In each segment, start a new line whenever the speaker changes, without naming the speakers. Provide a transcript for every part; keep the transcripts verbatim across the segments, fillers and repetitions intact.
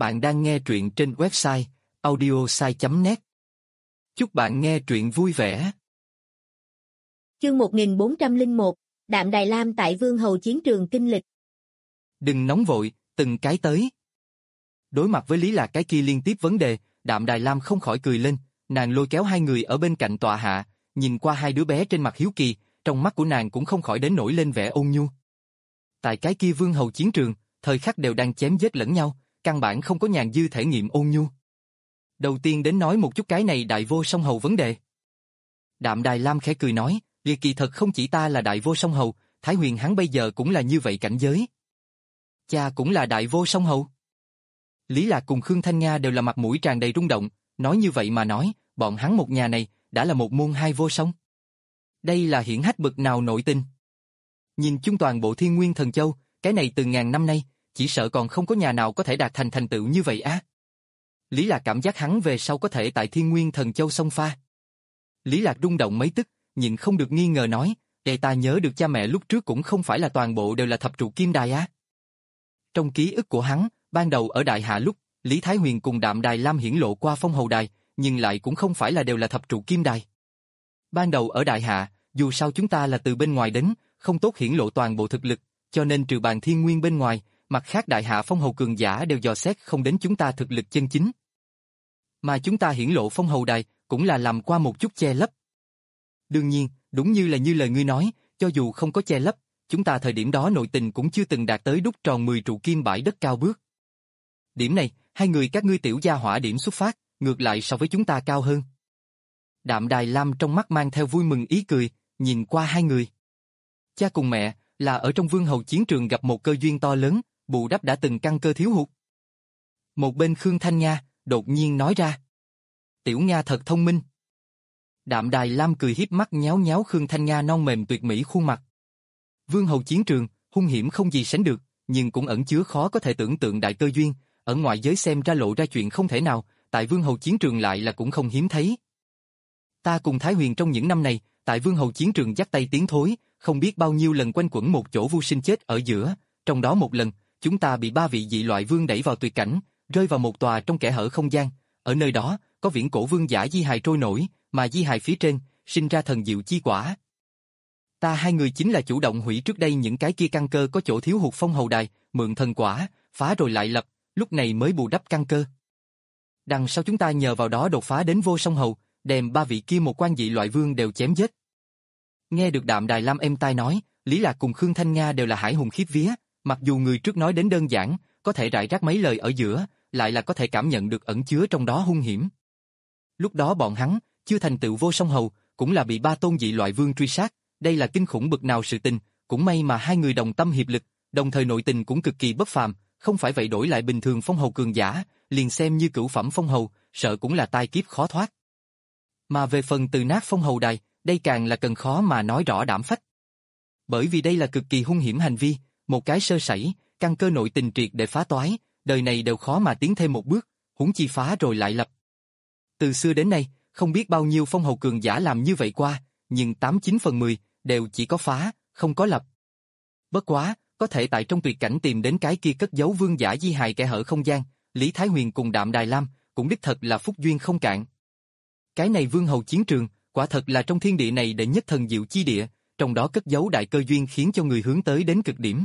Bạn đang nghe truyện trên website audiosai chấm net. Chúc bạn nghe truyện vui vẻ.
Chương một nghìn bốn trăm lẻ một, Đạm Đài Lam tại Vương Hầu chiến trường kinh lịch.
Đừng nóng vội, từng cái tới. Đối mặt với Lý Lạc cái kia liên tiếp vấn đề, Đạm Đài Lam không khỏi cười lên, nàng lôi kéo hai người ở bên cạnh tọa hạ, nhìn qua hai đứa bé trên mặt hiếu kỳ, trong mắt của nàng cũng không khỏi đến nổi lên vẻ ôn nhu. Tại cái kia Vương Hầu chiến trường, thời khắc đều đang chém giết lẫn nhau, căn bản không có nhàn dư thể nghiệm ôn nhu. Đầu tiên đến nói một chút cái này Đại Vô Song Hầu vấn đề. Đạm Đài Lam khẽ cười nói, liệt kỳ thật không chỉ ta là Đại Vô Song Hầu, Thái Huyền hắn bây giờ cũng là như vậy cảnh giới. Cha cũng là Đại Vô Song Hầu. Lý Lạc cùng Khương Thanh Nga đều là mặt mũi tràn đầy rung động, nói như vậy mà nói, bọn hắn một nhà này đã là một môn hai vô song. Đây là hiển hách bực nào nội tình. Nhìn chung toàn bộ Thiên Nguyên Thần Châu, cái này từ ngàn năm nay, chỉ sợ còn không có nhà nào có thể đạt thành thành tựu như vậy á. Lý Lạc cảm giác hắn về sau có thể tại Thiên Nguyên Thần Châu xông pha. Lý Lạc rung động mấy tức, nhịn không được nghi ngờ nói, để ta nhớ được cha mẹ lúc trước cũng không phải là toàn bộ đều là thập trụ kim đài á. Trong ký ức của hắn, ban đầu ở Đại Hạ lúc, Lý Thái Huyền cùng Đạm Đài Lam hiển lộ qua phong hầu đài, nhưng lại cũng không phải là đều là thập trụ kim đài. Ban đầu ở Đại Hạ, dù sao chúng ta là từ bên ngoài đến, không tốt hiển lộ toàn bộ thực lực, cho nên trừ bàn Thiên Nguyên bên ngoài, mặt khác Đại Hạ phong hầu cường giả đều dò xét không đến chúng ta thực lực chân chính. Mà chúng ta hiển lộ phong hầu đài, cũng là làm qua một chút che lấp. Đương nhiên, đúng như là như lời ngươi nói, cho dù không có che lấp, chúng ta thời điểm đó nội tình cũng chưa từng đạt tới đúc tròn mười trụ kim bãi đất cao bước. Điểm này, hai người các ngươi tiểu gia hỏa điểm xuất phát, ngược lại so với chúng ta cao hơn. Đạm Đài Lam trong mắt mang theo vui mừng ý cười, nhìn qua hai người. Cha cùng mẹ là ở trong Vương Hầu chiến trường gặp một cơ duyên to lớn, bù đắp đã từng căn cơ thiếu hụt. Một bên Khương Thanh Nga đột nhiên nói ra. Tiểu Nga thật thông minh. Đạm Đài Lam cười hiếp mắt nhéo nhéo Khương Thanh Nga non mềm tuyệt mỹ khuôn mặt. Vương Hầu chiến trường, hung hiểm không gì sánh được, nhưng cũng ẩn chứa khó có thể tưởng tượng đại cơ duyên, ở ngoại giới xem ra lộ ra chuyện không thể nào, tại Vương Hầu chiến trường lại là cũng không hiếm thấy. Ta cùng Thái Huyền trong những năm này, tại Vương Hầu chiến trường dắt tay tiến thối, không biết bao nhiêu lần quanh quẩn một chỗ vô sinh chết ở giữa, trong đó một lần, chúng ta bị ba vị dị loại vương đẩy vào tuyệt cảnh, rơi vào một tòa trong kẽ hở không gian, ở nơi đó, có viễn cổ vương giả di hài trôi nổi, mà di hài phía trên, sinh ra thần diệu chi quả. Ta hai người chính là chủ động hủy trước đây những cái kia căn cơ có chỗ thiếu hụt phong hầu đài, mượn thần quả, phá rồi lại lập, lúc này mới bù đắp căn cơ. Đằng sau chúng ta nhờ vào đó đột phá đến vô song hầu, đem ba vị kia một quan dị loại vương đều chém giết. Nghe được Đạm Đài Lam êm tai nói, Lý Lạc cùng Khương Thanh Nga đều là hải hùng khiếp vía, mặc dù người trước nói đến đơn giản, có thể rải rác mấy lời ở giữa, lại là có thể cảm nhận được ẩn chứa trong đó hung hiểm. Lúc đó bọn hắn, chưa thành tựu vô song hầu, cũng là bị ba tôn dị loại vương truy sát, đây là kinh khủng bực nào sự tình, cũng may mà hai người đồng tâm hiệp lực, đồng thời nội tình cũng cực kỳ bất phàm, không phải vậy đổi lại bình thường phong hầu cường giả, liền xem như cửu phẩm phong hầu, sợ cũng là tai kiếp khó thoát. Mà về phần từ nát phong hầu đài, đây càng là cần khó mà nói rõ đảm phách. Bởi vì đây là cực kỳ hung hiểm hành vi, một cái sơ sẩy, căn cơ nội tình triệt để phá toái, đời này đều khó mà tiến thêm một bước, huống chi phá rồi lại lập. Từ xưa đến nay, không biết bao nhiêu phong hầu cường giả làm như vậy qua, nhưng tám chín phần mười đều chỉ có phá, không có lập. Bất quá, có thể tại trong tuyệt cảnh tìm đến cái kia cất giấu vương giả di hài kẽ hở không gian, Lý Thái Huyền cùng Đạm Đài Lam cũng đích thật là phúc duyên không cạn. Cái này Vương Hầu chiến trường, quả thật là trong thiên địa này đệ nhất thần diệu chi địa, trong đó cất giấu đại cơ duyên khiến cho người hướng tới đến cực điểm.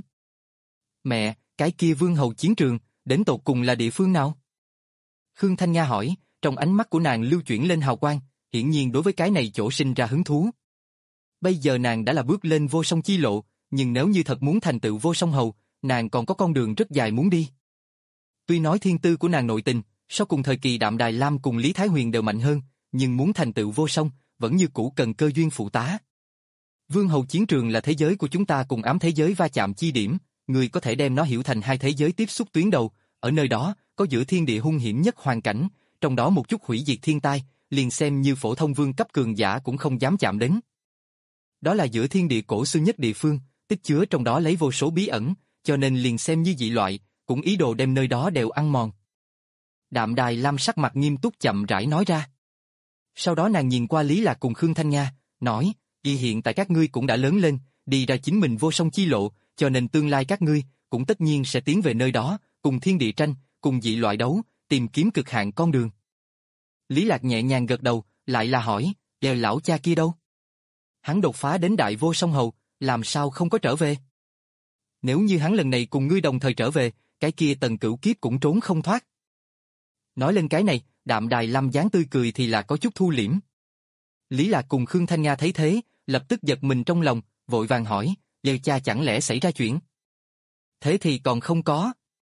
Mẹ, cái kia Vương Hầu chiến trường, đến tột cùng là địa phương nào? Khương Thanh Nga hỏi, trong ánh mắt của nàng lưu chuyển lên hào quang, hiển nhiên đối với cái này chỗ sinh ra hứng thú. Bây giờ nàng đã là bước lên vô song chi lộ, nhưng nếu như thật muốn thành tựu vô song hầu, nàng còn có con đường rất dài muốn đi. Tuy nói thiên tư của nàng nội tình, so cùng thời kỳ Đạm Đài Lam cùng Lý Thái Huyền đều mạnh hơn, nhưng muốn thành tựu vô song, vẫn như cũ cần cơ duyên phụ tá. Vương Hầu chiến trường là thế giới của chúng ta cùng ám thế giới va chạm chi điểm, người có thể đem nó hiểu thành hai thế giới tiếp xúc tuyến đầu, ở nơi đó, có giữa thiên địa hung hiểm nhất hoàn cảnh, trong đó một chút hủy diệt thiên tai, liền xem như phổ thông vương cấp cường giả cũng không dám chạm đến. Đó là giữa thiên địa cổ xưa nhất địa phương, tích chứa trong đó lấy vô số bí ẩn, cho nên liền xem như dị loại, cũng ý đồ đem nơi đó đều ăn mòn. Đạm Đài Lam sắc mặt nghiêm túc chậm rãi nói ra. Sau đó nàng nhìn qua Lý Lạc cùng Khương Thanh Nga, nói, y hiện tại các ngươi cũng đã lớn lên, đi ra chính mình vô song chi lộ, cho nên tương lai các ngươi cũng tất nhiên sẽ tiến về nơi đó, cùng thiên địa tranh, cùng dị loại đấu, tìm kiếm cực hạn con đường. Lý Lạc nhẹ nhàng gật đầu, lại là hỏi, giờ lão cha kia đâu? Hắn đột phá đến đại vô song hầu, làm sao không có trở về? Nếu như hắn lần này cùng ngươi đồng thời trở về, cái kia Tần Cửu Kiếp cũng trốn không thoát. Nói lên cái này, Đạm Đài Lam dáng tươi cười thì là có chút thu liễm. Lý Lạc cùng Khương Thanh Nga thấy thế, lập tức giật mình trong lòng, vội vàng hỏi, giờ cha chẳng lẽ xảy ra chuyện? Thế thì còn không có.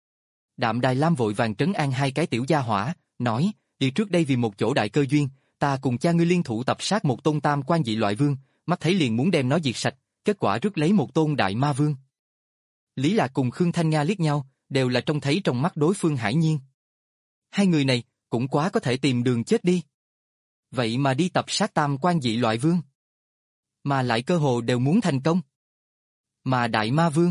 Đạm Đài Lam vội vàng trấn an hai cái tiểu gia hỏa, nói, đi trước đây vì một chỗ đại cơ duyên, ta cùng cha ngươi liên thủ tập sát một tôn tam quan dị loại vương, mắt thấy liền muốn đem nó diệt sạch, kết quả rước lấy một tôn đại ma vương. Lý Lạc cùng Khương Thanh Nga liếc nhau, đều là trông thấy trong mắt đối phương hải nhiên. Hai người này, cũng quá có thể tìm đường chết đi. Vậy mà đi tập sát tam quan dị loại vương. Mà lại cơ hồ đều muốn thành công. Mà đại ma vương.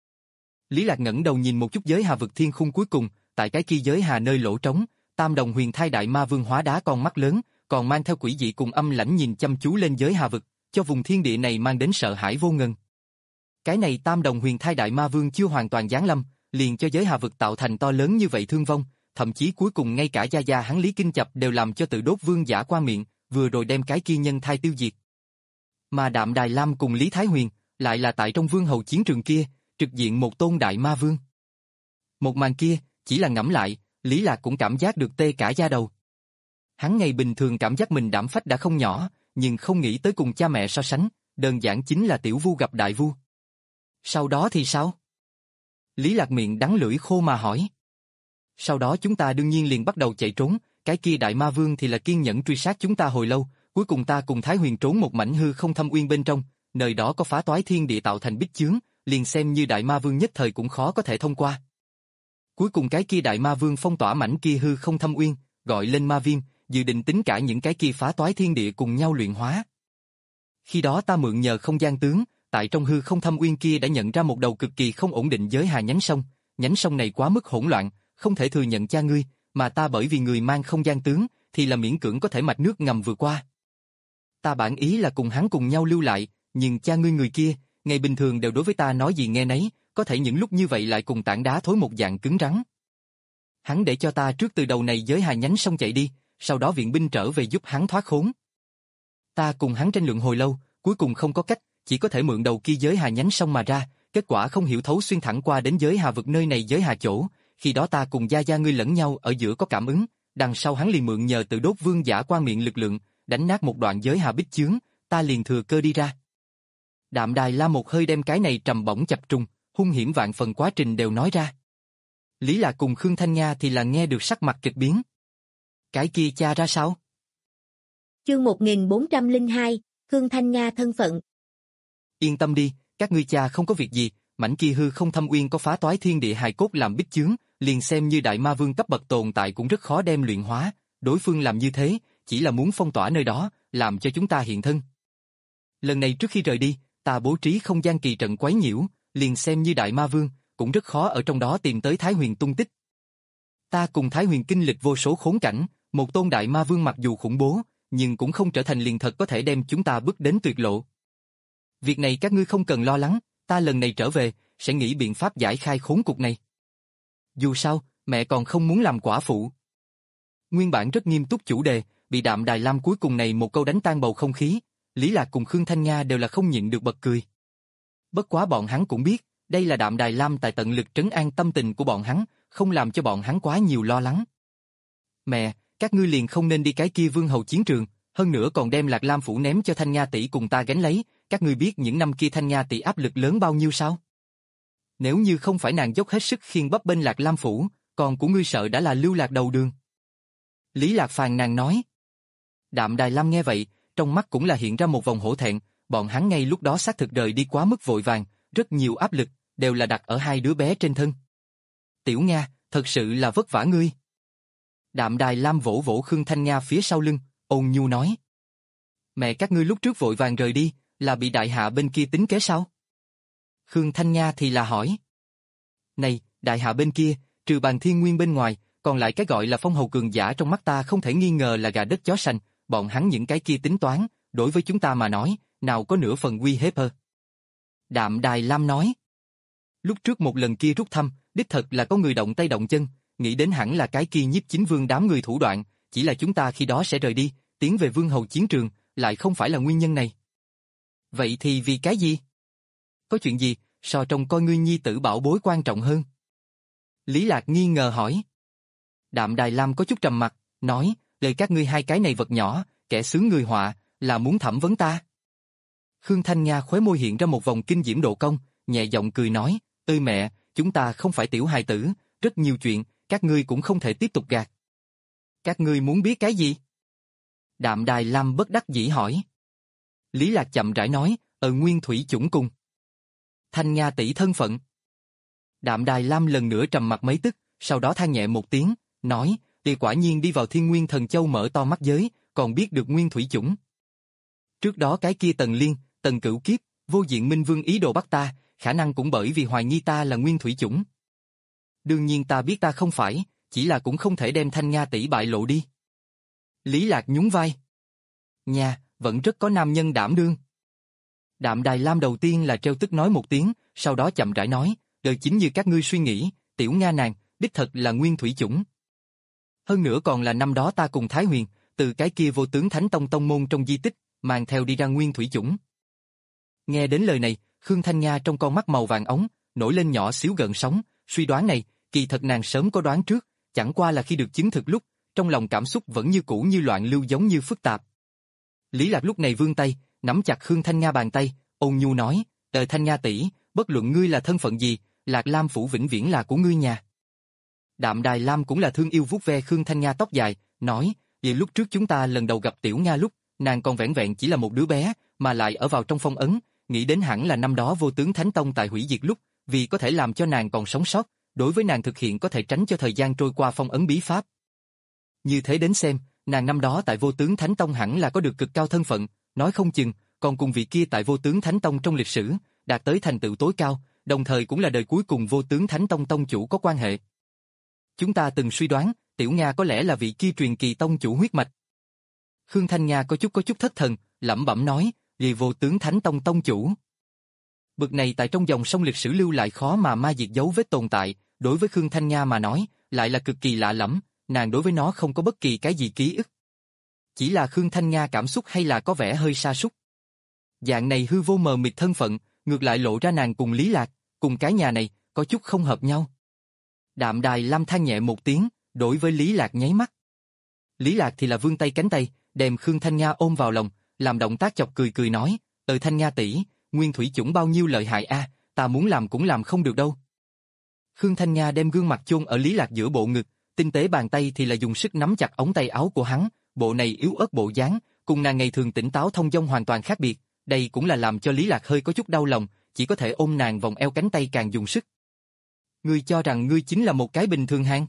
Lý Lạc ngẩng đầu nhìn một chút giới hà vực thiên khung cuối cùng, tại cái kia giới hà nơi lỗ trống, tam đồng huyền thai đại ma vương hóa đá con mắt lớn, còn mang theo quỷ dị cùng âm lãnh nhìn chăm chú lên giới hà vực, cho vùng thiên địa này mang đến sợ hãi vô ngần. Cái này tam đồng huyền thai đại ma vương chưa hoàn toàn giáng lâm, liền cho giới hà vực tạo thành to lớn như vậy thương vong, thậm chí cuối cùng ngay cả gia gia hắn Lý Kinh Chập đều làm cho tự đốt vương giả qua miệng, vừa rồi đem cái kia nhân thai tiêu diệt. Mà Đạm Đài Lam cùng Lý Thái Huyền, lại là tại trong vương hầu chiến trường kia, trực diện một tôn đại ma vương. Một màn kia, chỉ là ngẫm lại, Lý Lạc cũng cảm giác được tê cả da đầu. Hắn ngày bình thường cảm giác mình đảm phách đã không nhỏ, nhưng không nghĩ tới cùng cha mẹ so sánh, đơn giản chính là tiểu vu gặp đại vu. Sau đó thì sao? Lý Lạc miệng đắng lưỡi khô mà hỏi. Sau đó chúng ta đương nhiên liền bắt đầu chạy trốn, cái kia đại ma vương thì là kiên nhẫn truy sát chúng ta hồi lâu, cuối cùng ta cùng Thái Huyền trốn một mảnh hư không thâm uyên bên trong, nơi đó có phá toái thiên địa tạo thành bích chướng, liền xem như đại ma vương nhất thời cũng khó có thể thông qua. Cuối cùng cái kia đại ma vương phong tỏa mảnh kia hư không thâm uyên, gọi lên ma viêm, dự định tính cả những cái kia phá toái thiên địa cùng nhau luyện hóa. Khi đó ta mượn nhờ không gian tướng, tại trong hư không thâm uyên kia đã nhận ra một đầu cực kỳ không ổn định giới hà nhánh sông, nhánh sông này quá mức hỗn loạn, không thể thừa nhận cha ngươi, mà ta bởi vì người mang không gian tướng, thì là miễn cưỡng có thể mạch nước ngầm vừa qua. Ta bản ý là cùng hắn cùng nhau lưu lại, nhưng cha ngươi người kia, ngày bình thường đều đối với ta nói gì nghe nấy, có thể những lúc như vậy lại cùng tảng đá thối một dạng cứng rắn. Hắn để cho ta trước từ đầu này giới hà nhánh sông chạy đi, sau đó viện binh trở về giúp hắn thoát khốn. Ta cùng hắn tranh luận hồi lâu, cuối cùng không có cách, chỉ có thể mượn đầu kia giới hà nhánh sông mà ra, kết quả không hiểu thấu xuyên thẳng qua đến giới hà vực nơi này giới hà chỗ, khi đó ta cùng gia gia ngươi lẫn nhau ở giữa có cảm ứng, đằng sau hắn liền mượn nhờ tự đốt vương giả qua miệng lực lượng, đánh nát một đoạn giới hà bích chướng, ta liền thừa cơ đi ra. Đạm Đài Lam một hơi đem cái này trầm bổng chập trùng, hung hiểm vạn phần quá trình đều nói ra. Lý Lạc cùng Khương Thanh Nga thì là nghe được sắc mặt kịch biến. Cái kia cha ra sao?
Chương một nghìn bốn trăm lẻ hai, Khương Thanh Nga thân phận.
Yên tâm đi, các ngươi cha không có việc gì, mảnh kia hư không thâm uyên có phá toái thiên địa hài cốt làm bích chướng, liền xem như đại ma vương cấp bậc tồn tại cũng rất khó đem luyện hóa, đối phương làm như thế, chỉ là muốn phong tỏa nơi đó, làm cho chúng ta hiện thân. Lần này trước khi rời đi, ta bố trí không gian kỳ trận quấy nhiễu, liền xem như đại ma vương, cũng rất khó ở trong đó tìm tới Thái Huyền tung tích. Ta cùng Thái Huyền kinh lịch vô số khốn cảnh, một tôn đại ma vương mặc dù khủng bố, nhưng cũng không trở thành liền thật có thể đem chúng ta bước đến tuyệt lộ. Việc này các ngươi không cần lo lắng, ta lần này trở về, sẽ nghĩ biện pháp giải khai khốn cục này. Dù sao, mẹ còn không muốn làm quả phụ. Nguyên bản rất nghiêm túc chủ đề, bị Đạm Đài Lam cuối cùng này một câu đánh tan bầu không khí, Lý Lạc cùng Khương Thanh Nga đều là không nhịn được bật cười. Bất quá bọn hắn cũng biết, đây là Đạm Đài Lam tại tận lực trấn an tâm tình của bọn hắn, không làm cho bọn hắn quá nhiều lo lắng. Mẹ, các ngươi liền không nên đi cái kia vương hầu chiến trường, hơn nữa còn đem Lạc Lam phủ ném cho Thanh Nga tỷ cùng ta gánh lấy, các ngươi biết những năm kia Thanh Nga tỷ áp lực lớn bao nhiêu sao? Nếu như không phải nàng dốc hết sức khiêng bấp bên Lạc Lam phủ, còn của ngươi sợ đã là lưu lạc đầu đường. Lý Lạc phàn nàn nói. Đạm Đài Lam nghe vậy, trong mắt cũng là hiện ra một vòng hổ thẹn, bọn hắn ngay lúc đó xác thực rời đi quá mức vội vàng, rất nhiều áp lực, đều là đặt ở hai đứa bé trên thân. Tiểu Nga, thật sự là vất vả ngươi. Đạm Đài Lam vỗ vỗ Khương Thanh Nga phía sau lưng, ôn nhu nói. Mẹ các ngươi lúc trước vội vàng rời đi, là bị đại hạ bên kia tính kế sao? Khương Thanh Nga thì là hỏi. Này, đại hạ bên kia, trừ Bàn Thiên Nguyên bên ngoài, còn lại cái gọi là phong hầu cường giả trong mắt ta không thể nghi ngờ là gà đất chó sành, bọn hắn những cái kia tính toán, đối với chúng ta mà nói, nào có nửa phần uy hiếp hơn. Đạm Đài Lam nói. Lúc trước một lần kia rút thăm, đích thật là có người động tay động chân, nghĩ đến hẳn là cái kia Nhiếp Chính Vương đám người thủ đoạn, chỉ là chúng ta khi đó sẽ rời đi, tiến về Vương Hầu chiến trường, lại không phải là nguyên nhân này. Vậy thì vì cái gì? Có chuyện gì, so trong coi ngươi nhi tử bảo bối quan trọng hơn? Lý Lạc nghi ngờ hỏi. Đạm Đài Lam có chút trầm mặt, nói, lời các ngươi hai cái này vật nhỏ, kẻ xướng người họa, là muốn thẩm vấn ta. Khương Thanh Nga khóe môi hiện ra một vòng kinh diễm độ cong, nhẹ giọng cười nói, ơi mẹ, chúng ta không phải tiểu hài tử, rất nhiều chuyện, các ngươi cũng không thể tiếp tục gạt. Các ngươi muốn biết cái gì? Đạm Đài Lam bất đắc dĩ hỏi. Lý Lạc chậm rãi nói, ở Nguyên Thủy Chủng cùng Thanh Nga tỷ thân phận. Đạm Đài Lam lần nữa trầm mặt mấy tức, sau đó than nhẹ một tiếng, nói, thì quả nhiên đi vào Thiên Nguyên Thần Châu mở to mắt giới, còn biết được Nguyên Thủy Chủng. Trước đó cái kia Tần Liên, Tần Cửu Kiếp, Vô Diện Minh Vương ý đồ bắt ta, khả năng cũng bởi vì hoài nghi ta là Nguyên Thủy Chủng. Đương nhiên ta biết ta không phải, chỉ là cũng không thể đem Thanh Nga tỷ bại lộ đi. Lý Lạc nhún vai. Nha, vẫn rất có nam nhân đảm đương. Đạm Đài Lam đầu tiên là treo tức nói một tiếng, sau đó chậm rãi nói, đời chính như các ngươi suy nghĩ, tiểu Nga nàng, đích thật là Nguyên Thủy Chủng. Hơn nữa còn là năm đó ta cùng Thái Huyền, từ cái kia Vô Tướng Thánh Tông tông môn trong di tích, mang theo đi ra Nguyên Thủy Chủng. Nghe đến lời này, Khương Thanh Nga trong con mắt màu vàng ống, nổi lên nhỏ xíu gợn sóng, suy đoán này, kỳ thật nàng sớm có đoán trước, chẳng qua là khi được chứng thực lúc, trong lòng cảm xúc vẫn như cũ như loạn lưu giống như phức tạp. Lý Lạc lúc này vươn tay, nắm chặt Khương Thanh Nga bàn tay, ôn nhu nói, đời Thanh Nga tỷ, bất luận ngươi là thân phận gì, Lạc Lam phủ vĩnh viễn là của ngươi nhà. Đạm Đài Lam cũng là thương yêu vuốt ve Khương Thanh Nga tóc dài, nói, vì lúc trước chúng ta lần đầu gặp tiểu Nga lúc, nàng còn vẻn vẹn chỉ là một đứa bé, mà lại ở vào trong phong ấn, nghĩ đến hẳn là năm đó Vô Tướng Thánh Tông tại hủy diệt lúc, vì có thể làm cho nàng còn sống sót, đối với nàng thực hiện có thể tránh cho thời gian trôi qua phong ấn bí pháp. Như thế đến xem, nàng năm đó tại Vô Tướng Thánh Tông hẳn là có được cực cao thân phận, nói không chừng, còn cùng vị kia tại Vô Tướng Thánh Tông trong lịch sử, đạt tới thành tựu tối cao, đồng thời cũng là đời cuối cùng Vô Tướng Thánh Tông tông chủ có quan hệ. Chúng ta từng suy đoán, tiểu Nga có lẽ là vị kia truyền kỳ tông chủ huyết mạch. Khương Thanh Nga có chút có chút thất thần, lẩm bẩm nói, vì Vô Tướng Thánh Tông tông chủ. Bực này tại trong dòng sông lịch sử lưu lại khó mà ma diệt dấu vết tồn tại, đối với Khương Thanh Nga mà nói, lại là cực kỳ lạ lẫm, nàng đối với nó không có bất kỳ cái gì ký ức. Chỉ là Khương Thanh Nga cảm xúc hay là có vẻ hơi sa sút. Dạng này hư vô mờ mịt thân phận, ngược lại lộ ra nàng cùng Lý Lạc, cùng cái nhà này, có chút không hợp nhau. Đạm Đài Lam than nhẹ một tiếng, đối với Lý Lạc nháy mắt. Lý Lạc thì là vươn tay cánh tay, đem Khương Thanh Nga ôm vào lòng, làm động tác chọc cười cười nói, "Ờ Thanh Nga tỷ, Nguyên Thủy Chủng bao nhiêu lợi hại a, ta muốn làm cũng làm không được đâu." Khương Thanh Nga đem gương mặt chôn ở Lý Lạc giữa bộ ngực, tinh tế bàn tay thì là dùng sức nắm chặt ống tay áo của hắn, bộ này yếu ớt bộ dáng, cùng nàng ngày thường tỉnh táo thông dong hoàn toàn khác biệt, đây cũng là làm cho Lý Lạc hơi có chút đau lòng, chỉ có thể ôm nàng vòng eo cánh tay càng dùng sức. "Ngươi cho rằng ngươi chính là một cái bình thường hang?"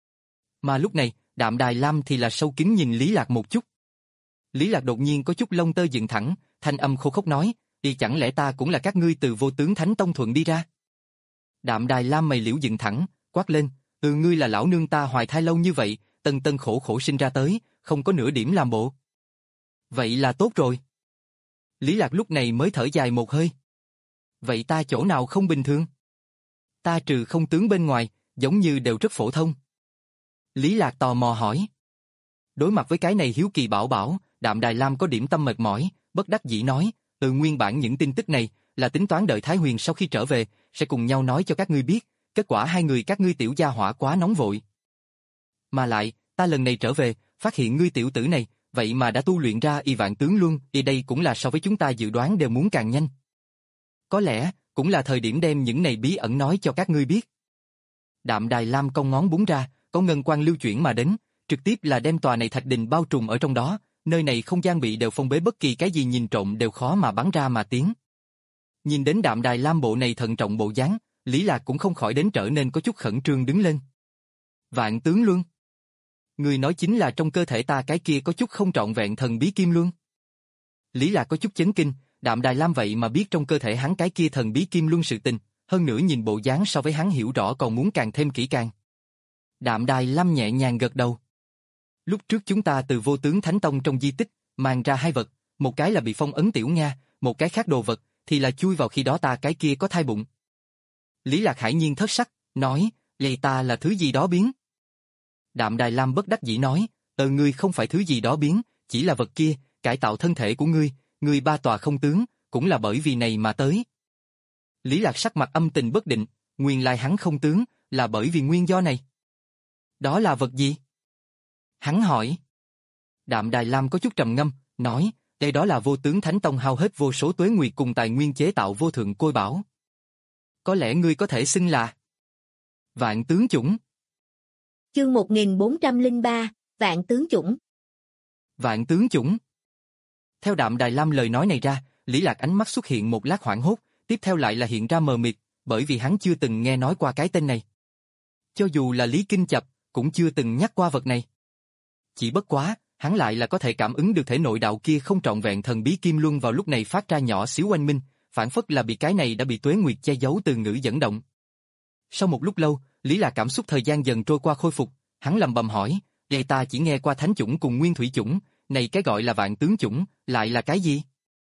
Mà lúc này, Đạm Đài Lam thì là sâu kín nhìn Lý Lạc một chút. Lý Lạc đột nhiên có chút lông tơ dựng thẳng, thanh âm khô khốc nói, "Đi chẳng lẽ ta cũng là các ngươi từ Vô Tướng Thánh Tông thuận đi ra?" Đạm Đài Lam mày liễu dựng thẳng, quát lên, "Ừ ngươi là lão nương ta hoài thai lâu như vậy, tân tân khổ khổ sinh ra tới, không có nửa điểm làm bộ." "Vậy là tốt rồi." Lý Lạc lúc này mới thở dài một hơi. "Vậy ta chỗ nào không bình thường?" "Ta trừ không tướng bên ngoài, giống như đều rất phổ thông." Lý Lạc tò mò hỏi. Đối mặt với cái này hiếu kỳ bảo bảo, Đạm Đài Lam có điểm tâm mệt mỏi, bất đắc dĩ nói, "Từ nguyên bản những tin tức này là tính toán đợi Thái Huyền sau khi trở về sẽ cùng nhau nói cho các ngươi biết, kết quả hai người các ngươi tiểu gia hỏa quá nóng vội. Mà lại, ta lần này trở về, phát hiện ngươi tiểu tử này, vậy mà đã tu luyện ra y vạn tướng luân, y đây cũng là so với chúng ta dự đoán đều muốn càng nhanh. Có lẽ, cũng là thời điểm đem những này bí ẩn nói cho các ngươi biết." Đạm Đài Lam cong ngón búng ra, có ngân quang lưu chuyển mà đến, trực tiếp là đem tòa này thạch đình bao trùm ở trong đó, nơi này không gian bị đều phong bế, bất kỳ cái gì nhìn trộm đều khó mà bắn ra mà tiến. Nhìn đến Đạm Đài Lam bộ này thận trọng bộ dáng, Lý Lạc cũng không khỏi đến trở nên có chút khẩn trương đứng lên. "Vạn tướng luân? Người nói chính là trong cơ thể ta cái kia có chút không trọn vẹn thần bí kim luân?" Lý Lạc có chút chấn kinh, Đạm Đài Lam vậy mà biết trong cơ thể hắn cái kia thần bí kim luân sự tình, hơn nữa nhìn bộ dáng so với hắn hiểu rõ còn muốn càng thêm kỹ càng. Đạm Đài Lam nhẹ nhàng gật đầu. "Lúc trước chúng ta từ Vô Tướng Thánh Tông trong di tích mang ra hai vật, một cái là bị phong ấn tiểu Nga, một cái khác đồ vật thì là chui vào khi đó ta cái kia có thai bụng." Lý Lạc hải nhiên thất sắc, nói, "Vậy ta là thứ gì đó biến?" Đạm Đài Lam bất đắc dĩ nói, ờ ngươi không phải thứ gì đó biến, chỉ là vật kia, cải tạo thân thể của ngươi, ngươi ba tòa không tướng, cũng là bởi vì này mà tới. Lý Lạc sắc mặt âm tình bất định, nguyên lai hắn không tướng, là bởi vì nguyên do này. Đó là vật gì? Hắn hỏi. Đạm Đài Lam có chút trầm ngâm, nói, đây đó là vô tướng Thánh Tông hao hết vô số tuế nguyệt cùng tài nguyên chế tạo vô thượng côi bảo. Có lẽ ngươi có thể xưng là Vạn Tướng Chủng.
Chương một nghìn bốn trăm lẻ ba, Vạn Tướng Chủng.
Vạn Tướng Chủng. Theo Đạm Đài Lam lời nói này ra, Lý Lạc ánh mắt xuất hiện một lát hoảng hốt, tiếp theo lại là hiện ra mờ mịt, bởi vì hắn chưa từng nghe nói qua cái tên này. Cho dù là Lý Kinh Chập, cũng chưa từng nhắc qua vật này. Chỉ bất quá, hắn lại là có thể cảm ứng được thể nội đạo kia không trọn vẹn thần bí kim luân vào lúc này phát ra nhỏ xíu oanh minh, phản phất là bị cái này đã bị tuế nguyệt che giấu từ ngữ dẫn động. Sau một lúc lâu, Lý Lạc cảm xúc thời gian dần trôi qua khôi phục, hắn lầm bầm hỏi, vậy ta chỉ nghe qua thánh chủng cùng nguyên thủy chủng, này cái gọi là vạn tướng chủng, lại là cái gì?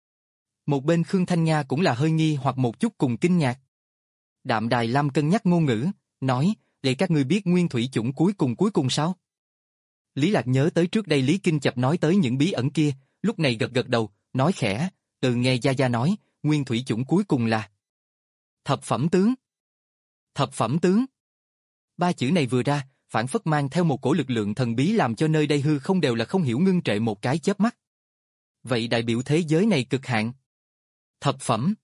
Một bên Khương Thanh Nga cũng là hơi nghi hoặc một chút cùng kinh ngạc. Đạm Đài Lam cân nhắc ngôn ngữ, nói, vậy các ngươi biết nguyên thủy chủng cuối cùng cuối cùng sao? Lý Lạc nhớ tới trước đây Lý Kinh Chập nói tới những bí ẩn kia, lúc này gật gật đầu, nói khẽ, từ nghe Gia Gia nói, nguyên thủy chủng cuối cùng là thập phẩm tướng. Thập phẩm tướng. Ba chữ này vừa ra, phản phất mang theo một cổ lực lượng thần bí làm cho nơi đây hư không đều là không hiểu ngưng trệ một cái chớp mắt. Vậy đại biểu thế giới này cực hạn. Thập phẩm.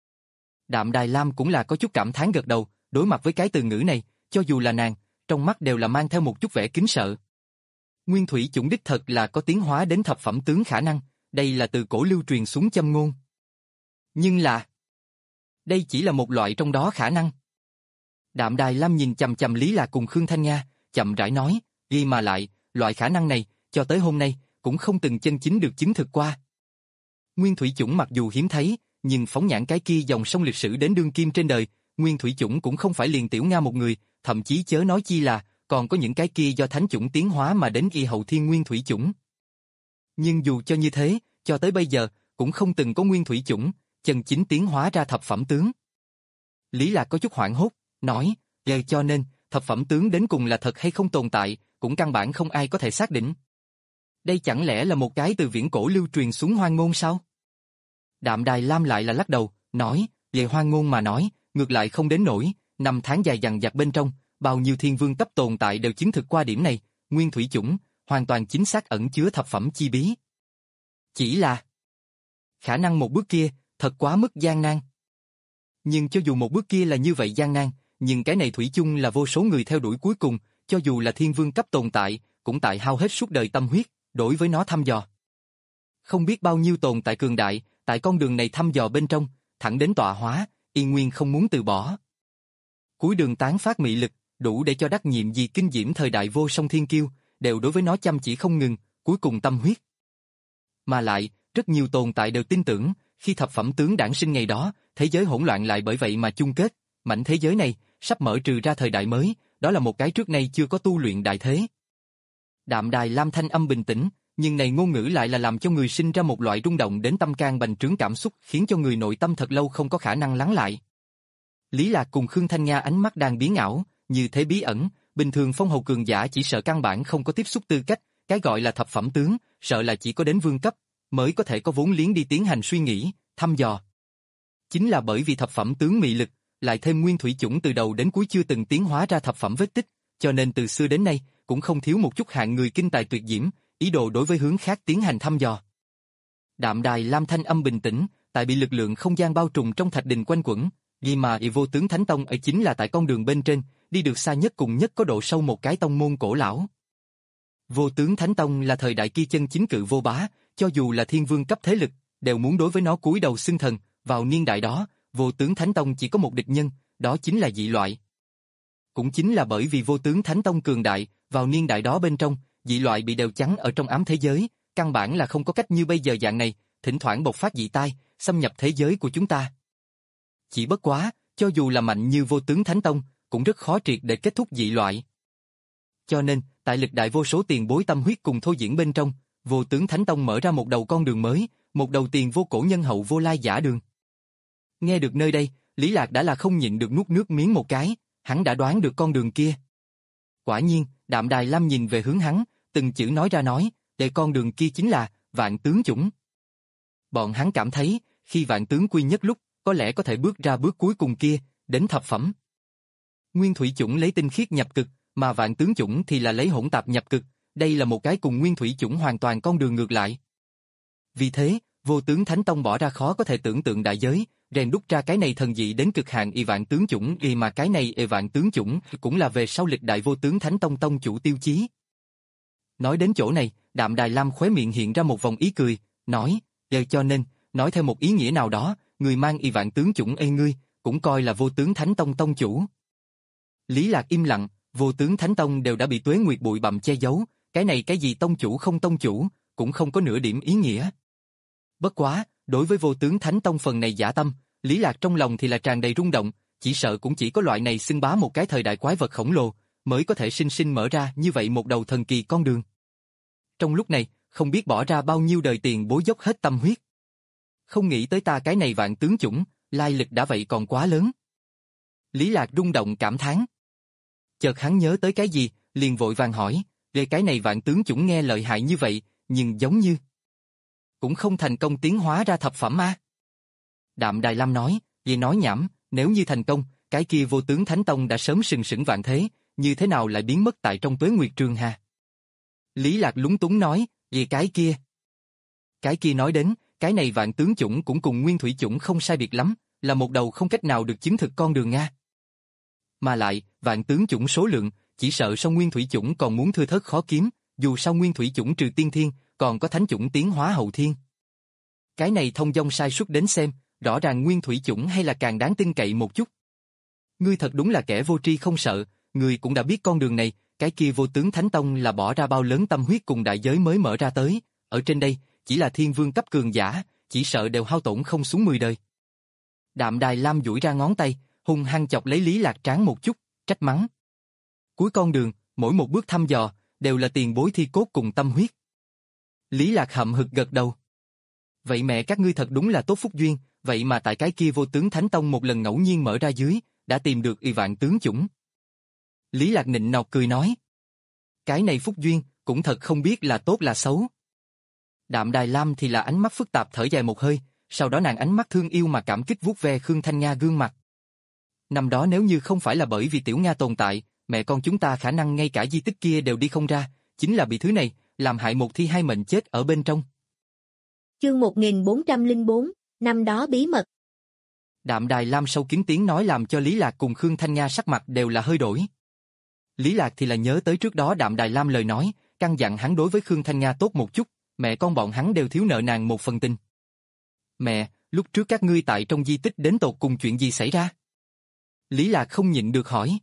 Đạm Đài Lam cũng là có chút cảm thán gật đầu, đối mặt với cái từ ngữ này, cho dù là nàng, trong mắt đều là mang theo một chút vẻ kính sợ. Nguyên thủy chủng đích thật là có tiến hóa đến thập phẩm tướng khả năng, đây là từ cổ lưu truyền xuống châm ngôn. Nhưng là, đây chỉ là một loại trong đó khả năng. Đạm Đài Lam nhìn chằm chằm Lý Lạc cùng Khương Thanh Nga, chậm rãi nói, ghi mà lại, loại khả năng này, cho tới hôm nay, cũng không từng chân chính được chứng thực qua. Nguyên thủy chủng mặc dù hiếm thấy, nhưng phóng nhãn cái kia dòng sông lịch sử đến đương kim trên đời, nguyên thủy chủng cũng không phải liền Tiểu Nga một người, thậm chí chớ nói chi là, còn có những cái kia do thánh chủng tiến hóa mà đến y hậu thiên nguyên thủy chủng. Nhưng dù cho như thế, cho tới bây giờ, cũng không từng có nguyên thủy chủng, chân chính tiến hóa ra thập phẩm tướng. Lý Lạc có chút hoảng hốt, nói, giờ cho nên, thập phẩm tướng đến cùng là thật hay không tồn tại, cũng căn bản không ai có thể xác định. Đây chẳng lẽ là một cái từ viễn cổ lưu truyền xuống hoang ngôn sao? Đạm Đài Lam lại là lắc đầu, nói, về hoang ngôn mà nói, ngược lại không đến nổi, năm tháng dài dằng dặc bên trong, bao nhiêu thiên vương cấp tồn tại đều chứng thực qua điểm này, nguyên thủy chủng, hoàn toàn chính xác ẩn chứa thập phẩm chi bí. Chỉ là, khả năng một bước kia, thật quá mức gian nan. Nhưng cho dù một bước kia là như vậy gian nan, nhưng cái này thủy chung là vô số người theo đuổi cuối cùng, cho dù là thiên vương cấp tồn tại, cũng tại hao hết suốt đời tâm huyết, đối với nó thăm dò. Không biết bao nhiêu tồn tại cường đại, tại con đường này thăm dò bên trong, thẳng đến tọa hóa, yên nguyên không muốn từ bỏ. Cuối đường tán phát mị lực, đủ để cho đắc nhiệm gì kinh diễm thời đại vô song thiên kiêu, đều đối với nó chăm chỉ không ngừng, cuối cùng tâm huyết. Mà lại, rất nhiều tồn tại đều tin tưởng, khi thập phẩm tướng đản sinh ngày đó, thế giới hỗn loạn lại bởi vậy mà chung kết, mảnh thế giới này, sắp mở trừ ra thời đại mới, đó là một cái trước nay chưa có tu luyện đại thế. Đạm Đài Lam thanh âm bình tĩnh, nhưng này ngôn ngữ lại là làm cho người sinh ra một loại rung động đến tâm can bành trướng cảm xúc, khiến cho người nội tâm thật lâu không có khả năng lắng lại. Lý Lạc cùng Khương Thanh Nga ánh mắt đang biến ảo, như thế bí ẩn, bình thường phong hầu cường giả chỉ sợ căn bản không có tiếp xúc tư cách, cái gọi là thập phẩm tướng, sợ là chỉ có đến vương cấp, mới có thể có vốn liếng đi tiến hành suy nghĩ, thăm dò. Chính là bởi vì thập phẩm tướng mị lực, lại thêm nguyên thủy chủng từ đầu đến cuối chưa từng tiến hóa ra thập phẩm vết tích, cho nên từ xưa đến nay, cũng không thiếu một chút hạng người kinh tài tuyệt diễm, ý đồ đối với hướng khác tiến hành thăm dò. Đạm Đài Lam thanh âm bình tĩnh, tại bị lực lượng không gian bao trùm trong thạch đình quanh quẩn, vì mà y vô tướng Thánh Tông ấy chính là tại con đường bên trên, đi được xa nhất cùng nhất có độ sâu một cái tông môn cổ lão. Vô tướng Thánh Tông là thời đại kia chân chính cự vô bá, cho dù là thiên vương cấp thế lực, đều muốn đối với nó cúi đầu xưng thần, vào niên đại đó, vô tướng Thánh Tông chỉ có một địch nhân, đó chính là dị loại. Cũng chính là bởi vì vô tướng Thánh Tông cường đại, vào niên đại đó bên trong, dị loại bị đều chắn ở trong ám thế giới, căn bản là không có cách như bây giờ dạng này, thỉnh thoảng bộc phát dị tai, xâm nhập thế giới của chúng ta. Chỉ bất quá, cho dù là mạnh như vô tướng Thánh Tông, cũng rất khó triệt để kết thúc dị loại. Cho nên, tại lịch đại vô số tiền bối tâm huyết cùng thô diễn bên trong, vô tướng Thánh Tông mở ra một đầu con đường mới, một đầu tiền vô cổ nhân hậu vô lai giả đường. Nghe được nơi đây, Lý Lạc đã là không nhịn được nuốt nước miếng một cái, hắn đã đoán được con đường kia. Quả nhiên, Đạm Đài Lam nhìn về hướng hắn, từng chữ nói ra nói, để con đường kia chính là vạn tướng chủng. Bọn hắn cảm thấy, khi vạn tướng quy nhất lúc, có lẽ có thể bước ra bước cuối cùng kia, đến thập phẩm. Nguyên thủy chủng lấy tinh khiết nhập cực, mà vạn tướng chủng thì là lấy hỗn tạp nhập cực, đây là một cái cùng nguyên thủy chủng hoàn toàn con đường ngược lại. Vì thế, Vô Tướng Thánh Tông bỏ ra khó có thể tưởng tượng đại giới, rèn đúc ra cái này thần dị đến cực hạn y vạn tướng chủng, y mà cái này y vạn tướng chủng cũng là về sau lịch đại Vô Tướng Thánh Tông tông chủ tiêu chí. Nói đến chỗ này, Đạm Đài Lam khóe miệng hiện ra một vòng ý cười, nói, "Giờ cho nên, nói theo một ý nghĩa nào đó, người mang y vạn tướng chủng ê ngươi, cũng coi là Vô Tướng Thánh Tông tông chủ." Lý Lạc im lặng, Vô Tướng Thánh Tông đều đã bị Tuế Nguyệt bụi bặm che giấu, cái này cái gì tông chủ không tông chủ, cũng không có nửa điểm ý nghĩa. Bất quá, đối với Vô Tướng Thánh Tông phần này giả tâm, Lý Lạc trong lòng thì là tràn đầy rung động, chỉ sợ cũng chỉ có loại này xưng bá một cái thời đại quái vật khổng lồ, mới có thể sinh sinh mở ra như vậy một đầu thần kỳ con đường. Trong lúc này, không biết bỏ ra bao nhiêu đời tiền bối dốc hết tâm huyết. Không nghĩ tới ta cái này vạn tướng chủng, lai lịch đã vậy còn quá lớn. Lý Lạc rung động cảm thán. Chợt hắn nhớ tới cái gì, liền vội vàng hỏi, về cái này vạn tướng chủng nghe lợi hại như vậy, nhưng giống như cũng không thành công tiến hóa ra thập phẩm a. Đạm Đài Lam nói, vì nói nhảm, nếu như thành công, cái kia Vô Tướng Thánh Tông đã sớm sừng sững vạn thế, như thế nào lại biến mất tại trong Tuế Nguyệt Trường Hà? Lý Lạc lúng túng nói, vì cái kia. Cái kia nói đến, cái này vạn tướng chủng cũng cùng nguyên thủy chủng không sai biệt lắm, là một đầu không cách nào được chứng thực con đường Nga. Mà lại, vạn tướng chủng số lượng, chỉ sợ so nguyên thủy chủng còn muốn thưa thớt khó kiếm, dù sao nguyên thủy chủng trừ tiên thiên, còn có thánh chủng tiến hóa hậu thiên. Cái này thông dong sai suất đến xem, rõ ràng nguyên thủy chủng hay là càng đáng tin cậy một chút. Ngươi thật đúng là kẻ vô tri không sợ, ngươi cũng đã biết con đường này, cái kia Vô Tướng Thánh Tông là bỏ ra bao lớn tâm huyết cùng đại giới mới mở ra tới, ở trên đây, chỉ là thiên vương cấp cường giả, chỉ sợ đều hao tổn không xuống mười đời. Đạm Đài Lam duỗi ra ngón tay, hung hăng chọc lấy Lý Lạc trán một chút, trách mắng. Cuối con đường, mỗi một bước thăm dò, đều là tiền bối thi cốt cùng tâm huyết. Lý Lạc hậm hực gật đầu. Vậy mẹ các ngươi thật đúng là tốt phúc duyên, vậy mà tại cái kia Vô Tướng Thánh Tông một lần ngẫu nhiên mở ra dưới, đã tìm được y vạn tướng chủng. Lý Lạc nịnh nọt cười nói. Cái này phúc duyên, cũng thật không biết là tốt là xấu. Đạm Đài Lam thì là ánh mắt phức tạp thở dài một hơi, sau đó nàng ánh mắt thương yêu mà cảm kích vuốt ve Khương Thanh Nga gương mặt. Năm đó nếu như không phải là bởi vì Tiểu Nga tồn tại, mẹ con chúng ta khả năng ngay cả di tích kia đều đi không ra, chính là bị thứ này, làm hại một thi hai mệnh chết ở bên trong.
Chương một nghìn bốn trăm lẻ bốn, năm đó bí mật.
Đạm Đài Lam sâu kín tiếng nói làm cho Lý Lạc cùng Khương Thanh Nga sắc mặt đều là hơi đổi. Lý Lạc thì là nhớ tới trước đó Đạm Đài Lam lời nói, căn dặn hắn đối với Khương Thanh Nga tốt một chút, mẹ con bọn hắn đều thiếu nợ nàng một phần tình. Mẹ, lúc trước các ngươi tại trong di tích đến tột cùng chuyện gì xảy ra? Lý Lạc không nhịn được hỏi.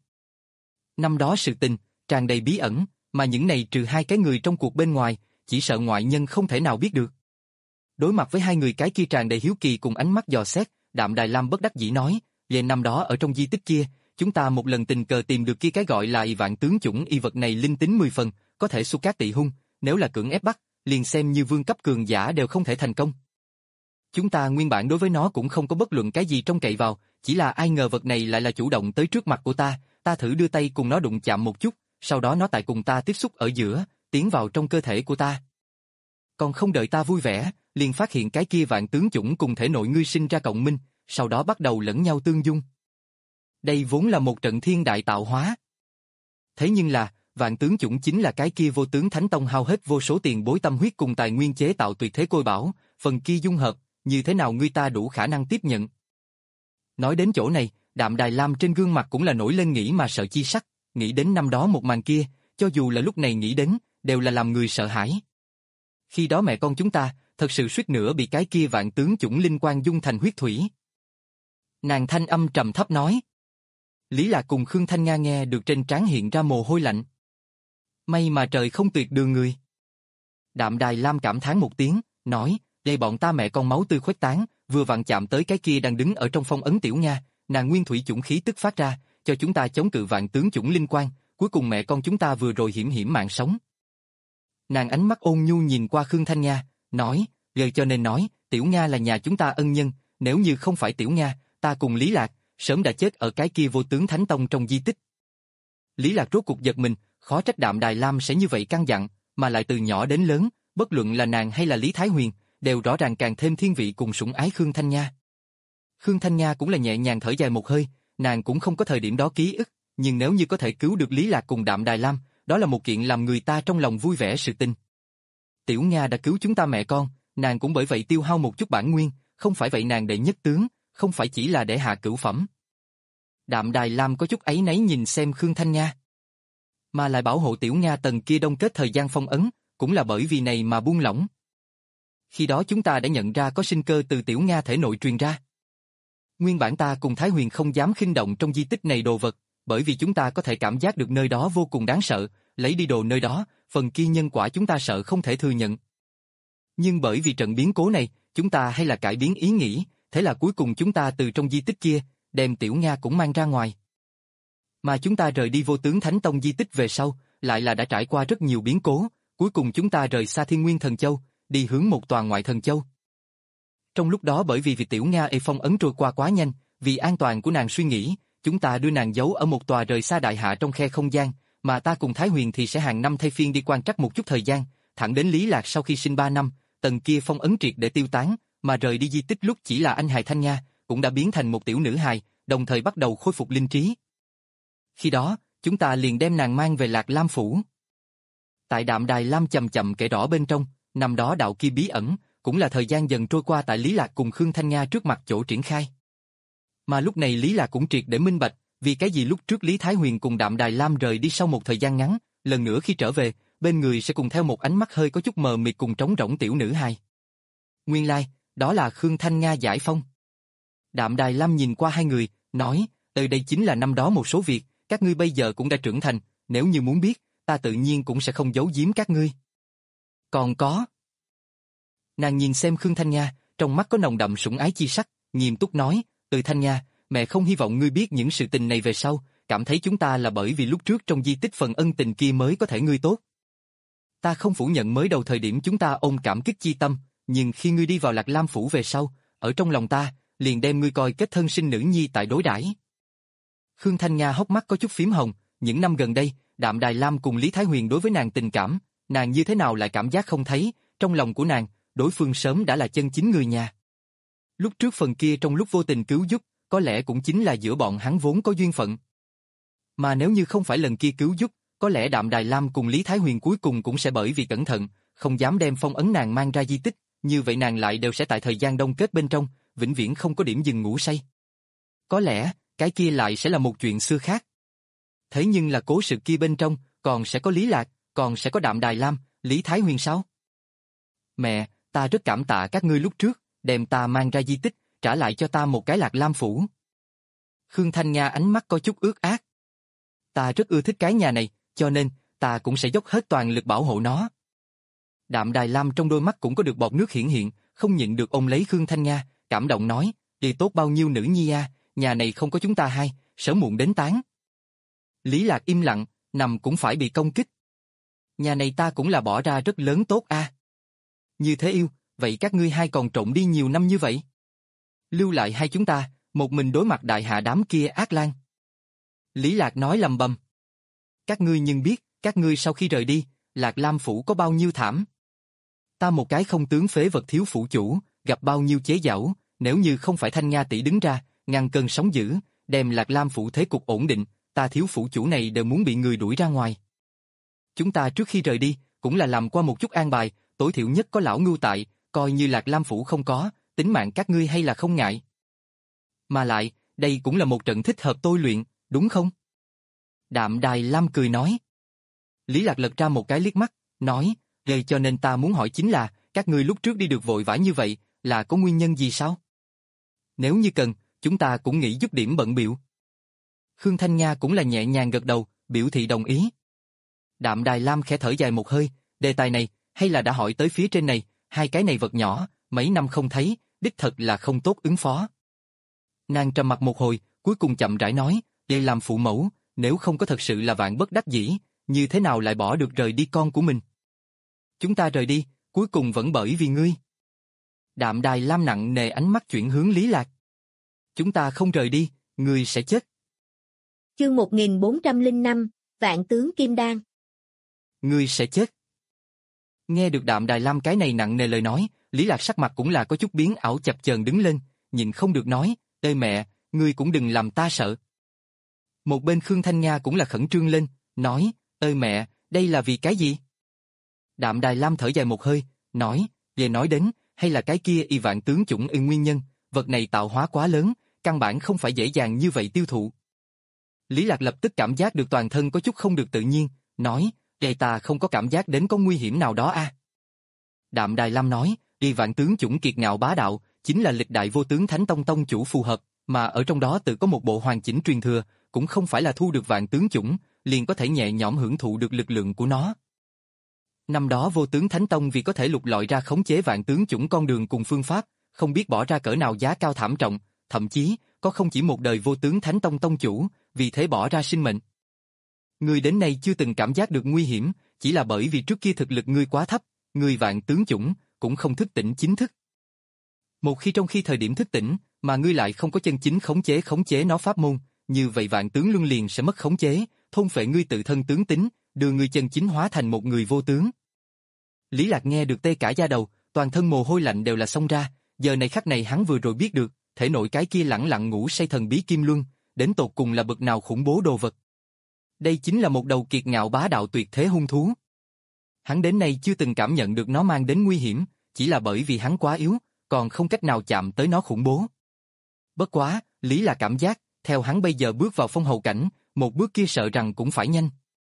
Năm đó sự tình, tràn đầy bí ẩn, mà những này trừ hai cái người trong cuộc bên ngoài, chỉ sợ ngoại nhân không thể nào biết được. Đối mặt với hai người cái kia tràn đầy hiếu kỳ cùng ánh mắt dò xét, Đạm Đài Lam bất đắc dĩ nói, về năm đó ở trong di tích kia, chúng ta một lần tình cờ tìm được kia cái gọi là y vạn tướng chủng y vật này linh tính mười phần, có thể xúc cát tị hung, nếu là cưỡng ép bắt, liền xem như vương cấp cường giả đều không thể thành công. Chúng ta nguyên bản đối với nó cũng không có bất luận cái gì trông cậy vào, chỉ là ai ngờ vật này lại là chủ động tới trước mặt của ta, ta thử đưa tay cùng nó đụng chạm một chút, sau đó nó tại cùng ta tiếp xúc ở giữa, tiến vào trong cơ thể của ta. Còn không đợi ta vui vẻ, liền phát hiện cái kia vạn tướng chủng cùng thể nội ngươi sinh ra cộng minh, sau đó bắt đầu lẫn nhau tương dung. Đây vốn là một trận thiên đại tạo hóa. Thế nhưng là, vạn tướng chủng chính là cái kia Vô Tướng Thánh Tông hao hết vô số tiền bối tâm huyết cùng tài nguyên chế tạo tuyệt thế côi bảo, phần kia dung hợp, như thế nào ngươi ta đủ khả năng tiếp nhận. Nói đến chỗ này, Đạm Đài Lam trên gương mặt cũng là nổi lên nghĩ mà sợ chi sắc, nghĩ đến năm đó một màn kia, cho dù là lúc này nghĩ đến, đều là làm người sợ hãi. Khi đó mẹ con chúng ta, thật sự suýt nữa bị cái kia vạn tướng chủng linh quang dung thành huyết thủy. Nàng thanh âm trầm thấp nói. Lý Lạc cùng Khương Thanh Nga nghe được trên trán hiện ra mồ hôi lạnh. May mà trời không tuyệt đường người. Đạm Đài Lam cảm thán một tiếng, nói, đây bọn ta mẹ con máu tươi khuếch tán, vừa vặn chạm tới cái kia đang đứng ở trong phong ấn Tiểu Nga, nàng nguyên thủy chủng khí tức phát ra, cho chúng ta chống cự vạn tướng chủng linh quang, cuối cùng mẹ con chúng ta vừa rồi hiểm hiểm mạng sống. Nàng ánh mắt ôn nhu nhìn qua Khương Thanh Nga, nói, lời cho nên nói, Tiểu Nga là nhà chúng ta ân nhân, nếu như không phải Tiểu Nga, ta cùng Lý Lạc, sớm đã chết ở cái kia Vô Tướng Thánh Tông trong di tích. Lý Lạc rốt cuộc giật mình, Khó trách Đạm Đài Lam sẽ như vậy căn dặn, mà lại từ nhỏ đến lớn, bất luận là nàng hay là Lý Thái Huyền, đều rõ ràng càng thêm thiên vị cùng sủng ái Khương Thanh Nha. Khương Thanh Nha cũng là nhẹ nhàng thở dài một hơi, nàng cũng không có thời điểm đó ký ức, nhưng nếu như có thể cứu được Lý Lạc cùng Đạm Đài Lam, đó là một kiện làm người ta trong lòng vui vẻ sự tình. Tiểu Nga đã cứu chúng ta mẹ con, nàng cũng bởi vậy tiêu hao một chút bản nguyên, không phải vậy nàng đệ nhất tướng, không phải chỉ là để hạ cửu phẩm. Đạm Đài Lam có chút áy náy nhìn xem Khương Thanh Nha. Mà lại bảo hộ Tiểu Nga tầng kia đông kết thời gian phong ấn, cũng là bởi vì này mà buông lỏng. Khi đó chúng ta đã nhận ra có sinh cơ từ Tiểu Nga thể nội truyền ra. Nguyên bản ta cùng Thái Huyền không dám khinh động trong di tích này đồ vật, bởi vì chúng ta có thể cảm giác được nơi đó vô cùng đáng sợ, lấy đi đồ nơi đó, phần kia nhân quả chúng ta sợ không thể thừa nhận. Nhưng bởi vì trận biến cố này, chúng ta hay là cải biến ý nghĩ, thế là cuối cùng chúng ta từ trong di tích kia, đem Tiểu Nga cũng mang ra ngoài. Mà chúng ta rời đi Vô Tướng Thánh Tông di tích về sau, lại là đã trải qua rất nhiều biến cố, cuối cùng chúng ta rời xa Thiên Nguyên Thần Châu, đi hướng một tòa ngoại thần châu. Trong lúc đó bởi vì vì Tiểu Nga e phong ấn trôi qua quá nhanh, vì an toàn của nàng suy nghĩ, chúng ta đưa nàng giấu ở một tòa rời xa đại hạ trong khe không gian, mà ta cùng Thái Huyền thì sẽ hàng năm thay phiên đi quan trắc một chút thời gian, thẳng đến Lý Lạc sau khi sinh ba năm, tầng kia phong ấn triệt để tiêu tán, mà rời đi di tích lúc chỉ là anh hài Thanh Nha, cũng đã biến thành một tiểu nữ hài, đồng thời bắt đầu khôi phục linh trí. Khi đó, chúng ta liền đem nàng mang về Lạc Lam Phủ. Tại Đạm Đài Lam chậm chậm kể rõ bên trong, năm đó đạo kia bí ẩn, cũng là thời gian dần trôi qua tại Lý Lạc cùng Khương Thanh Nha trước mặt chỗ triển khai. Mà lúc này Lý Lạc cũng triệt để minh bạch, vì cái gì lúc trước Lý Thái Huyền cùng Đạm Đài Lam rời đi sau một thời gian ngắn, lần nữa khi trở về, bên người sẽ cùng theo một ánh mắt hơi có chút mờ mịt cùng trống rỗng tiểu nữ hài. Nguyên lai, like, đó là Khương Thanh Nha giải phong. Đạm Đài Lam nhìn qua hai người, nói, ở đây chính là năm đó một số việc, các ngươi bây giờ cũng đã trưởng thành, nếu như muốn biết, ta tự nhiên cũng sẽ không giấu giếm các ngươi. Còn có. Nàng nhìn xem Khương Thanh Nha, trong mắt có nồng đậm sủng ái chi sắc, nghiêm túc nói, từ Thanh Nha, mẹ không hy vọng ngươi biết những sự tình này về sau, cảm thấy chúng ta là bởi vì lúc trước trong di tích phần ân tình kia mới có thể ngươi tốt. Ta không phủ nhận mới đầu thời điểm chúng ta ôm cảm kích chi tâm, nhưng khi ngươi đi vào Lạc Lam Phủ về sau, ở trong lòng ta, liền đem ngươi coi kết thân sinh nữ nhi tại đối đãi. Khương Thanh Nha hốc mắt có chút phím hồng, những năm gần đây, Đạm Đài Lam cùng Lý Thái Huyền đối với nàng tình cảm, nàng như thế nào lại cảm giác không thấy, trong lòng của nàng, đối phương sớm đã là chân chính người nhà. Lúc trước phần kia trong lúc vô tình cứu giúp, có lẽ cũng chính là giữa bọn hắn vốn có duyên phận. Mà nếu như không phải lần kia cứu giúp, có lẽ Đạm Đài Lam cùng Lý Thái Huyền cuối cùng cũng sẽ bởi vì cẩn thận, không dám đem phong ấn nàng mang ra di tích, như vậy nàng lại đều sẽ tại thời gian đông kết bên trong, vĩnh viễn không có điểm dừng ngủ say. Có lẽ, cái kia lại sẽ là một chuyện xưa khác. Thế nhưng là cố sự kia bên trong, còn sẽ có Lý Lạc, còn sẽ có Đạm Đài Lam, Lý Thái Huyền sao? Mẹ, ta rất cảm tạ các ngươi lúc trước, đem ta mang ra di tích, trả lại cho ta một cái Lạc Lam Phủ. Khương Thanh Nga ánh mắt có chút ướt át. Ta rất ưa thích cái nhà này, cho nên, ta cũng sẽ dốc hết toàn lực bảo hộ nó. Đạm Đài Lam trong đôi mắt cũng có được bọt nước hiển hiện, không nhịn được ôm lấy Khương Thanh Nga, cảm động nói, đi tốt bao nhiêu nữ nhi a, nhà này không có chúng ta hai, sớm muộn đến tán. Lý Lạc im lặng, nằm cũng phải bị công kích. Nhà này ta cũng là bỏ ra rất lớn tốt a. Như thế yêu, vậy các ngươi hai còn trộn đi nhiều năm như vậy. Lưu lại hai chúng ta, một mình đối mặt đại hạ đám kia ác lang. Lý Lạc nói lầm bầm. Các ngươi nhưng biết, các ngươi sau khi rời đi, Lạc Lam Phủ có bao nhiêu thảm. Ta một cái không tướng phế vật thiếu phủ chủ, gặp bao nhiêu chế giễu, nếu như không phải Thanh Nga tỷ đứng ra, ngăn cơn sóng dữ, đem Lạc Lam Phủ thế cục ổn định, ta thiếu phủ chủ này đều muốn bị người đuổi ra ngoài. Chúng ta trước khi rời đi, cũng là làm qua một chút an bài, tối thiểu nhất có lão ngưu tại, coi như Lạc Lam Phủ không có, tính mạng các ngươi hay là không ngại. Mà lại, đây cũng là một trận thích hợp tôi luyện, đúng không? Đạm Đài Lam cười nói. Lý Lạc lật ra một cái liếc mắt, nói, vậy cho nên ta muốn hỏi chính là, các ngươi lúc trước đi được vội vã như vậy, là có nguyên nhân gì sao? Nếu như cần, chúng ta cũng nghĩ giúp điểm bận biểu. Khương Thanh Nga cũng là nhẹ nhàng gật đầu, biểu thị đồng ý. Đạm Đài Lam khẽ thở dài một hơi, đề tài này, hay là đã hỏi tới phía trên này, hai cái này vật nhỏ, mấy năm không thấy, đích thật là không tốt ứng phó. Nàng trầm mặt một hồi, cuối cùng chậm rãi nói, để làm phụ mẫu, nếu không có thật sự là vạn bất đắc dĩ, như thế nào lại bỏ được rời đi con của mình. Chúng ta rời đi, cuối cùng vẫn bởi vì ngươi. Đạm Đài Lam nặng nề ánh mắt chuyển hướng Lý Lạc. Chúng ta không rời đi, ngươi sẽ chết.
Chương một nghìn bốn trăm lẻ năm, Vạn Tướng Kim Đan.
Ngươi sẽ chết. Nghe được Đạm Đài Lam cái này nặng nề lời nói, Lý Lạc sắc mặt cũng là có chút biến ảo chập chờn đứng lên, nhịn không được nói, ê mẹ, ngươi cũng đừng làm ta sợ. Một bên Khương Thanh Nga cũng là khẩn trương lên, nói, ê mẹ, đây là vì cái gì? Đạm Đài Lam thở dài một hơi, nói, về nói đến, hay là cái kia y vạn tướng chủng y nguyên nhân, vật này tạo hóa quá lớn, căn bản không phải dễ dàng như vậy tiêu thụ. Lý Lạc lập tức cảm giác được toàn thân có chút không được tự nhiên, nói, vậy ta không có cảm giác đến có nguy hiểm nào đó a. À? Đạm Đài Lam nói, y vạn tướng chủng kiệt ngạo bá đạo, chính là lịch đại vô tướng Thánh Tông tông chủ phù hợp, mà ở trong đó tự có một bộ hoàn chỉnh truyền thừa, cũng không phải là thu được vạn tướng chủng, liền có thể nhẹ nhõm hưởng thụ được lực lượng của nó. Năm đó vô tướng Thánh Tông vì có thể lục lọi ra khống chế vạn tướng chủng con đường cùng phương pháp, không biết bỏ ra cỡ nào giá cao thảm trọng, thậm chí, có không chỉ một đời vô tướng Thánh Tông tông chủ, vì thế bỏ ra sinh mệnh. Ngươi đến nay chưa từng cảm giác được nguy hiểm, chỉ là bởi vì trước kia thực lực ngươi quá thấp, ngươi vạn tướng chủng, cũng không thức tỉnh chính thức. Một khi trong khi thời điểm thức tỉnh, mà ngươi lại không có chân chính khống chế khống chế nó pháp môn, như vậy vạn tướng luân liền sẽ mất khống chế, thôn phệ ngươi tự thân tướng tính, đưa ngươi chân chính hóa thành một người vô tướng. Lý Lạc nghe được tê cả da đầu, toàn thân mồ hôi lạnh đều là xông ra, giờ này khắc này hắn vừa rồi biết được, thể nội cái kia lẳng lặng ngủ say thần bí kim luân, đến tột cùng là bậc nào khủng bố đồ vật. Đây chính là một đầu kiệt ngạo bá đạo tuyệt thế hung thú. Hắn đến nay chưa từng cảm nhận được nó mang đến nguy hiểm, chỉ là bởi vì hắn quá yếu, còn không cách nào chạm tới nó khủng bố. Bất quá, Lý là cảm giác, theo hắn bây giờ bước vào phong hầu cảnh, một bước kia sợ rằng cũng phải nhanh.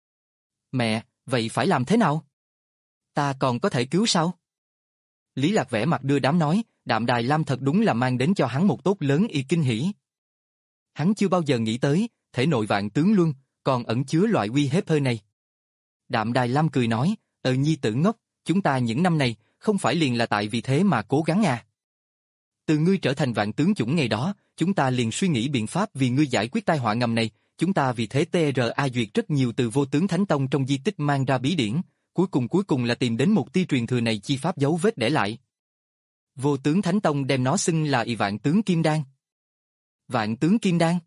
Mẹ, vậy phải làm thế nào? Ta còn có thể cứu sao? Lý Lạc vẻ mặt đưa đám nói, Đạm Đài Lam thật đúng là mang đến cho hắn một tốt lớn y kinh hỉ. Hắn chưa bao giờ nghĩ tới, thể nội vạn tướng luân, còn ẩn chứa loại uy hiếp hơi này. Đạm Đài Lam cười nói, ờ nhi tử ngốc, chúng ta những năm này, không phải liền là tại vì thế mà cố gắng à. Từ ngươi trở thành vạn tướng chủng ngày đó, chúng ta liền suy nghĩ biện pháp vì ngươi giải quyết tai họa ngầm này, chúng ta vì thế tê rờ a duyệt rất nhiều từ vô tướng Thánh Tông trong di tích mang ra bí điển, cuối cùng cuối cùng là tìm đến một tia truyền thừa này chi pháp dấu vết để lại. Vô tướng Thánh Tông đem nó xưng là y vạn tướng kim đan. Vạn tướng kim đan.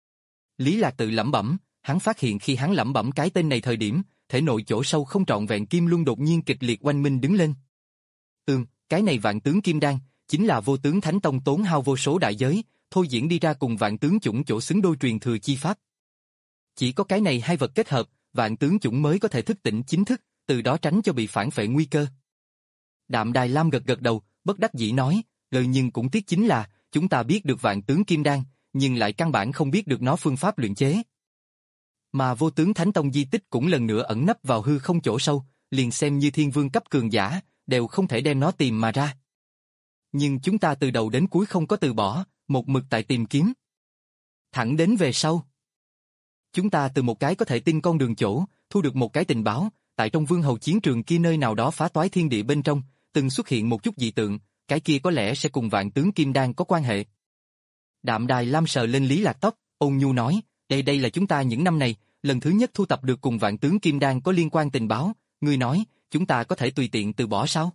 Lý Lạc tự lẩm bẩm, hắn phát hiện khi hắn lẩm bẩm cái tên này thời điểm, thể nội chỗ sâu không trọn vẹn kim luân đột nhiên kịch liệt oanh minh đứng lên. Ừm, cái này vạn tướng kim đan, chính là vô tướng Thánh Tông tốn hao vô số đại giới, thôi diễn đi ra cùng vạn tướng chủng chỗ xứng đôi truyền thừa chi pháp. Chỉ có cái này hai vật kết hợp, vạn tướng chủng mới có thể thức tỉnh chính thức, từ đó tránh cho bị phản phệ nguy cơ. Đạm Đài Lam gật gật đầu, bất đắc dĩ nói, lời nhưng cũng tiếc chính là, chúng ta biết được vạn tướng kim đan, nhưng lại căn bản không biết được nó phương pháp luyện chế. Mà vô tướng Thánh Tông di tích cũng lần nữa ẩn nấp vào hư không chỗ sâu, liền xem như thiên vương cấp cường giả, đều không thể đem nó tìm mà ra. Nhưng chúng ta từ đầu đến cuối không có từ bỏ, một mực tại tìm kiếm. Thẳng đến về sau. Chúng ta từ một cái có thể tin con đường chỗ, thu được một cái tình báo, tại trong vương hầu chiến trường kia nơi nào đó phá toái thiên địa bên trong, từng xuất hiện một chút dị tượng, cái kia có lẽ sẽ cùng vạn tướng kim đan có quan hệ. Đạm Đài Lam sờ lên Lý Lạc tóc, ôn nhu nói, đây đây là chúng ta những năm này, lần thứ nhất thu tập được cùng vạn tướng kim đan có liên quan tình báo, ngươi nói, chúng ta có thể tùy tiện từ bỏ sao?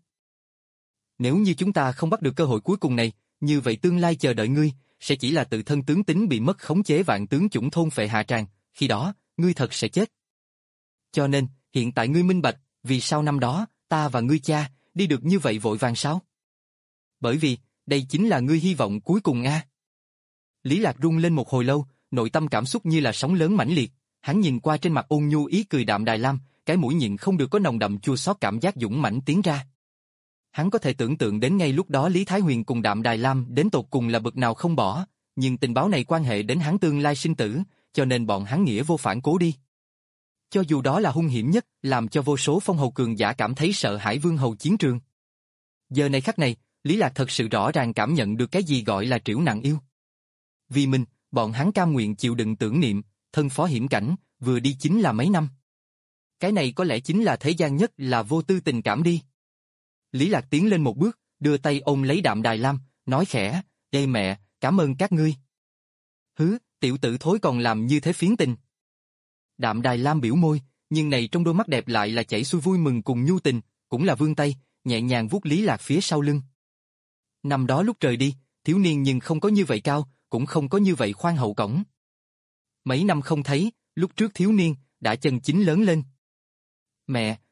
Nếu như chúng ta không bắt được cơ hội cuối cùng này, như vậy tương lai chờ đợi ngươi, sẽ chỉ là tự thân tướng tính bị mất khống chế vạn tướng chủng thôn phệ hạ tràng, khi đó, ngươi thật sẽ chết. Cho nên, hiện tại ngươi minh bạch, vì sao năm đó, ta và ngươi cha, đi được như vậy vội vàng sao? Bởi vì, đây chính là ngươi hy vọng cuối cùng a. Lý Lạc rung lên một hồi lâu, nội tâm cảm xúc như là sóng lớn mãnh liệt, hắn nhìn qua trên mặt ôn nhu ý cười Đạm Đài Lam, cái mũi nhịn không được có nồng đậm chua xót cảm giác dũng mãnh tiến ra. Hắn có thể tưởng tượng đến ngay lúc đó Lý Thái Huyền cùng Đạm Đài Lam đến tột cùng là bậc nào không bỏ, nhưng tình báo này quan hệ đến hắn tương lai sinh tử, cho nên bọn hắn nghĩa vô phản cố đi. Cho dù đó là hung hiểm nhất, làm cho vô số phong hầu cường giả cảm thấy sợ hãi vương hầu chiến trường. Giờ này khắc này, Lý Lạc thật sự rõ ràng cảm nhận được cái gì gọi là triểu nặng yêu. Vì mình, bọn hắn cam nguyện chịu đựng tưởng niệm, thân phó hiểm cảnh, vừa đi chính là mấy năm. Cái này có lẽ chính là thế gian nhất là vô tư tình cảm đi. Lý Lạc tiến lên một bước, đưa tay ôm lấy Đạm Đài Lam, nói khẽ, "Ê mẹ, cảm ơn các ngươi." "Hứ, tiểu tử thối còn làm như thế phiến tình." Đạm Đài Lam biểu môi, nhưng này trong đôi mắt đẹp lại là chảy xuôi vui mừng cùng nhu tình, cũng là vươn tay, nhẹ nhàng vuốt Lý Lạc phía sau lưng. Năm đó lúc trời đi, thiếu niên nhưng không có như vậy cao, cũng không có như vậy khoan hậu cổng. Mấy năm không thấy, lúc trước thiếu niên, đã chân chính lớn lên. "Mẹ,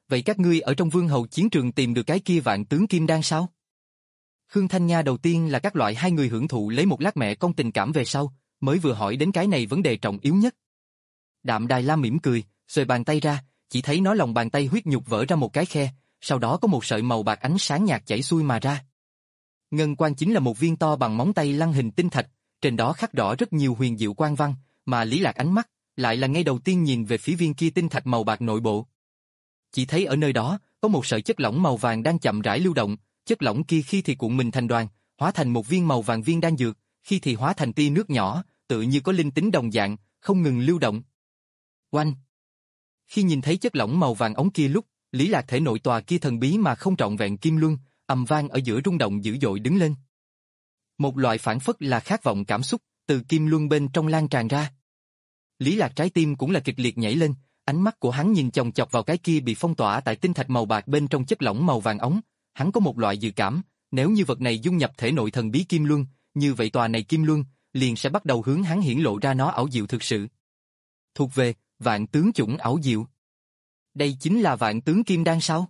vậy các ngươi ở trong vương hầu chiến trường tìm được cái kia vạn tướng kim đan sao? Khương Thanh Nha đầu tiên là các loại hai người hưởng thụ lấy một lát mẹ con tình cảm về sau, mới vừa hỏi đến cái này vấn đề trọng yếu nhất. Đạm Đài Lam mỉm cười, rồi bàn tay ra, chỉ thấy nó lòng bàn tay huyết nhục vỡ ra một cái khe, sau đó có một sợi màu bạc ánh sáng nhạt chảy xuôi mà ra. Ngân quang chính là một viên to bằng móng tay lăng hình tinh thạch, trên đó khắc rõ rất nhiều huyền diệu quang văn, mà Lý Lạc ánh mắt lại là ngay đầu tiên nhìn về phía viên kia tinh thạch màu bạc nội bộ. Chỉ thấy ở nơi đó có một sợi chất lỏng màu vàng đang chậm rãi lưu động, chất lỏng kia khi thì cuộn mình thành đoàn, hóa thành một viên màu vàng viên đan dược, khi thì hóa thành tia nước nhỏ, tự như có linh tính đồng dạng, không ngừng lưu động. Oanh! Khi nhìn thấy chất lỏng màu vàng ống kia lúc, Lý Lạc thể nội tòa kia thần bí mà không trọn vẹn kim luân, ầm vang ở giữa rung động dữ dội đứng lên. Một loại phản phất là khát vọng cảm xúc, từ kim luân bên trong lan tràn ra. Lý Lạc trái tim cũng là kịch liệt nhảy lên, ánh mắt của hắn nhìn chòng chọc vào cái kia bị phong tỏa tại tinh thạch màu bạc bên trong chất lỏng màu vàng ống, hắn có một loại dự cảm, nếu như vật này dung nhập thể nội thần bí kim luân, như vậy tòa này kim luân liền sẽ bắt đầu hướng hắn hiển lộ ra nó ảo diệu thực sự. Thuộc về vạn tướng chủng ảo diệu. Đây chính là vạn tướng kim đan sao?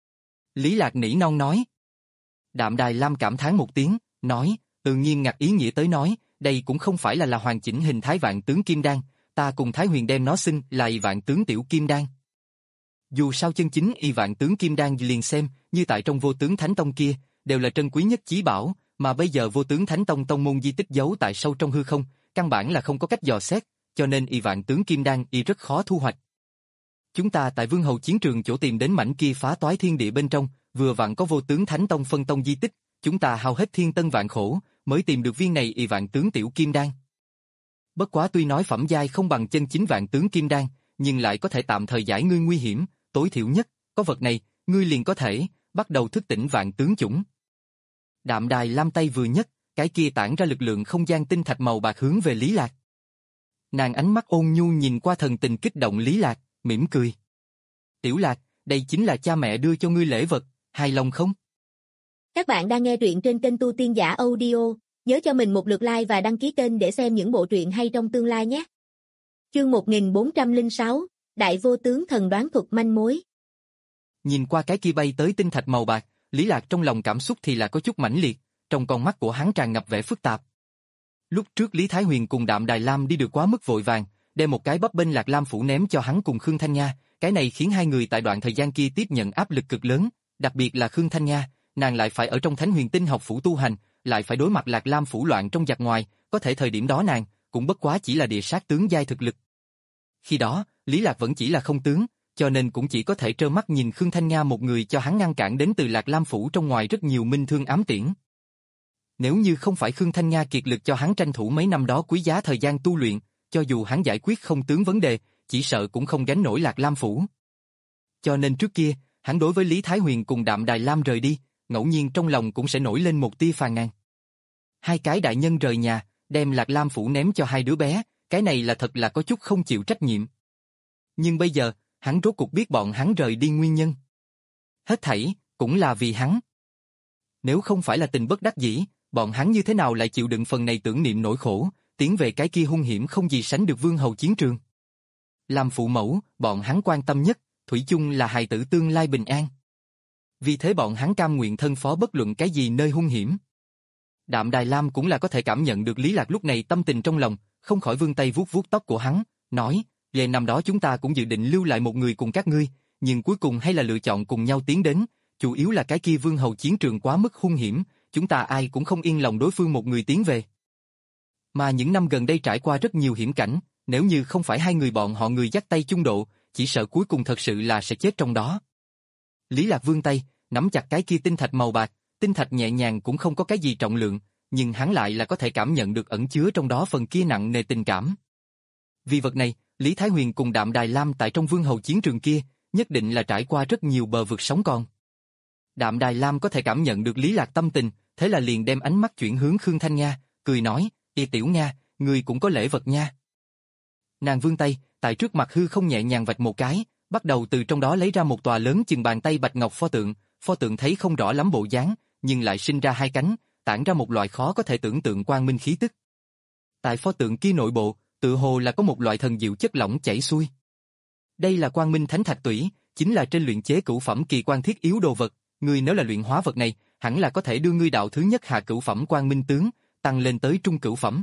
Lý Lạc nỉ non nói. Đạm Đài Lam cảm thán một tiếng, nói, tự nhiên ngặt ý nghĩa tới nói, đây cũng không phải là là hoàn chỉnh hình thái vạn tướng kim đan, ta cùng Thái Huyền đem nó xưng là y vạn tướng tiểu kim đan. Dù sao chân chính y vạn tướng kim đan liền xem, như tại trong vô tướng thánh tông kia, đều là trân quý nhất chí bảo, mà bây giờ vô tướng thánh tông tông môn di tích giấu tại sâu trong hư không, căn bản là không có cách dò xét, cho nên y vạn tướng kim đan y rất khó thu hoạch. Chúng ta tại vương hầu chiến trường chỗ tìm đến mảnh kia phá toái thiên địa bên trong, vừa vặn có vô tướng thánh tông phân tông di tích, chúng ta hao hết thiên tân vạn khổ, mới tìm được viên này y vạn tướng tiểu kim đan. Bất quá tuy nói phẩm giai không bằng chân chính vạn tướng kim đan, nhưng lại có thể tạm thời giải ngươi nguy hiểm, tối thiểu nhất, có vật này, ngươi liền có thể bắt đầu thức tỉnh vạn tướng chủng. Đạm Đài Lam tay vừa nhấc, cái kia tản ra lực lượng không gian tinh thạch màu bạc hướng về Lý Lạc. Nàng ánh mắt ôn nhu nhìn qua thần tình kích động Lý Lạc, mỉm cười. Tiểu Lạc, đây chính là cha mẹ đưa cho ngươi lễ vật, hài lòng không?
Các bạn đang nghe truyện trên kênh Tu Tiên Giả Audio, nhớ cho mình một lượt like và đăng ký kênh để xem những bộ truyện hay trong tương lai nhé. Chương một nghìn bốn trăm lẻ sáu, Đại Vô Tướng Thần Đoán Thuật manh mối.
Nhìn qua cái kia bay tới tinh thạch màu bạc, Lý Lạc trong lòng cảm xúc thì là có chút mãnh liệt, trong con mắt của hắn tràn ngập vẻ phức tạp. Lúc trước Lý Thái Huyền cùng Đạm Đài Lam đi được quá mức vội vàng, đem một cái bắp bên Lạc Lam phủ ném cho hắn cùng Khương Thanh Nha, cái này khiến hai người tại đoạn thời gian kia tiếp nhận áp lực cực lớn, đặc biệt là Khương Thanh Nha, nàng lại phải ở trong Thánh Huyền Tinh học phủ tu hành, lại phải đối mặt Lạc Lam phủ loạn trong giặc ngoài, có thể thời điểm đó nàng cũng bất quá chỉ là địa sát tướng giai thực lực. Khi đó, Lý Lạc vẫn chỉ là không tướng, cho nên cũng chỉ có thể trơ mắt nhìn Khương Thanh Nha một người cho hắn ngăn cản đến từ Lạc Lam phủ trong ngoài rất nhiều minh thương ám tiễn. Nếu như không phải Khương Thanh Nha kiệt lực cho hắn tranh thủ mấy năm đó quý giá thời gian tu luyện, cho dù hắn giải quyết không tướng vấn đề, chỉ sợ cũng không gánh nổi Lạc Lam phủ. Cho nên trước kia, hắn đối với Lý Thái Huyền cùng Đạm Đài Lam rời đi, ngẫu nhiên trong lòng cũng sẽ nổi lên một tia phàn nàn. Hai cái đại nhân rời nhà, đem Lạc Lam phủ ném cho hai đứa bé, cái này là thật là có chút không chịu trách nhiệm. Nhưng bây giờ, hắn rốt cuộc biết bọn hắn rời đi nguyên nhân. Hết thảy, cũng là vì hắn. Nếu không phải là tình bất đắc dĩ, bọn hắn như thế nào lại chịu đựng phần này tưởng niệm nỗi khổ, tiến về cái kia hung hiểm không gì sánh được vương hầu chiến trường. Làm phụ mẫu, bọn hắn quan tâm nhất, thủy chung là hài tử tương lai bình an. Vì thế bọn hắn cam nguyện thân phó bất luận cái gì nơi hung hiểm. Đạm Đài Lam cũng là có thể cảm nhận được Lý Lạc lúc này tâm tình trong lòng, không khỏi vươn tay vuốt vuốt tóc của hắn, nói, về năm đó chúng ta cũng dự định lưu lại một người cùng các ngươi, nhưng cuối cùng hay là lựa chọn cùng nhau tiến đến, chủ yếu là cái kia vương hầu chiến trường quá mức hung hiểm, chúng ta ai cũng không yên lòng đối phương một người tiến về. Mà những năm gần đây trải qua rất nhiều hiểm cảnh, nếu như không phải hai người bọn họ người dắt tay chung độ, chỉ sợ cuối cùng thật sự là sẽ chết trong đó. Lý Lạc vươn tay, nắm chặt cái kia tinh thạch màu bạc, tinh thạch nhẹ nhàng cũng không có cái gì trọng lượng, nhưng hắn lại là có thể cảm nhận được ẩn chứa trong đó phần kia nặng nề tình cảm. Vì vật này, Lý Thái Huyền cùng Đạm Đài Lam tại trong vương hầu chiến trường kia, nhất định là trải qua rất nhiều bờ vực sống còn. Đạm Đài Lam có thể cảm nhận được Lý Lạc tâm tình, thế là liền đem ánh mắt chuyển hướng Khương Thanh Nha, cười nói, "Y tiểu Nga, ngươi cũng có lễ vật nha." Nàng vươn tay, tại trước mặt hư không nhẹ nhàng vạch một cái, bắt đầu từ trong đó lấy ra một tòa lớn chừng bàn tay bạch ngọc pho tượng, pho tượng thấy không rõ lắm bộ dáng, nhưng lại sinh ra hai cánh, tản ra một loại khó có thể tưởng tượng quang minh khí tức. Tại pho tượng kia nội bộ, tự hồ là có một loại thần diệu chất lỏng chảy xuôi. Đây là quang minh thánh thạch tủy, chính là trên luyện chế cửu phẩm kỳ quan thiết yếu đồ vật, ngươi nếu là luyện hóa vật này, hẳn là có thể đưa ngươi đạo thứ nhất hạ cửu phẩm quang minh tướng, tăng lên tới trung cửu phẩm.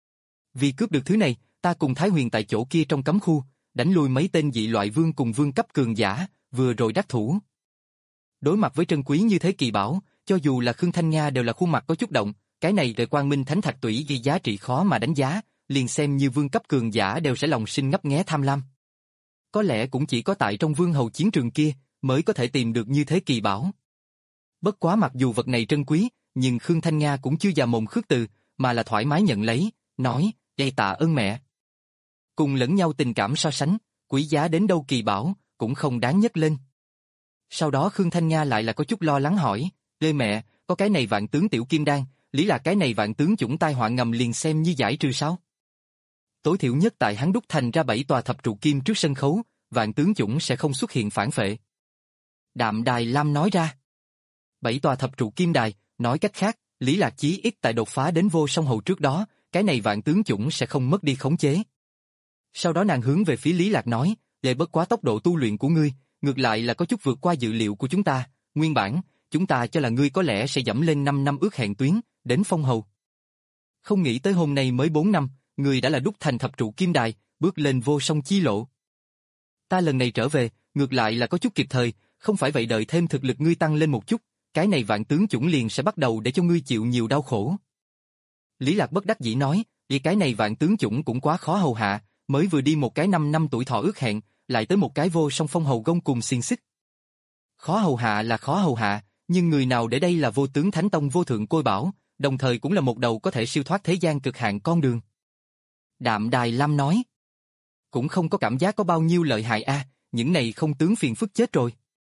Vì cướp được thứ này, ta cùng Thái Huyền tại chỗ kia trong cấm khu, đánh lui mấy tên dị loại vương cùng vương cấp cường giả, vừa rồi đắc thủ. Đối mặt với trân quý như thế kỳ bảo, cho dù là Khương Thanh Nga đều là khuôn mặt có chút động, cái này đời quang minh thánh thạch tủy ghi giá trị khó mà đánh giá, liền xem như vương cấp cường giả đều sẽ lòng sinh ngấp nghé tham lam. Có lẽ cũng chỉ có tại trong vương hầu chiến trường kia, mới có thể tìm được như thế kỳ bảo. Bất quá mặc dù vật này trân quý, nhưng Khương Thanh Nga cũng chưa già mồm khước từ, mà là thoải mái nhận lấy, nói, "Gây tạ ơn mẹ." Cùng lẫn nhau tình cảm so sánh, quý giá đến đâu kỳ bảo, cũng không đáng nhấc lên. Sau đó Khương Thanh Nga lại là có chút lo lắng hỏi, "Lê mẹ, có cái này vạn tướng tiểu kim đan, lý là cái này vạn tướng chủng tai họa ngầm liền xem như giải trừ sao?" Tối thiểu nhất tại hắn đúc thành ra bảy tòa thập trụ kim trước sân khấu, vạn tướng chủng sẽ không xuất hiện phản phệ. Đạm Đài Lam nói ra. Bảy tòa thập trụ kim đài, nói cách khác, Lý Lạc chí ít tại đột phá đến vô song hầu trước đó, cái này vạn tướng chủng sẽ không mất đi khống chế. Sau đó nàng hướng về phía Lý Lạc nói, "Lệ bất quá tốc độ tu luyện của ngươi, ngược lại là có chút vượt qua dự liệu của chúng ta, nguyên bản, chúng ta cho là ngươi có lẽ sẽ dẫm lên năm năm ước hẹn tuyến, đến phong hầu. Không nghĩ tới hôm nay mới bốn năm, ngươi đã là đúc thành thập trụ kim đài, bước lên vô song chi lộ. Ta lần này trở về, ngược lại là có chút kịp thời, không phải vậy đợi thêm thực lực ngươi tăng lên một chút, cái này vạn tướng chủng liền sẽ bắt đầu để cho ngươi chịu nhiều đau khổ." Lý Lạc bất đắc dĩ nói, "Vì cái này vạn tướng chủng cũng quá khó hầu hạ, mới vừa đi một cái năm năm tuổi thọ ước hẹn, lại tới một cái vô song phong hầu gông cùng xiềng xích. Khó hầu hạ là khó hầu hạ, nhưng người nào để đây là vô tướng thánh tông vô thượng côi bảo, đồng thời cũng là một đầu có thể siêu thoát thế gian cực hạn con đường." Đạm Đài Lam nói, "Cũng không có cảm giác có bao nhiêu lợi hại a, những này không tướng phiền phức chết rồi."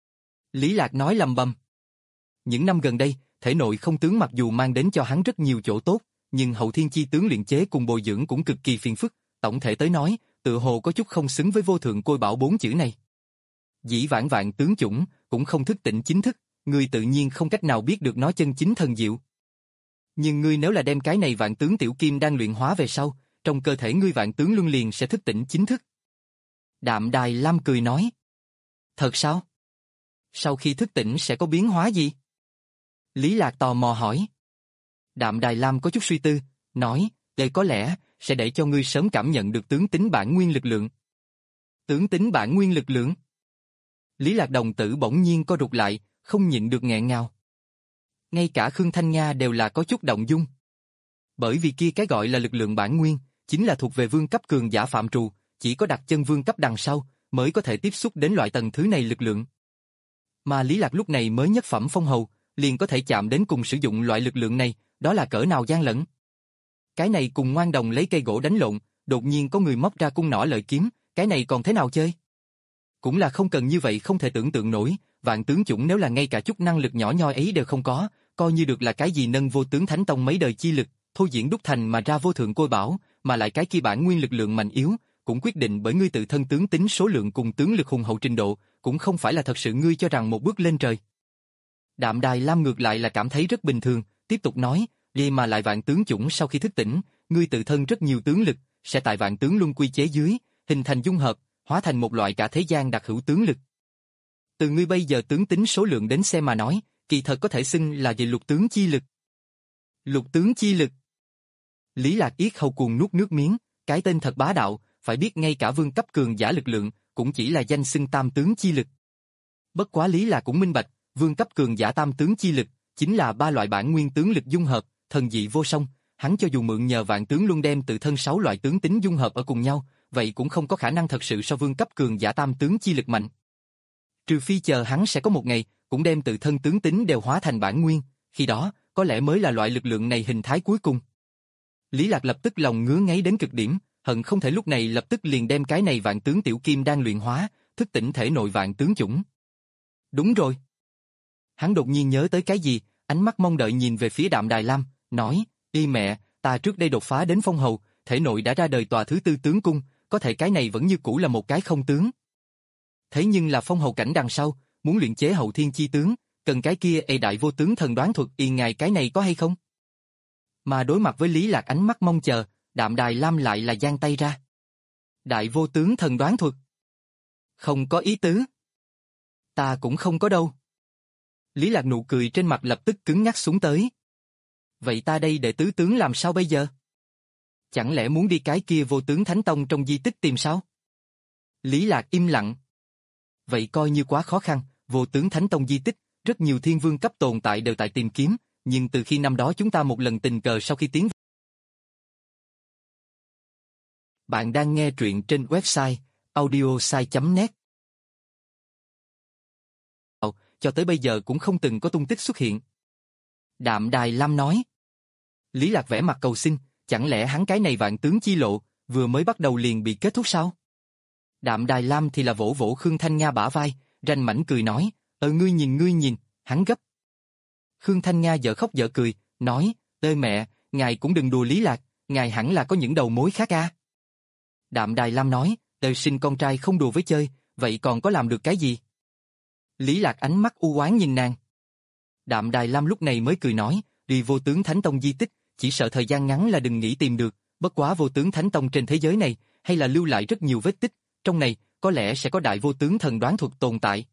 Lý Lạc nói lầm bầm. Những năm gần đây, thể nội không tướng mặc dù mang đến cho hắn rất nhiều chỗ tốt, nhưng hậu thiên chi tướng luyện chế cùng bồi dưỡng cũng cực kỳ phiền phức, tổng thể tới nói, tựa hồ có chút không xứng với vô thượng côi bảo bốn chữ này. Dĩ vãng vạn tướng chủng, cũng không thức tỉnh chính thức, ngươi tự nhiên không cách nào biết được nó chân chính thần diệu. Nhưng ngươi nếu là đem cái này vạn tướng tiểu kim đang luyện hóa về sau, trong cơ thể ngươi vạn tướng luân liền sẽ thức tỉnh chính thức. Đạm Đài Lam cười nói, "Thật sao? Sau khi thức tỉnh sẽ có biến hóa gì?" Lý Lạc tò mò hỏi. Đạm Đài Lam có chút suy tư, nói, "Đây có lẽ sẽ để cho ngươi sớm cảm nhận được tướng tính bản nguyên lực lượng." Tướng tính bản nguyên lực lượng? Lý Lạc đồng tử bỗng nhiên co rụt lại, không nhịn được nghẹn ngào. Ngay cả Khương Thanh Nga đều là có chút động dung. Bởi vì kia cái gọi là lực lượng bản nguyên, chính là thuộc về vương cấp cường giả phạm trù, chỉ có đặt chân vương cấp đằng sau, mới có thể tiếp xúc đến loại tầng thứ này lực lượng. Mà Lý Lạc lúc này mới nhất phẩm phong hầu, liền có thể chạm đến cùng sử dụng loại lực lượng này, đó là cỡ nào gian lận. Cái này cùng ngoan đồng lấy cây gỗ đánh lộn, đột nhiên có người móc ra cung nỏ lợi kiếm, cái này còn thế nào chơi? Cũng là không cần như vậy không thể tưởng tượng nổi, vạn tướng chủng nếu là ngay cả chút năng lực nhỏ nhoi ấy đều không có, coi như được là cái gì nâng vô tướng thánh tông mấy đời chi lực, thôi diễn đúc thành mà ra vô thượng côi bảo, mà lại cái kia bản nguyên lực lượng mạnh yếu, cũng quyết định bởi ngươi tự thân tướng tính số lượng cùng tướng lực hùng hậu trình độ, cũng không phải là thật sự ngươi cho rằng một bước lên trời. Đạm Đài Lam ngược lại là cảm thấy rất bình thường, tiếp tục nói, vậy mà lại vạn tướng chủng sau khi thức tỉnh, ngươi tự thân rất nhiều tướng lực, sẽ tại vạn tướng luân quy chế dưới, hình thành dung hợp, hóa thành một loại cả thế gian đặc hữu tướng lực. Từ ngươi bây giờ tướng tính số lượng đến xem mà nói, kỳ thật có thể xưng là về lục tướng chi lực. Lục tướng chi lực. Lý Lạc Yết hầu cuồng nuốt nước miếng, cái tên thật bá đạo, phải biết ngay cả vương cấp cường giả lực lượng, cũng chỉ là danh xưng tam tướng chi lực. Bất quá Lý Lạc cũng minh bạch, vương cấp cường giả tam tướng chi lực, chính là ba loại bản nguyên tướng lực dung hợp, thần dị vô song, hắn cho dù mượn nhờ vạn tướng luân đem tự thân sáu loại tướng tính dung hợp ở cùng nhau, vậy cũng không có khả năng thật sự so vương cấp cường giả tam tướng chi lực mạnh. Trừ phi chờ hắn sẽ có một ngày, cũng đem tự thân tướng tính đều hóa thành bản nguyên, khi đó, có lẽ mới là loại lực lượng này hình thái cuối cùng. Lý Lạc lập tức lòng ngứa ngáy đến cực điểm, hận không thể lúc này lập tức liền đem cái này vạn tướng tiểu kim đang luyện hóa, thức tỉnh thể nội vạn tướng chủng. Đúng rồi. Hắn đột nhiên nhớ tới cái gì, ánh mắt mong đợi nhìn về phía Đạm Đài Lam, nói, "Y mẹ, ta trước đây đột phá đến phong hầu, thể nội đã ra đời tòa thứ tư tướng cung, có thể cái này vẫn như cũ là một cái không tướng. Thế nhưng là phong hầu cảnh đằng sau, muốn luyện chế hậu thiên chi tướng, cần cái kia ê đại vô tướng thần đoán thuật y ngài cái này có hay không?" Mà đối mặt với Lý Lạc ánh mắt mong chờ, Đạm Đài Lam lại là giang tay ra. Đại vô tướng thần đoán thuật. Không có ý tứ. Ta cũng không có đâu. Lý Lạc nụ cười trên mặt lập tức cứng ngắc xuống tới. Vậy ta đây đệ tứ tướng làm sao bây giờ? Chẳng lẽ muốn đi cái kia Vô Tướng Thánh Tông trong di tích tìm sao? Lý Lạc im lặng. Vậy coi như quá khó khăn, Vô Tướng Thánh Tông di tích, rất nhiều thiên vương cấp tồn tại đều tại tìm kiếm, nhưng từ khi năm đó chúng ta một lần tình cờ sau khi tiến. Bạn đang nghe truyện trên website audiosai chấm net. Cho tới bây giờ cũng không từng có tung tích xuất hiện. Đạm Đài Lam nói. Lý Lạc vẻ mặt cầu xin, chẳng lẽ hắn cái này vạn tướng chi lộ, vừa mới bắt đầu liền bị kết thúc sao? Đạm Đài Lam thì là vỗ vỗ Khương Thanh Nga bả vai, ranh mảnh cười nói, ờ ngươi nhìn ngươi nhìn, hắn gấp. Khương Thanh Nga dở khóc dở cười, nói, ê mẹ, ngài cũng đừng đùa Lý Lạc, ngài hẳn là có những đầu mối khác à? Đạm Đài Lam nói, đời sinh con trai không đùa với chơi, vậy còn có làm được cái gì? Lý Lạc ánh mắt u oán nhìn nàng. Đạm Đài Lam lúc này mới cười nói, đi Vô Tướng Thánh Tông di tích, chỉ sợ thời gian ngắn là đừng nghĩ tìm được, bất quá Vô Tướng Thánh Tông trên thế giới này, hay là lưu lại rất nhiều vết tích, trong này, có lẽ sẽ có đại vô tướng thần đoán thuật tồn tại.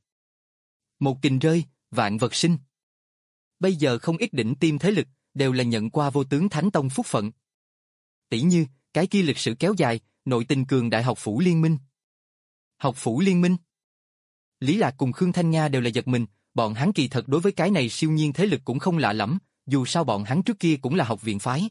Một kình rơi, vạn vật sinh. Bây giờ không ít đỉnh tiêm thế lực, đều là nhận qua Vô Tướng Thánh Tông phúc phận. Tỷ như, cái kia lịch sử kéo dài, nội tình cường đại học phủ liên minh. Học phủ liên minh? Lý Lạc cùng Khương Thanh Nga đều là giật mình, bọn hắn kỳ thật đối với cái này siêu nhiên thế lực cũng không lạ lắm, dù sao bọn hắn trước kia cũng là học viện phái.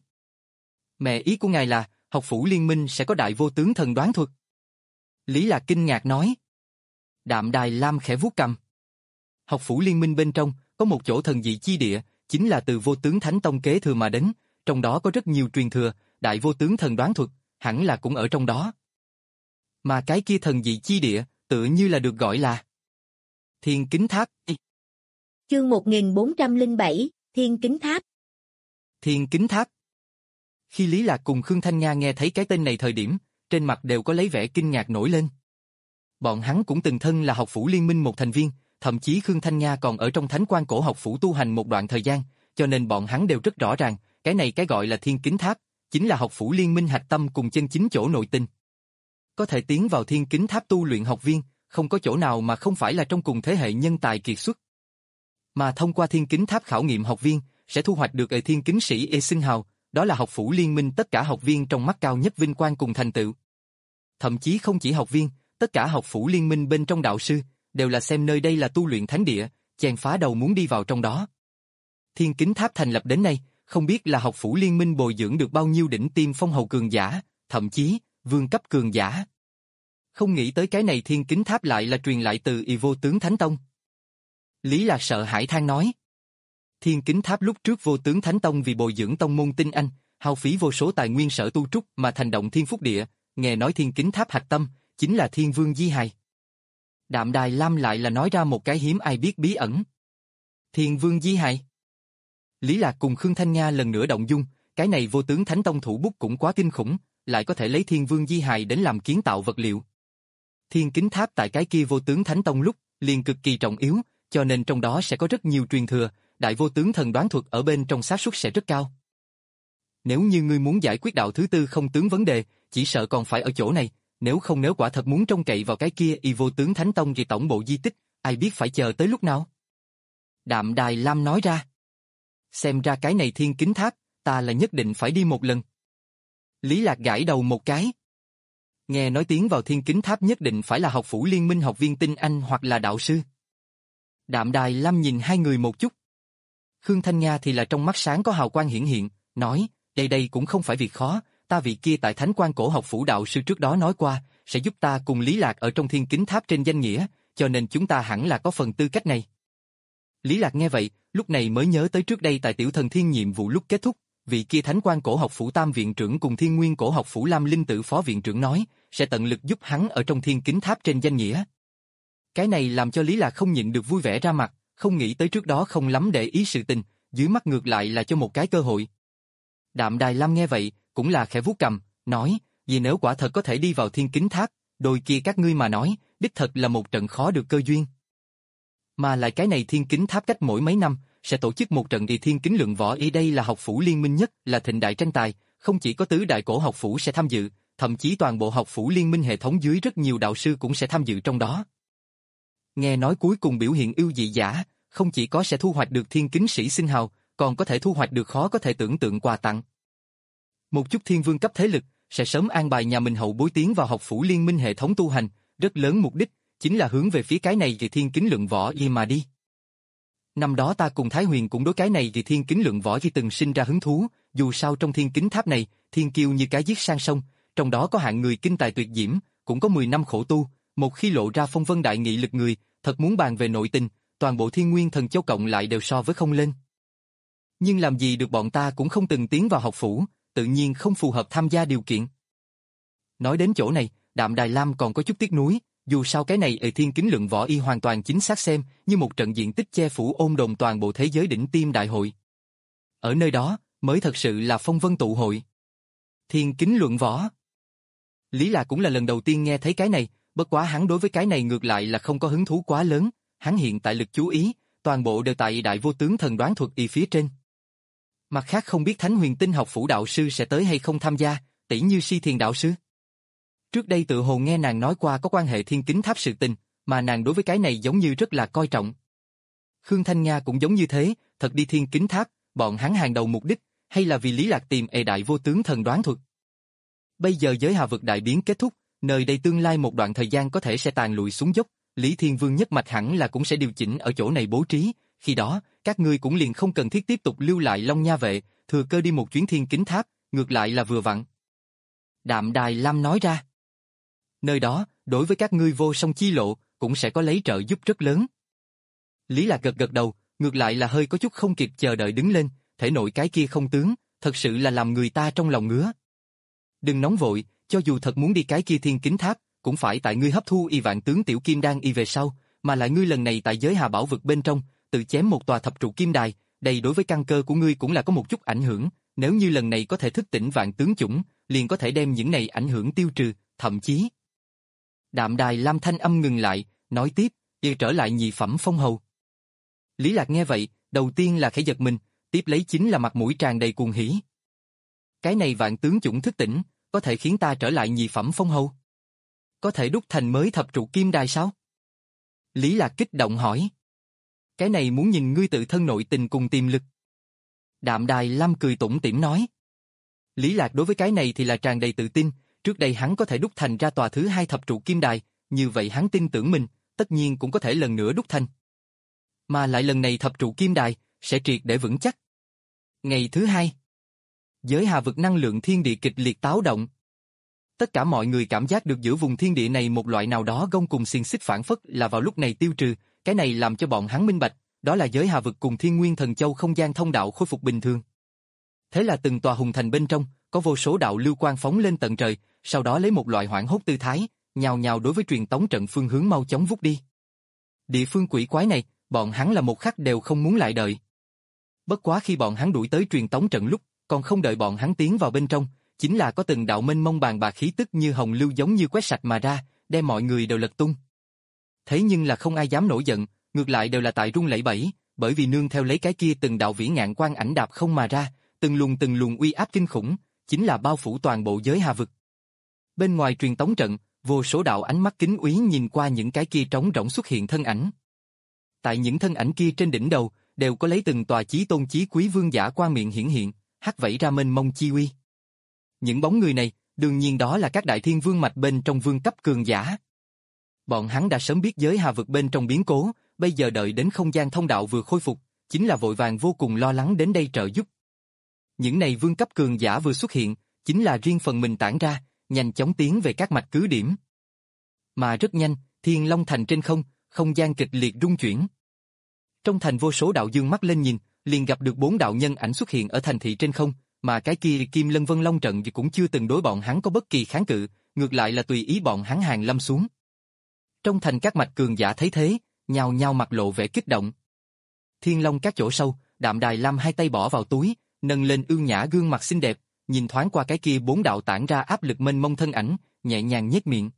Mẹ ý của ngài là, học phủ liên minh sẽ có đại vô tướng thần đoán thuật. Lý Lạc kinh ngạc nói. Đạm Đài Lam khẽ vuốt cằm. Học phủ liên minh bên trong, có một chỗ thần dị chi địa, chính là từ Vô Tướng Thánh Tông kế thừa mà đến, trong đó có rất nhiều truyền thừa, đại vô tướng thần đoán thuật, hẳn là cũng ở trong đó. Mà cái kia thần dị chi địa, tựa như là được gọi là Thiên Kính Tháp.
Chương một nghìn bốn trăm lẻ bảy, Thiên Kính Tháp.
Thiên Kính Tháp. Khi Lý Lạc cùng Khương Thanh Nga nghe thấy cái tên này thời điểm, trên mặt đều có lấy vẻ kinh ngạc nổi lên. Bọn hắn cũng từng thân là học phủ liên minh một thành viên, thậm chí Khương Thanh Nga còn ở trong Thánh Quan Cổ học phủ tu hành một đoạn thời gian, cho nên bọn hắn đều rất rõ ràng, cái này cái gọi là Thiên Kính Tháp, chính là học phủ liên minh hạch tâm cùng chân chính chỗ nội tình. Có thể tiến vào Thiên Kính Tháp tu luyện học viên, không có chỗ nào mà không phải là trong cùng thế hệ nhân tài kiệt xuất. Mà thông qua Thiên Kính Tháp khảo nghiệm học viên, sẽ thu hoạch được ở Thiên Kính Sĩ e xưng hào, đó là học phủ liên minh tất cả học viên trong mắt cao nhất vinh quang cùng thành tựu. Thậm chí không chỉ học viên, tất cả học phủ liên minh bên trong đạo sư, đều là xem nơi đây là tu luyện thánh địa, chèn phá đầu muốn đi vào trong đó. Thiên Kính Tháp thành lập đến nay, không biết là học phủ liên minh bồi dưỡng được bao nhiêu đỉnh tiêm phong hầu cường giả, thậm chí, vương cấp cường giả. Không nghĩ tới cái này Thiên Kính Tháp lại là truyền lại từ Y Vô Tướng Thánh Tông. Lý Lạc sợ hãi than nói. Thiên Kính Tháp lúc trước Vô Tướng Thánh Tông vì bồi dưỡng tông môn tinh anh, hao phí vô số tài nguyên sở tu trúc mà thành động thiên phúc địa, nghe nói Thiên Kính Tháp hạch tâm, chính là Thiên Vương Di Hài. Đạm Đài Lam lại là nói ra một cái hiếm ai biết bí ẩn. Thiên Vương Di Hài. Lý Lạc cùng Khương Thanh Nga lần nữa động dung, cái này Vô Tướng Thánh Tông thủ bút cũng quá kinh khủng, lại có thể lấy Thiên Vương Di Hài đến làm kiến tạo vật liệu. Thiên Kính Tháp tại cái kia Vô Tướng Thánh Tông lúc, liền cực kỳ trọng yếu, cho nên trong đó sẽ có rất nhiều truyền thừa, đại vô tướng thần đoán thuật ở bên trong xác suất sẽ rất cao. Nếu như ngươi muốn giải quyết đạo thứ tư không tướng vấn đề, chỉ sợ còn phải ở chỗ này, nếu không nếu quả thật muốn trông cậy vào cái kia Y Vô Tướng Thánh Tông thì tổng bộ di tích, ai biết phải chờ tới lúc nào. Đạm Đài Lam nói ra. Xem ra cái này Thiên Kính Tháp, ta là nhất định phải đi một lần. Lý Lạc gãi đầu một cái. Nghe nói tiến vào Thiên Kính Tháp nhất định phải là học phủ liên minh học viên tinh anh hoặc là đạo sư. Đạm Đài Lam nhìn hai người một chút. Khương Thanh Nga thì là trong mắt sáng có hào quang hiển hiện, nói, đây đây cũng không phải việc khó, ta vị kia tại Thánh Quan Cổ học phủ đạo sư trước đó nói qua, sẽ giúp ta cùng Lý Lạc ở trong Thiên Kính Tháp trên danh nghĩa, cho nên chúng ta hẳn là có phần tư cách này. Lý Lạc nghe vậy, lúc này mới nhớ tới trước đây tại Tiểu Thần Thiên nhiệm vụ lúc kết thúc, vị kia Thánh Quan Cổ học phủ tam viện trưởng cùng Thiên Nguyên Cổ học phủ Lam Linh Tự phó viện trưởng nói, sẽ tận lực giúp hắn ở trong Thiên Kính Tháp trên danh nghĩa. Cái này làm cho Lý Lạc không nhịn được vui vẻ ra mặt, không nghĩ tới trước đó không lắm để ý sự tình, dưới mắt ngược lại là cho một cái cơ hội. Đạm Đài Lam nghe vậy, cũng là khẽ vuốt cằm, nói, vì nếu quả thật có thể đi vào Thiên Kính Tháp, đôi kia các ngươi mà nói, đích thật là một trận khó được cơ duyên. Mà lại cái này Thiên Kính Tháp cách mỗi mấy năm, sẽ tổ chức một trận đi Thiên Kính Lượng Võ y đây là học phủ liên minh nhất, là thịnh đại tranh tài, không chỉ có tứ đại cổ học phủ sẽ tham dự, thậm chí toàn bộ học phủ liên minh hệ thống dưới rất nhiều đạo sư cũng sẽ tham dự trong đó. nghe nói cuối cùng biểu hiện ưu dị giả, không chỉ có sẽ thu hoạch được thiên kính sĩ sinh hào, còn có thể thu hoạch được khó có thể tưởng tượng quà tặng. Một chút thiên vương cấp thế lực, sẽ sớm an bài nhà mình hậu bối tiến vào học phủ liên minh hệ thống tu hành, rất lớn mục đích, chính là hướng về phía cái này vì thiên kính lượng võ y mà đi. Năm đó ta cùng Thái Huyền cũng đối cái này vì thiên kính lượng võ y từng sinh ra hứng thú, dù sao trong thiên kính tháp này, thiên kiêu như cá giết sang sông, trong đó có hạng người kinh tài tuyệt diễm, cũng có mười năm khổ tu, một khi lộ ra phong vân đại nghị lực người, thật muốn bàn về nội tình, toàn bộ thiên nguyên thần châu cộng lại đều so với không lên. Nhưng làm gì được bọn ta cũng không từng tiến vào học phủ, tự nhiên không phù hợp tham gia điều kiện. Nói đến chỗ này, Đạm Đài Lam còn có chút tiếc nuối, dù sao cái này ở thiên kính lượng võ y hoàn toàn chính xác xem như một trận diện tích che phủ ôn đồn toàn bộ thế giới đỉnh tiêm đại hội. Ở nơi đó, mới thật sự là phong vân tụ hội. Thiên kính luận võ. Lý Lạc cũng là lần đầu tiên nghe thấy cái này, bất quá hắn đối với cái này ngược lại là không có hứng thú quá lớn, hắn hiện tại lực chú ý, toàn bộ đều tại đại vô tướng thần đoán thuật y phía trên. Mặt khác không biết Thánh Huyền Tinh học phủ đạo sư sẽ tới hay không tham gia, tỷ như Si Thiền đạo sư. Trước đây tự hồ nghe nàng nói qua có quan hệ thiên kính tháp sự tình, mà nàng đối với cái này giống như rất là coi trọng. Khương Thanh Nga cũng giống như thế, thật đi thiên kính tháp, bọn hắn hàng đầu mục đích, hay là vì Lý Lạc tìm ề đại vô tướng thần đoán thuật. Bây giờ giới hà vực đại biến kết thúc, nơi đây tương lai một đoạn thời gian có thể sẽ tàn lụi xuống dốc, Lý Thiên Vương nhất mạch hẳn là cũng sẽ điều chỉnh ở chỗ này bố trí, khi đó, các ngươi cũng liền không cần thiết tiếp tục lưu lại Long Nha vệ, thừa cơ đi một chuyến thiên kính tháp, ngược lại là vừa vặn. Đạm Đài Lam nói ra. Nơi đó, đối với các ngươi vô song chi lộ, cũng sẽ có lấy trợ giúp rất lớn. Lý Lạc gật gật đầu, ngược lại là hơi có chút không kịp chờ đợi đứng lên, thể nội cái kia không tướng, thật sự là làm người ta trong lòng ngứa. Đừng nóng vội, cho dù thật muốn đi cái kia thiên kính tháp, cũng phải tại ngươi hấp thu y vạn tướng tiểu kim đan y về sau, mà lại ngươi lần này tại giới hà bảo vực bên trong, tự chém một tòa thập trụ kim đài, đây đối với căn cơ của ngươi cũng là có một chút ảnh hưởng, nếu như lần này có thể thức tỉnh vạn tướng chủng, liền có thể đem những này ảnh hưởng tiêu trừ, thậm chí. Đạm Đài Lam thanh âm ngừng lại, nói tiếp, "Yêu trở lại nhị phẩm phong hầu." Lý Lạc nghe vậy, đầu tiên là khẽ giật mình, tiếp lấy chính là mặt mũi tràn đầy cuồng hỉ. Cái này vạn tướng chủng thức tỉnh, có thể khiến ta trở lại nhị phẩm phong hầu? Có thể đúc thành mới thập trụ kim đài sao? Lý Lạc kích động hỏi. Cái này muốn nhìn ngươi tự thân nội tình cùng tiềm lực. Đạm Đài Lam cười tủm tỉm nói. Lý Lạc đối với cái này thì là tràn đầy tự tin, trước đây hắn có thể đúc thành ra tòa thứ hai thập trụ kim đài, như vậy hắn tin tưởng mình, tất nhiên cũng có thể lần nữa đúc thành. Mà lại lần này thập trụ kim đài, sẽ triệt để vững chắc. Ngày thứ hai, giới hà vực năng lượng thiên địa kịch liệt táo động. Tất cả mọi người cảm giác được giữa vùng thiên địa này một loại nào đó gông cùng xiềng xích phản phất là vào lúc này tiêu trừ, cái này làm cho bọn hắn minh bạch, đó là giới hà vực cùng thiên nguyên thần châu không gian thông đạo khôi phục bình thường. Thế là từng tòa hùng thành bên trong, có vô số đạo lưu quang phóng lên tận trời, sau đó lấy một loại hoảng hốt tư thái, nhào nhào đối với truyền tống trận phương hướng mau chóng vút đi. Địa phương quỷ quái này, bọn hắn là một khắc đều không muốn lại đợi. Bất quá khi bọn hắn đuổi tới truyền tống trận lúc, còn không đợi bọn hắn tiến vào bên trong, chính là có từng đạo mênh mông bàn bạc khí tức như hồng lưu giống như quét sạch mà ra, đem mọi người đều lật tung. Thế nhưng là không ai dám nổi giận, ngược lại đều là tại run lẩy bẩy, bởi vì nương theo lấy cái kia từng đạo vĩ ngạn quang ảnh đạp không mà ra, từng luồng từng luồng uy áp kinh khủng, chính là bao phủ toàn bộ giới hà vực. Bên ngoài truyền tống trận, vô số đạo ánh mắt kính úy nhìn qua những cái kia trống rỗng xuất hiện thân ảnh. Tại những thân ảnh kia trên đỉnh đầu, đều có lấy từng tòa chí tôn chí quý vương giả quang miệng hiển hiện, hắt vẫy ra mênh mông chi uy. Những bóng người này, đương nhiên đó là các đại thiên vương mạch bên trong vương cấp cường giả. Bọn hắn đã sớm biết giới hà vực bên trong biến cố, bây giờ đợi đến không gian thông đạo vừa khôi phục, chính là vội vàng vô cùng lo lắng đến đây trợ giúp. Những này vương cấp cường giả vừa xuất hiện, chính là riêng phần mình tản ra, nhanh chóng tiến về các mạch cứ điểm. Mà rất nhanh, Thiên Long Thành trên không, không gian kịch liệt rung chuyển. Trong thành vô số đạo dương mắt lên nhìn, liền gặp được bốn đạo nhân ảnh xuất hiện ở thành thị trên không, mà cái kia Kim Lân Vân Long trận cũng chưa từng đối bọn hắn có bất kỳ kháng cự, ngược lại là tùy ý bọn hắn hàng lâm xuống. Trong thành các mạch cường giả thấy thế, nhao nhao mặt lộ vẻ kích động. Thiên Long các chỗ sâu, Đạm Đài Lam hai tay bỏ vào túi, nâng lên ương nhã gương mặt xinh đẹp, nhìn thoáng qua cái kia bốn đạo tản ra áp lực mênh mông thân ảnh, nhẹ nhàng nhếch miệng.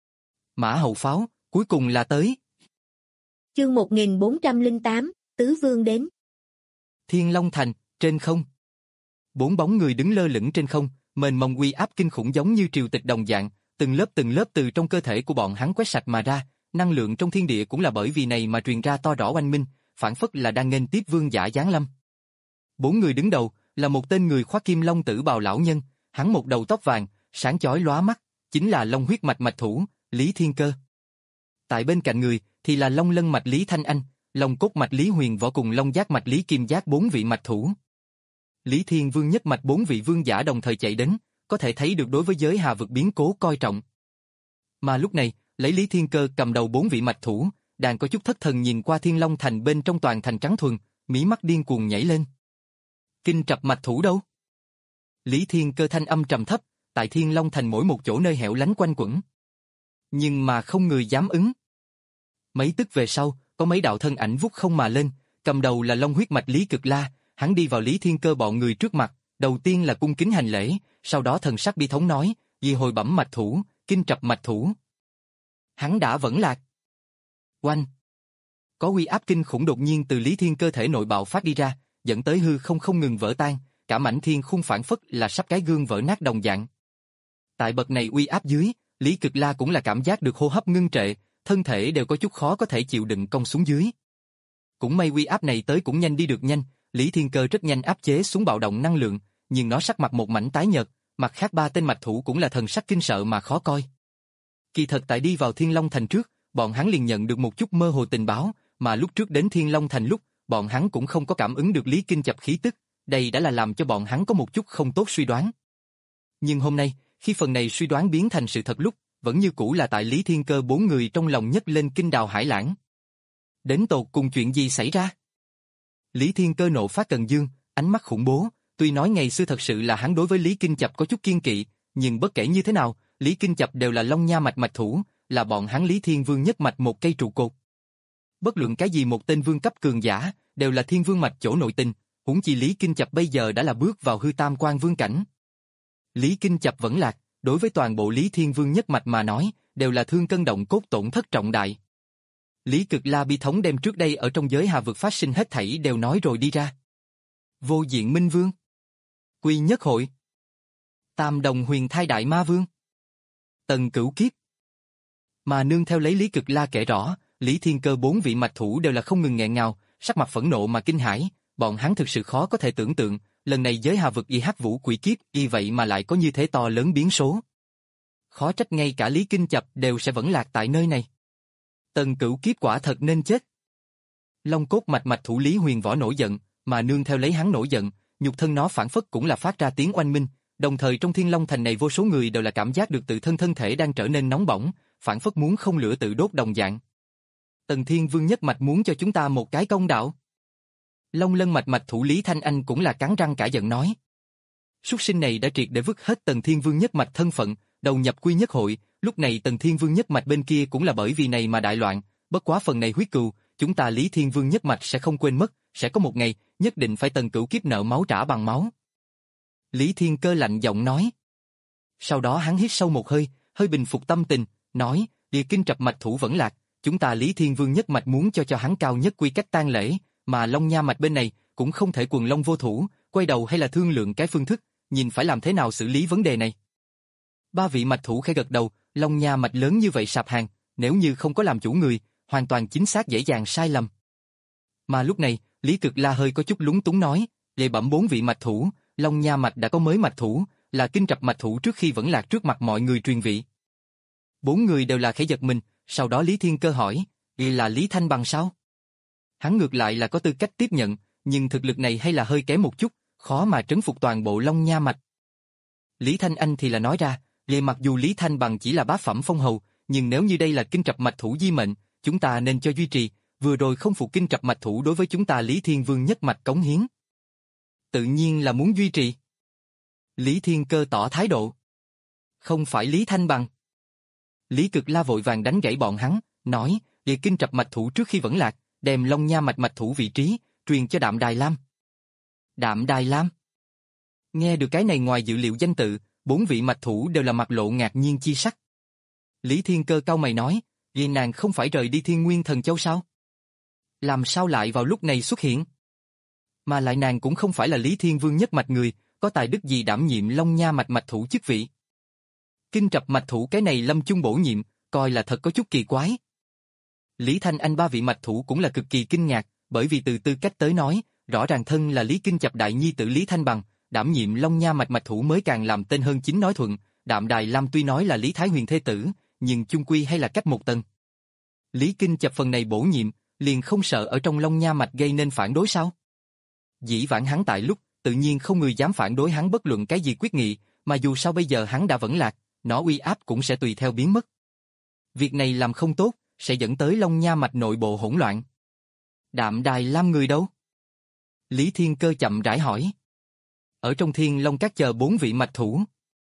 Mã hậu pháo, cuối cùng là tới.
Chương một nghìn bốn trăm lẻ tám, Tứ Vương đến.
Thiên Long Thành, trên không. Bốn bóng người đứng lơ lửng trên không, mênh mông uy áp kinh khủng giống như triều tịch đồng dạng, từng lớp từng lớp từ trong cơ thể của bọn hắn quét sạch mà ra, năng lượng trong thiên địa cũng là bởi vì này mà truyền ra to rõ oanh minh, phản phất là đang nghênh tiếp vương giả giáng lâm. Bốn người đứng đầu là một tên người khoác kim long tử bào lão nhân, hắn một đầu tóc vàng, sáng chói lóa mắt, chính là long huyết mạch mạch thủ, Lý Thiên Cơ. Tại bên cạnh người thì là long lân mạch Lý Thanh Anh, long cốt mạch Lý Huyền Võ cùng long giác mạch Lý Kim Giác bốn vị mạch thủ. Lý Thiên Vương nhất mạch bốn vị vương giả đồng thời chạy đến, có thể thấy được đối với giới hà vực biến cố coi trọng. Mà lúc này, lấy Lý Thiên Cơ cầm đầu bốn vị mạch thủ, đang có chút thất thần nhìn qua Thiên Long Thành bên trong toàn thành trắng thuần, mí mắt điên cuồng nhảy lên. Kinh Trập mạch thủ đâu? Lý Thiên Cơ thanh âm trầm thấp, tại Thiên Long Thành mỗi một chỗ nơi hẻo lánh quanh quẩn. Nhưng mà không người dám ứng. Mấy tức về sau, có mấy đạo thân ảnh vút không mà lên, cầm đầu là long huyết mạch Lý Cực La, hắn đi vào Lý Thiên Cơ bọn người trước mặt, đầu tiên là cung kính hành lễ, sau đó thần sắc bi thống nói, vì hồi bẩm mạch thủ, Kinh Trập mạch thủ. Hắn đã vẫn lạc. Oanh! Có uy áp kinh khủng đột nhiên từ Lý Thiên Cơ thể nội bạo phát đi ra, dẫn tới hư không không ngừng vỡ tan, cả mảnh thiên khung phản phất là sắp cái gương vỡ nát đồng dạng. Tại bậc này uy áp dưới, Lý Cực La cũng là cảm giác được hô hấp ngưng trệ, thân thể đều có chút khó có thể chịu đựng cong xuống dưới. Cũng may uy áp này tới cũng nhanh đi được nhanh, Lý Thiên Cơ rất nhanh áp chế xuống bạo động năng lượng, nhưng nó sắc mặt một mảnh tái nhợt, mặt khác ba tên mạch thủ cũng là thần sắc kinh sợ mà khó coi. Kỳ thật tại đi vào Thiên Long Thành trước, bọn hắn liền nhận được một chút mơ hồ tình báo, mà lúc trước đến Thiên Long Thành lúc, bọn hắn cũng không có cảm ứng được Lý Kinh Chập khí tức, đây đã là làm cho bọn hắn có một chút không tốt suy đoán. Nhưng hôm nay, khi phần này suy đoán biến thành sự thật lúc, vẫn như cũ là tại Lý Thiên Cơ bốn người trong lòng nhấc lên kinh đào hải lãng. Đến tột cùng chuyện gì xảy ra? Lý Thiên Cơ nộ phát cần dương, ánh mắt khủng bố, tuy nói ngày xưa thật sự là hắn đối với Lý Kinh Chập có chút kiên kỵ, nhưng bất kể như thế nào, Lý Kinh Chập đều là Long Nha mạch mạch thủ, là bọn hắn Lý Thiên Vương nhất mạch một cây trụ cột. Bất luận cái gì một tên vương cấp cường giả, đều là thiên vương mạch chỗ nội tình, huống chi Lý Kinh Chập bây giờ đã là bước vào hư tam quan vương cảnh. Lý Kinh Chập vẫn lạc, đối với toàn bộ Lý Thiên Vương nhất mạch mà nói, đều là thương cân động cốt tổn thất trọng đại. Lý Cực La bi thống đem trước đây ở trong giới hà vực phát sinh hết thảy đều nói rồi đi ra. Vô Diện Minh Vương, Quy Nhất Hội, Tam Đồng Huyền Thai Đại Ma Vương, Tần Cửu Kiếp. Mà nương theo lấy Lý Cực La kể rõ, Lý Thiên Cơ bốn vị mạch thủ đều là không ngừng nghẹn ngào, sắc mặt phẫn nộ mà kinh hãi, bọn hắn thực sự khó có thể tưởng tượng, lần này giới hà vực y hắc vũ quỷ kiếp y vậy mà lại có như thế to lớn biến số. Khó trách ngay cả Lý Kinh Chập đều sẽ vẫn lạc tại nơi này. Tần Cửu Kiếp quả thật nên chết. Long cốt mạch mạch thủ Lý Huyền Võ nổi giận, mà nương theo lấy hắn nổi giận, nhục thân nó phản phất cũng là phát ra tiếng oanh minh, đồng thời trong Thiên Long Thành này vô số người đều là cảm giác được tự thân thân thể đang trở nên nóng bỏng, phản phất muốn không lửa tự đốt đồng dạng. Tần Thiên Vương nhất mạch muốn cho chúng ta một cái công đạo. Long lân mạch mạch thủ Lý Thanh Anh cũng là cắn răng cả giận nói. Súc sinh này đã triệt để vứt hết Tần Thiên Vương nhất mạch thân phận, đầu nhập Quy Nhất Hội, lúc này Tần Thiên Vương nhất mạch bên kia cũng là bởi vì này mà đại loạn, bất quá phần này huyết cừu, chúng ta Lý Thiên Vương nhất mạch sẽ không quên mất, sẽ có một ngày, nhất định phải Tần Cửu Kiếp nợ máu trả bằng máu. Lý Thiên Cơ lạnh giọng nói. Sau đó hắn hít sâu một hơi, hơi bình phục tâm tình, nói, Địa Kinh Trập mạch thủ vẫn lạc, chúng ta Lý Thiên Vương nhất mạch muốn cho cho hắn cao nhất quy cách tang lễ, mà Long Nha mạch bên này cũng không thể quần long vô thủ, quay đầu hay là thương lượng cái phương thức, nhìn phải làm thế nào xử lý vấn đề này. Ba vị mạch thủ khẽ gật đầu, Long Nha mạch lớn như vậy sạp hàng, nếu như không có làm chủ người, hoàn toàn chính xác dễ dàng sai lầm. Mà lúc này, Lý Cực La hơi có chút lúng túng nói, lệ bẩm bốn vị mạch thủ, Long Nha mạch đã có mới mạch thủ, là Kinh Trập mạch thủ trước khi vẫn lạc trước mặt mọi người truyền vị. Bốn người đều là khẽ giật mình, sau đó Lý Thiên Cơ hỏi, là Lý Thanh Bằng sao? Hắn ngược lại là có tư cách tiếp nhận, nhưng thực lực này hay là hơi kém một chút, khó mà trấn phục toàn bộ Long Nha mạch. Lý Thanh Anh thì là nói ra, về mặc dù Lý Thanh Bằng chỉ là bá phẩm phong hầu, nhưng nếu như đây là Kinh Trập mạch thủ di mệnh, chúng ta nên cho duy trì, vừa rồi không phục Kinh Trập mạch thủ đối với chúng ta Lý Thiên Vương nhất mạch cống hiến. Tự nhiên là muốn duy trì. Lý Thiên Cơ tỏ thái độ. Không phải Lý Thanh Bằng. Lý Cực La vội vàng đánh gãy bọn hắn, nói, về Kinh Trập mạch thủ trước khi vẫn lạc, đem Long Nha mạch mạch thủ vị trí, truyền cho Đạm Đài Lam. Đạm Đài Lam. Nghe được cái này ngoài dự liệu danh tự, bốn vị mạch thủ đều là mặt lộ ngạc nhiên chi sắc. Lý Thiên Cơ cau mày nói, vì nàng không phải rời đi Thiên Nguyên Thần Châu sao? Làm sao lại vào lúc này xuất hiện? Mà lại nàng cũng không phải là Lý Thiên Vương nhất mạch người, có tài đức gì đảm nhiệm Long Nha mạch mạch thủ chức vị. Kinh Trập mạch thủ cái này lâm chung bổ nhiệm, coi là thật có chút kỳ quái. Lý Thanh Anh ba vị mạch thủ cũng là cực kỳ kinh ngạc, bởi vì từ tư cách tới nói, rõ ràng thân là Lý Kinh Chập đại nhi tử Lý Thanh Bằng, đảm nhiệm Long Nha mạch mạch thủ mới càng làm tên hơn chính nói thuận, Đạm Đài Lam tuy nói là Lý Thái Huyền thê tử, nhưng chung quy hay là cách một tầng. Lý Kinh Chập phần này bổ nhiệm, liền không sợ ở trong Long Nha mạch gây nên phản đối sao? Dĩ vãng hắn tại lúc, tự nhiên không người dám phản đối hắn bất luận cái gì quyết nghị, mà dù sao bây giờ hắn đã vẫn lạc, nó uy áp cũng sẽ tùy theo biến mất. Việc này làm không tốt, sẽ dẫn tới Long Nha mạch nội bộ hỗn loạn. Đạm Đài Lam người đâu? Lý Thiên Cơ chậm rãi hỏi. Ở trong Thiên Long Các chờ bốn vị mạch thủ.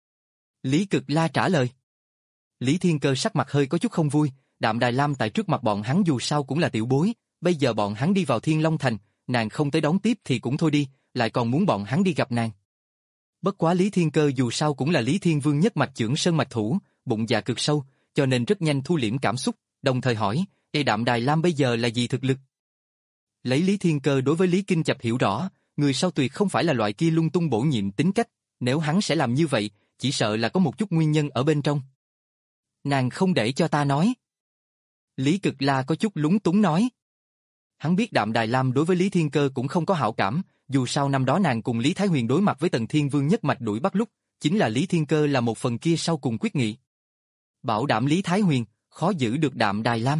Lý Cực La trả lời. Lý Thiên Cơ sắc mặt hơi có chút không vui, Đạm Đài Lam tại trước mặt bọn hắn dù sao cũng là tiểu bối, bây giờ bọn hắn đi vào Thiên Long Thành, nàng không tới đón tiếp thì cũng thôi đi, lại còn muốn bọn hắn đi gặp nàng. Bất quá Lý Thiên Cơ dù sao cũng là Lý Thiên Vương nhất mạch chưởng sơn mạch thủ, bụng dạ cực sâu, cho nên rất nhanh thu liễm cảm xúc, đồng thời hỏi, "Ê Đạm Đài Lam bây giờ là gì thực lực?" Lấy Lý Thiên Cơ đối với Lý Kinh Chập hiểu rõ, người sau tuyệt không phải là loại kia lung tung bổ nhiệm tính cách, nếu hắn sẽ làm như vậy, chỉ sợ là có một chút nguyên nhân ở bên trong. Nàng không để cho ta nói. Lý Cực La có chút lúng túng nói. Hắn biết Đạm Đài Lam đối với Lý Thiên Cơ cũng không có hảo cảm, dù sao năm đó nàng cùng Lý Thái Huyền đối mặt với Tần Thiên Vương nhất mạch đuổi bắt lúc, chính là Lý Thiên Cơ là một phần kia sau cùng quyết nghị. Bảo đảm Lý Thái Huyền, khó giữ được Đạm Đài Lam.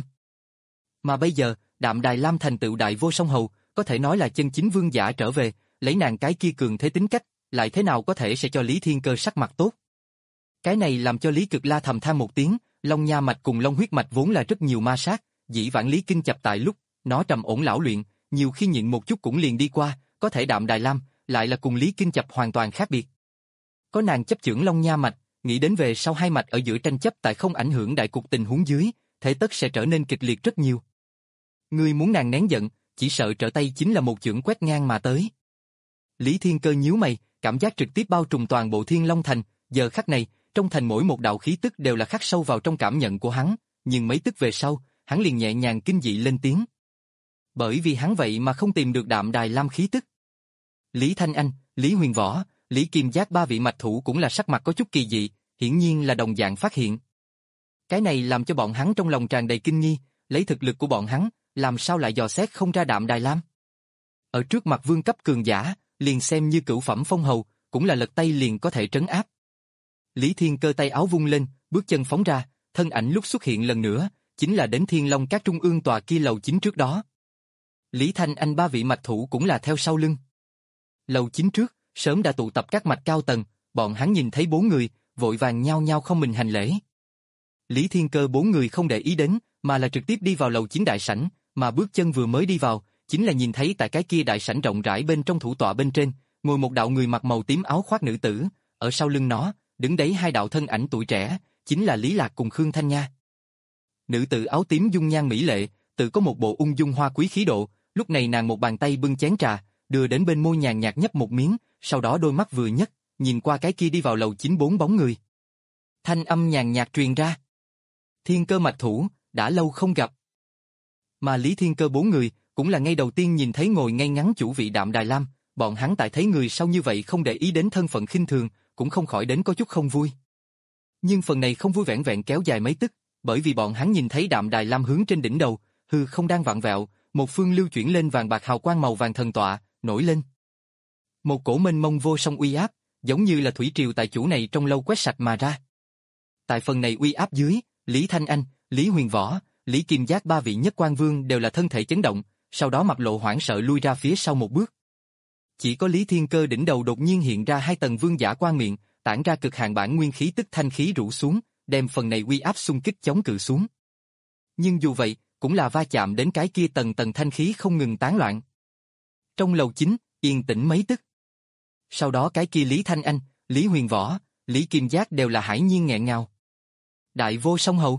Mà bây giờ, Đạm Đài Lam thành tựu đại vô song hầu, có thể nói là chân chính vương giả trở về, lấy nàng cái kia cường thế tính cách, lại thế nào có thể sẽ cho Lý Thiên Cơ sắc mặt tốt. Cái này làm cho Lý Cực La thầm than một tiếng, Long Nha mạch cùng Long huyết mạch vốn là rất nhiều ma sát, dĩ vãng Lý Kinh Chập tại lúc, nó trầm ổn lão luyện, nhiều khi nhịn một chút cũng liền đi qua, có thể Đạm Đài Lam, lại là cùng Lý Kinh Chập hoàn toàn khác biệt. Có nàng chấp chưởng Long Nha mạch, nghĩ đến về sau hai mạch ở giữa tranh chấp tại không ảnh hưởng đại cục tình huống dưới, thế tất sẽ trở nên kịch liệt rất nhiều. Ngươi muốn nàng nén giận, chỉ sợ trở tay chính là một chưởng quét ngang mà tới. Lý Thiên Cơ nhíu mày, cảm giác trực tiếp bao trùm toàn bộ Thiên Long Thành, giờ khắc này, trong thành mỗi một đạo khí tức đều là khắc sâu vào trong cảm nhận của hắn, nhưng mấy tức về sau, hắn liền nhẹ nhàng kinh dị lên tiếng. Bởi vì hắn vậy mà không tìm được Đạm Đài Lam khí tức. Lý Thanh Anh, Lý Huyền Võ, Lý Kim Giác ba vị mạch thủ cũng là sắc mặt có chút kỳ dị, hiển nhiên là đồng dạng phát hiện. Cái này làm cho bọn hắn trong lòng tràn đầy kinh nghi, lấy thực lực của bọn hắn, làm sao lại dò xét không ra Đạm Đài Lam. Ở trước mặt vương cấp cường giả, liền xem như cửu phẩm phong hầu, cũng là lật tay liền có thể trấn áp. Lý Thiên Cơ tay áo vung lên, bước chân phóng ra, thân ảnh lúc xuất hiện lần nữa, chính là đến Thiên Long Các trung ương tòa kia lầu chính trước đó. Lý Thanh Anh ba vị mạch thủ cũng là theo sau lưng. Lầu chính trước, sớm đã tụ tập các mạch cao tầng, bọn hắn nhìn thấy bốn người, vội vàng nhao nhao không mình hành lễ. Lý Thiên Cơ bốn người không để ý đến, mà là trực tiếp đi vào lầu chính đại sảnh, mà bước chân vừa mới đi vào, chính là nhìn thấy tại cái kia đại sảnh rộng rãi bên trong thủ tọa bên trên, ngồi một đạo người mặc màu tím áo khoác nữ tử, ở sau lưng nó, đứng đấy hai đạo thân ảnh tuổi trẻ, chính là Lý Lạc cùng Khương Thanh Nha. Nữ tử áo tím dung nhan mỹ lệ, tự có một bộ ung dung hoa quý khí độ, lúc này nàng một bàn tay bưng chén trà, đưa đến bên môi nhàn nhạt nhấp một miếng, sau đó đôi mắt vừa nhấc, nhìn qua cái kia đi vào lầu chính bốn bóng người. Thanh âm nhàn nhạt truyền ra. Thiên Cơ mạch thủ, đã lâu không gặp. Mà Lý Thiên Cơ bốn người, cũng là ngay đầu tiên nhìn thấy ngồi ngay ngắn chủ vị Đạm Đài Lam, bọn hắn tại thấy người sau như vậy không để ý đến thân phận khinh thường, cũng không khỏi đến có chút không vui. Nhưng phần này không vui vẻn vẹn kéo dài mấy tức, bởi vì bọn hắn nhìn thấy Đạm Đài Lam hướng trên đỉnh đầu, hư không đang vặn vẹo, một phương lưu chuyển lên vàng bạc hào quang màu vàng thần tọa, nổi lên. Một cổ mênh mông vô song uy áp, giống như là thủy triều tại chủ này trong lâu quét sạch mà ra. Tại phần này uy áp dưới, Lý Thanh Anh, Lý Huyền Võ, Lý Kim Giác ba vị nhất quan vương đều là thân thể chấn động, sau đó mặt lộ hoảng sợ lui ra phía sau một bước. Chỉ có Lý Thiên Cơ đỉnh đầu đột nhiên hiện ra hai tầng vương giả quan miệng, tản ra cực hạn bản nguyên khí tức thanh khí rủ xuống, đem phần này uy áp xung kích chống cự xuống. Nhưng dù vậy, cũng là va chạm đến cái kia tầng tầng thanh khí không ngừng tán loạn. Trong lầu chính, yên tĩnh mấy tức. Sau đó cái kia Lý Thanh Anh, Lý Huyền Võ, Lý Kim Giác đều là hải nhiên nghẹn ngào. Đại vô song hầu.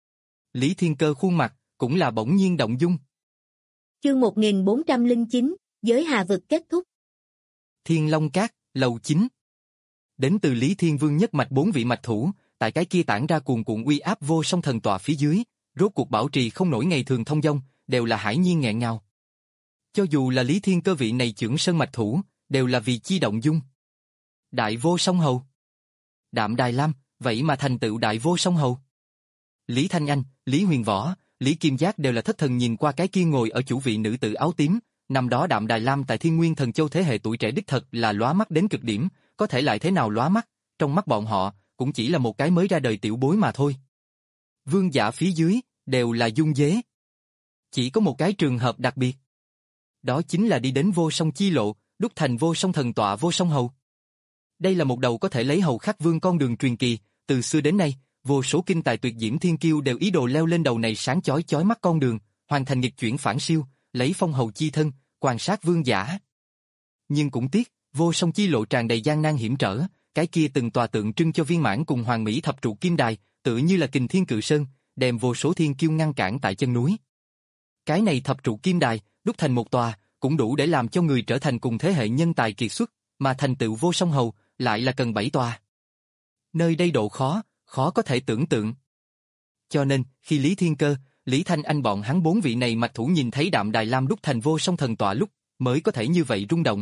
Lý Thiên Cơ khuôn mặt, cũng là bỗng nhiên động dung.
Chương một nghìn bốn trăm lẻ chín, giới hà vực kết thúc.
Thiên Long Các, lầu chính. Đến từ Lý Thiên Vương nhất mạch bốn vị mạch thủ, tại cái kia tản ra cuồn cuộn uy áp vô song thần tọa phía dưới, rốt cuộc bảo trì không nổi ngày thường thông dong, đều là hải nhiên nghẹn ngào. Cho dù là Lý Thiên Cơ vị này chưởng sơn mạch thủ, đều là vì chi động dung. Đại vô song hầu. Đạm Đài Lam, vậy mà thành tựu đại vô song hầu. Lý Thanh Anh, Lý Huyền Võ, Lý Kim Giác đều là thất thần nhìn qua cái kia ngồi ở chủ vị nữ tử áo tím, năm đó Đạm Đài Lam tại Thiên Nguyên Thần Châu thế hệ tuổi trẻ đích thật là lóa mắt đến cực điểm, có thể lại thế nào lóa mắt, trong mắt bọn họ, cũng chỉ là một cái mới ra đời tiểu bối mà thôi. Vương giả phía dưới, đều là dung dế. Chỉ có một cái trường hợp đặc biệt. Đó chính là đi đến vô song chi lộ, đúc thành vô song thần tọa vô song hầu. Đây là một đầu có thể lấy hầu khắc vương con đường truyền kỳ, từ xưa đến nay, vô số kinh tài tuyệt diễm thiên kiêu đều ý đồ leo lên đầu này sáng chói chói mắt con đường, hoàn thành nghịch chuyển phản siêu, lấy phong hầu chi thân, quan sát vương giả. Nhưng cũng tiếc, vô song chi lộ tràn đầy gian nan hiểm trở, cái kia từng tòa tượng trưng cho viên mãn cùng hoàng mỹ thập trụ kim đài, tự như là kình thiên cự sơn, đem vô số thiên kiêu ngăn cản tại chân núi. Cái này thập trụ kim đài, đúc thành một tòa, cũng đủ để làm cho người trở thành cùng thế hệ nhân tài kiệt xuất, mà thành tựu vô song hầu, lại là cần bảy tòa. Nơi đây độ khó, khó có thể tưởng tượng. Cho nên, khi Lý Thiên Cơ, Lý Thanh Anh bọn hắn bốn vị này mạch thủ nhìn thấy Đạm Đài Lam đúc thành vô song thần tọa lúc, mới có thể như vậy rung động.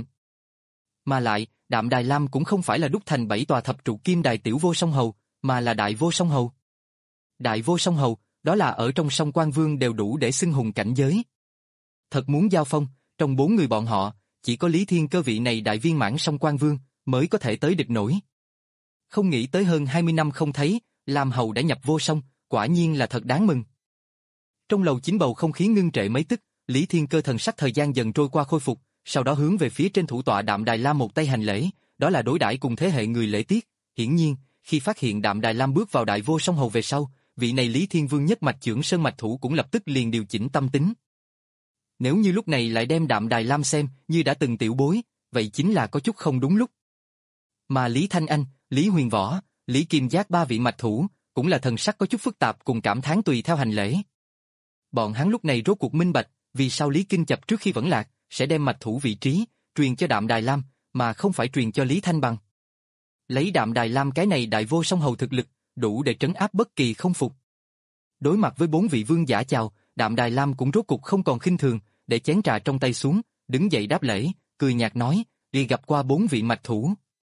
Mà lại, Đạm Đài Lam cũng không phải là đúc thành bảy tòa thập trụ kim đài tiểu vô song hầu, mà là đại vô song hầu. Đại vô song hầu, đó là ở trong song quan vương đều đủ để xưng hùng cảnh giới. Thật muốn giao phong, trong bốn người bọn họ, chỉ có Lý Thiên Cơ vị này đại viên mãn song quan vương, mới có thể tới địch nổi. Không nghĩ tới hơn hai mươi năm không thấy, Lam hầu đã nhập vô song, quả nhiên là thật đáng mừng. Trong lầu chính bầu không khí ngưng trệ mấy tức, Lý Thiên Cơ thần sắc thời gian dần trôi qua khôi phục, sau đó hướng về phía trên thủ tọa Đạm Đài Lam một tay hành lễ, đó là đối đãi cùng thế hệ người lễ tiết. Hiển nhiên, khi phát hiện Đạm Đài Lam bước vào đại vô song hầu về sau, vị này Lý Thiên Vương nhất mạch chưởng sơn mạch thủ cũng lập tức liền điều chỉnh tâm tính. Nếu như lúc này lại đem Đạm Đài Lam xem như đã từng tiểu bối, vậy chính là có chút không đúng lúc. Mà Lý Thanh Anh, Lý Huyền Võ, Lý Kim Giác ba vị mạch thủ, cũng là thần sắc có chút phức tạp cùng cảm thán tùy theo hành lễ. Bọn hắn lúc này rốt cuộc minh bạch, vì sao Lý Kinh Chập trước khi vẫn lạc, sẽ đem mạch thủ vị trí, truyền cho Đạm Đài Lam, mà không phải truyền cho Lý Thanh Bằng. Lấy Đạm Đài Lam cái này đại vô song hầu thực lực, đủ để trấn áp bất kỳ không phục. Đối mặt với bốn vị vương giả chào, Đạm Đài Lam cũng rốt cuộc không còn khinh thường, để chén trà trong tay xuống, đứng dậy đáp lễ, cười nhạt nói, đi gặp qua bốn vị mạch thủ.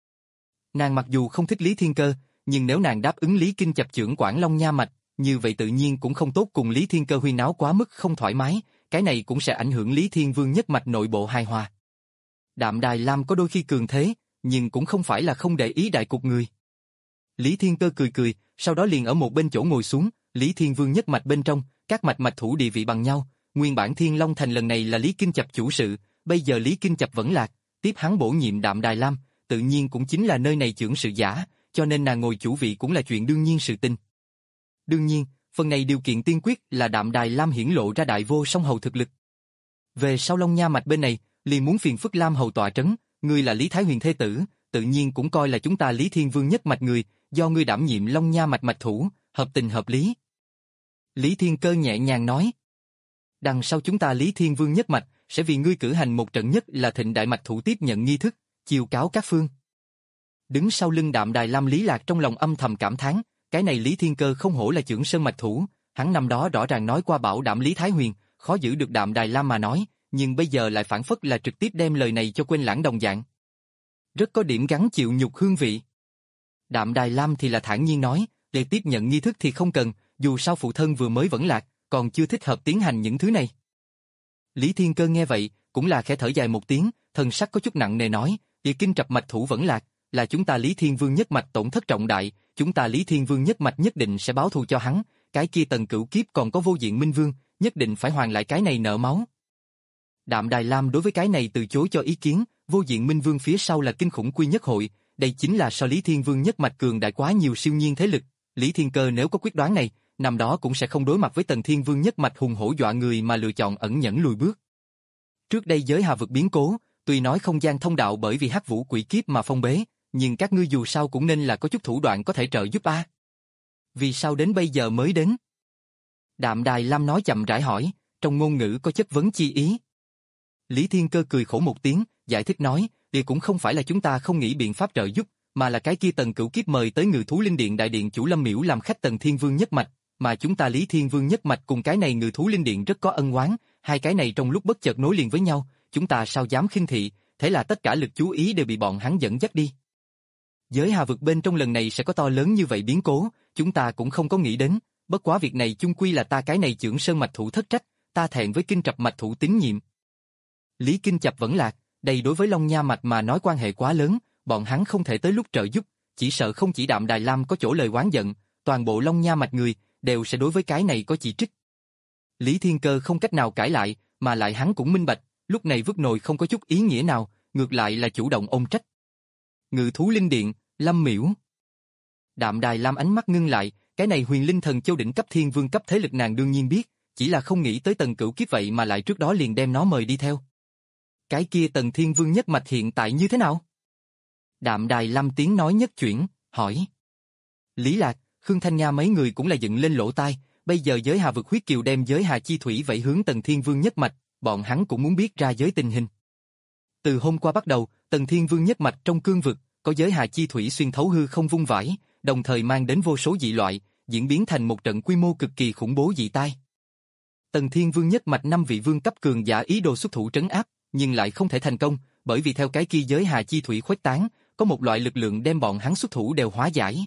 Nàng mặc dù không thích Lý Thiên Cơ, nhưng nếu nàng đáp ứng Lý Kinh Chập trưởng Quảng Long Nha mạch, như vậy tự nhiên cũng không tốt cùng Lý Thiên Cơ huyên náo quá mức không thoải mái, cái này cũng sẽ ảnh hưởng Lý Thiên Vương nhất mạch nội bộ hài hòa. Đạm Đài Lam có đôi khi cường thế, nhưng cũng không phải là không để ý đại cục người. Lý Thiên Cơ cười cười, sau đó liền ở một bên chỗ ngồi xuống, Lý Thiên Vương nhất mạch bên trong, các mạch mạch thủ địa vị bằng nhau, nguyên bản Thiên Long Thành lần này là Lý Kinh Chập chủ sự, bây giờ Lý Kinh Chập vẫn lạc, tiếp hắn bổ nhiệm Đạm Đài Lam, tự nhiên cũng chính là nơi này trưởng sự giả, cho nên nàng ngồi chủ vị cũng là chuyện đương nhiên sự tình. Đương nhiên, phần này điều kiện tiên quyết là Đạm Đài Lam hiển lộ ra đại vô song hầu thực lực. Về sau Long Nha mạch bên này, liền muốn phiền phức Lam hầu tọa trấn, ngươi là Lý Thái Huyền thế tử, tự nhiên cũng coi là chúng ta Lý Thiên Vương nhất mạch người, do ngươi đảm nhiệm Long Nha mạch mạch thủ, hợp tình hợp lý. Lý Thiên Cơ nhẹ nhàng nói. Đằng sau chúng ta Lý Thiên Vương nhất mạch, sẽ vì ngươi cử hành một trận nhất là thịnh đại mạch thủ tiếp nhận nghi thức, chiêu cáo các phương. Đứng sau lưng Đạm Đài Lam Lý Lạc trong lòng âm thầm cảm thán, cái này Lý Thiên Cơ không hổ là chưởng sơn mạch thủ, hắn năm đó rõ ràng nói qua bảo đảm Lý Thái Huyền, khó giữ được Đạm Đài Lam mà nói, nhưng bây giờ lại phản phất là trực tiếp đem lời này cho quên lãng đồng dạng. Rất có điểm gắn chịu nhục hương vị. Đạm Đài Lam thì là thản nhiên nói, để tiếp nhận nghi thức thì không cần, dù sao phụ thân vừa mới vẫn lạc, còn chưa thích hợp tiến hành những thứ này. Lý Thiên Cơ nghe vậy, cũng là khẽ thở dài một tiếng, thần sắc có chút nặng nề nói, địa kinh trập mạch thủ vẫn lạc, là chúng ta Lý Thiên Vương nhất mạch tổn thất trọng đại, chúng ta Lý Thiên Vương nhất mạch nhất định sẽ báo thù cho hắn, cái kia Tần Cửu Kiếp còn có Vô Diện Minh Vương, nhất định phải hoàn lại cái này nợ máu. Đạm Đài Lam đối với cái này từ chối cho ý kiến, Vô Diện Minh Vương phía sau là kinh khủng quy nhất hội, đây chính là so Lý Thiên Vương nhất mạch cường đại quá nhiều siêu nhiên thế lực, Lý Thiên Cơ nếu có quyết đoán này, năm đó cũng sẽ không đối mặt với Tần Thiên Vương nhất mạch hùng hổ dọa người mà lựa chọn ẩn nhẫn lùi bước. Trước đây giới hà vực biến cố, tuy nói không gian thông đạo bởi vì hắc vũ quỷ kiếp mà phong bế, nhưng các ngươi dù sao cũng nên là có chút thủ đoạn có thể trợ giúp a. Vì sao đến bây giờ mới đến? Đạm Đài Lam nói chậm rãi hỏi, trong ngôn ngữ có chất vấn chi ý. Lý Thiên Cơ cười khổ một tiếng, giải thích nói, điều cũng không phải là chúng ta không nghĩ biện pháp trợ giúp, mà là cái kia Tần Cửu Kiếp mời tới Ngự Thú Linh Điện đại điện chủ Lâm Miễu làm khách Tần Thiên Vương nhất mạch, mà chúng ta Lý Thiên Vương nhất mạch cùng cái này Ngự Thú Linh Điện rất có ân oán, hai cái này trong lúc bất chợt nối liền với nhau, chúng ta sao dám khinh thị, thế là tất cả lực chú ý đều bị bọn hắn dẫn dắt đi. Giới hà vực bên trong lần này sẽ có to lớn như vậy biến cố, chúng ta cũng không có nghĩ đến, bất quá việc này chung quy là ta cái này chưởng sơn mạch thủ thất trách, ta thẹn với Kinh Trập mạch thủ tín nhiệm. Lý Kinh Chập vẫn lạc, đây đối với Long Nha mạch mà nói quan hệ quá lớn, bọn hắn không thể tới lúc trợ giúp, chỉ sợ không chỉ Đạm Đài Lam có chỗ lời oán giận, toàn bộ Long Nha mạch người đều sẽ đối với cái này có chỉ trích. Lý Thiên Cơ không cách nào cãi lại, mà lại hắn cũng minh bạch, lúc này vứt nồi không có chút ý nghĩa nào, ngược lại là chủ động ôm trách. Ngự thú linh điện, Lâm Miễu. Đạm Đài Lam ánh mắt ngưng lại, cái này Huyền Linh Thần Châu đỉnh cấp thiên vương cấp thế lực nàng đương nhiên biết, chỉ là không nghĩ tới Tần Cửu Kiếp vậy mà lại trước đó liền đem nó mời đi theo. Cái kia Tần Thiên Vương nhất mạch hiện tại như thế nào? Đạm Đài Lam tiếng nói nhất chuyển, hỏi. Lý Lạc, Khương Thanh Nga mấy người cũng là dựng lên lỗ tai, bây giờ giới Hà vực huyết kiều đem giới Hà chi thủy vậy hướng Tần Thiên Vương nhất mạch, bọn hắn cũng muốn biết ra giới tình hình. Từ hôm qua bắt đầu, Tần Thiên Vương nhất mạch trong cương vực, có giới Hà chi thủy xuyên thấu hư không vung vãi, đồng thời mang đến vô số dị loại, diễn biến thành một trận quy mô cực kỳ khủng bố dị tai. Tần Thiên Vương nhất mạch năm vị vương cấp cường giả ý đồ xuất thủ trấn áp, nhưng lại không thể thành công, bởi vì theo cái kia giới Hà chi thủy khuếch tán, có một loại lực lượng đem bọn hắn xuất thủ đều hóa giải.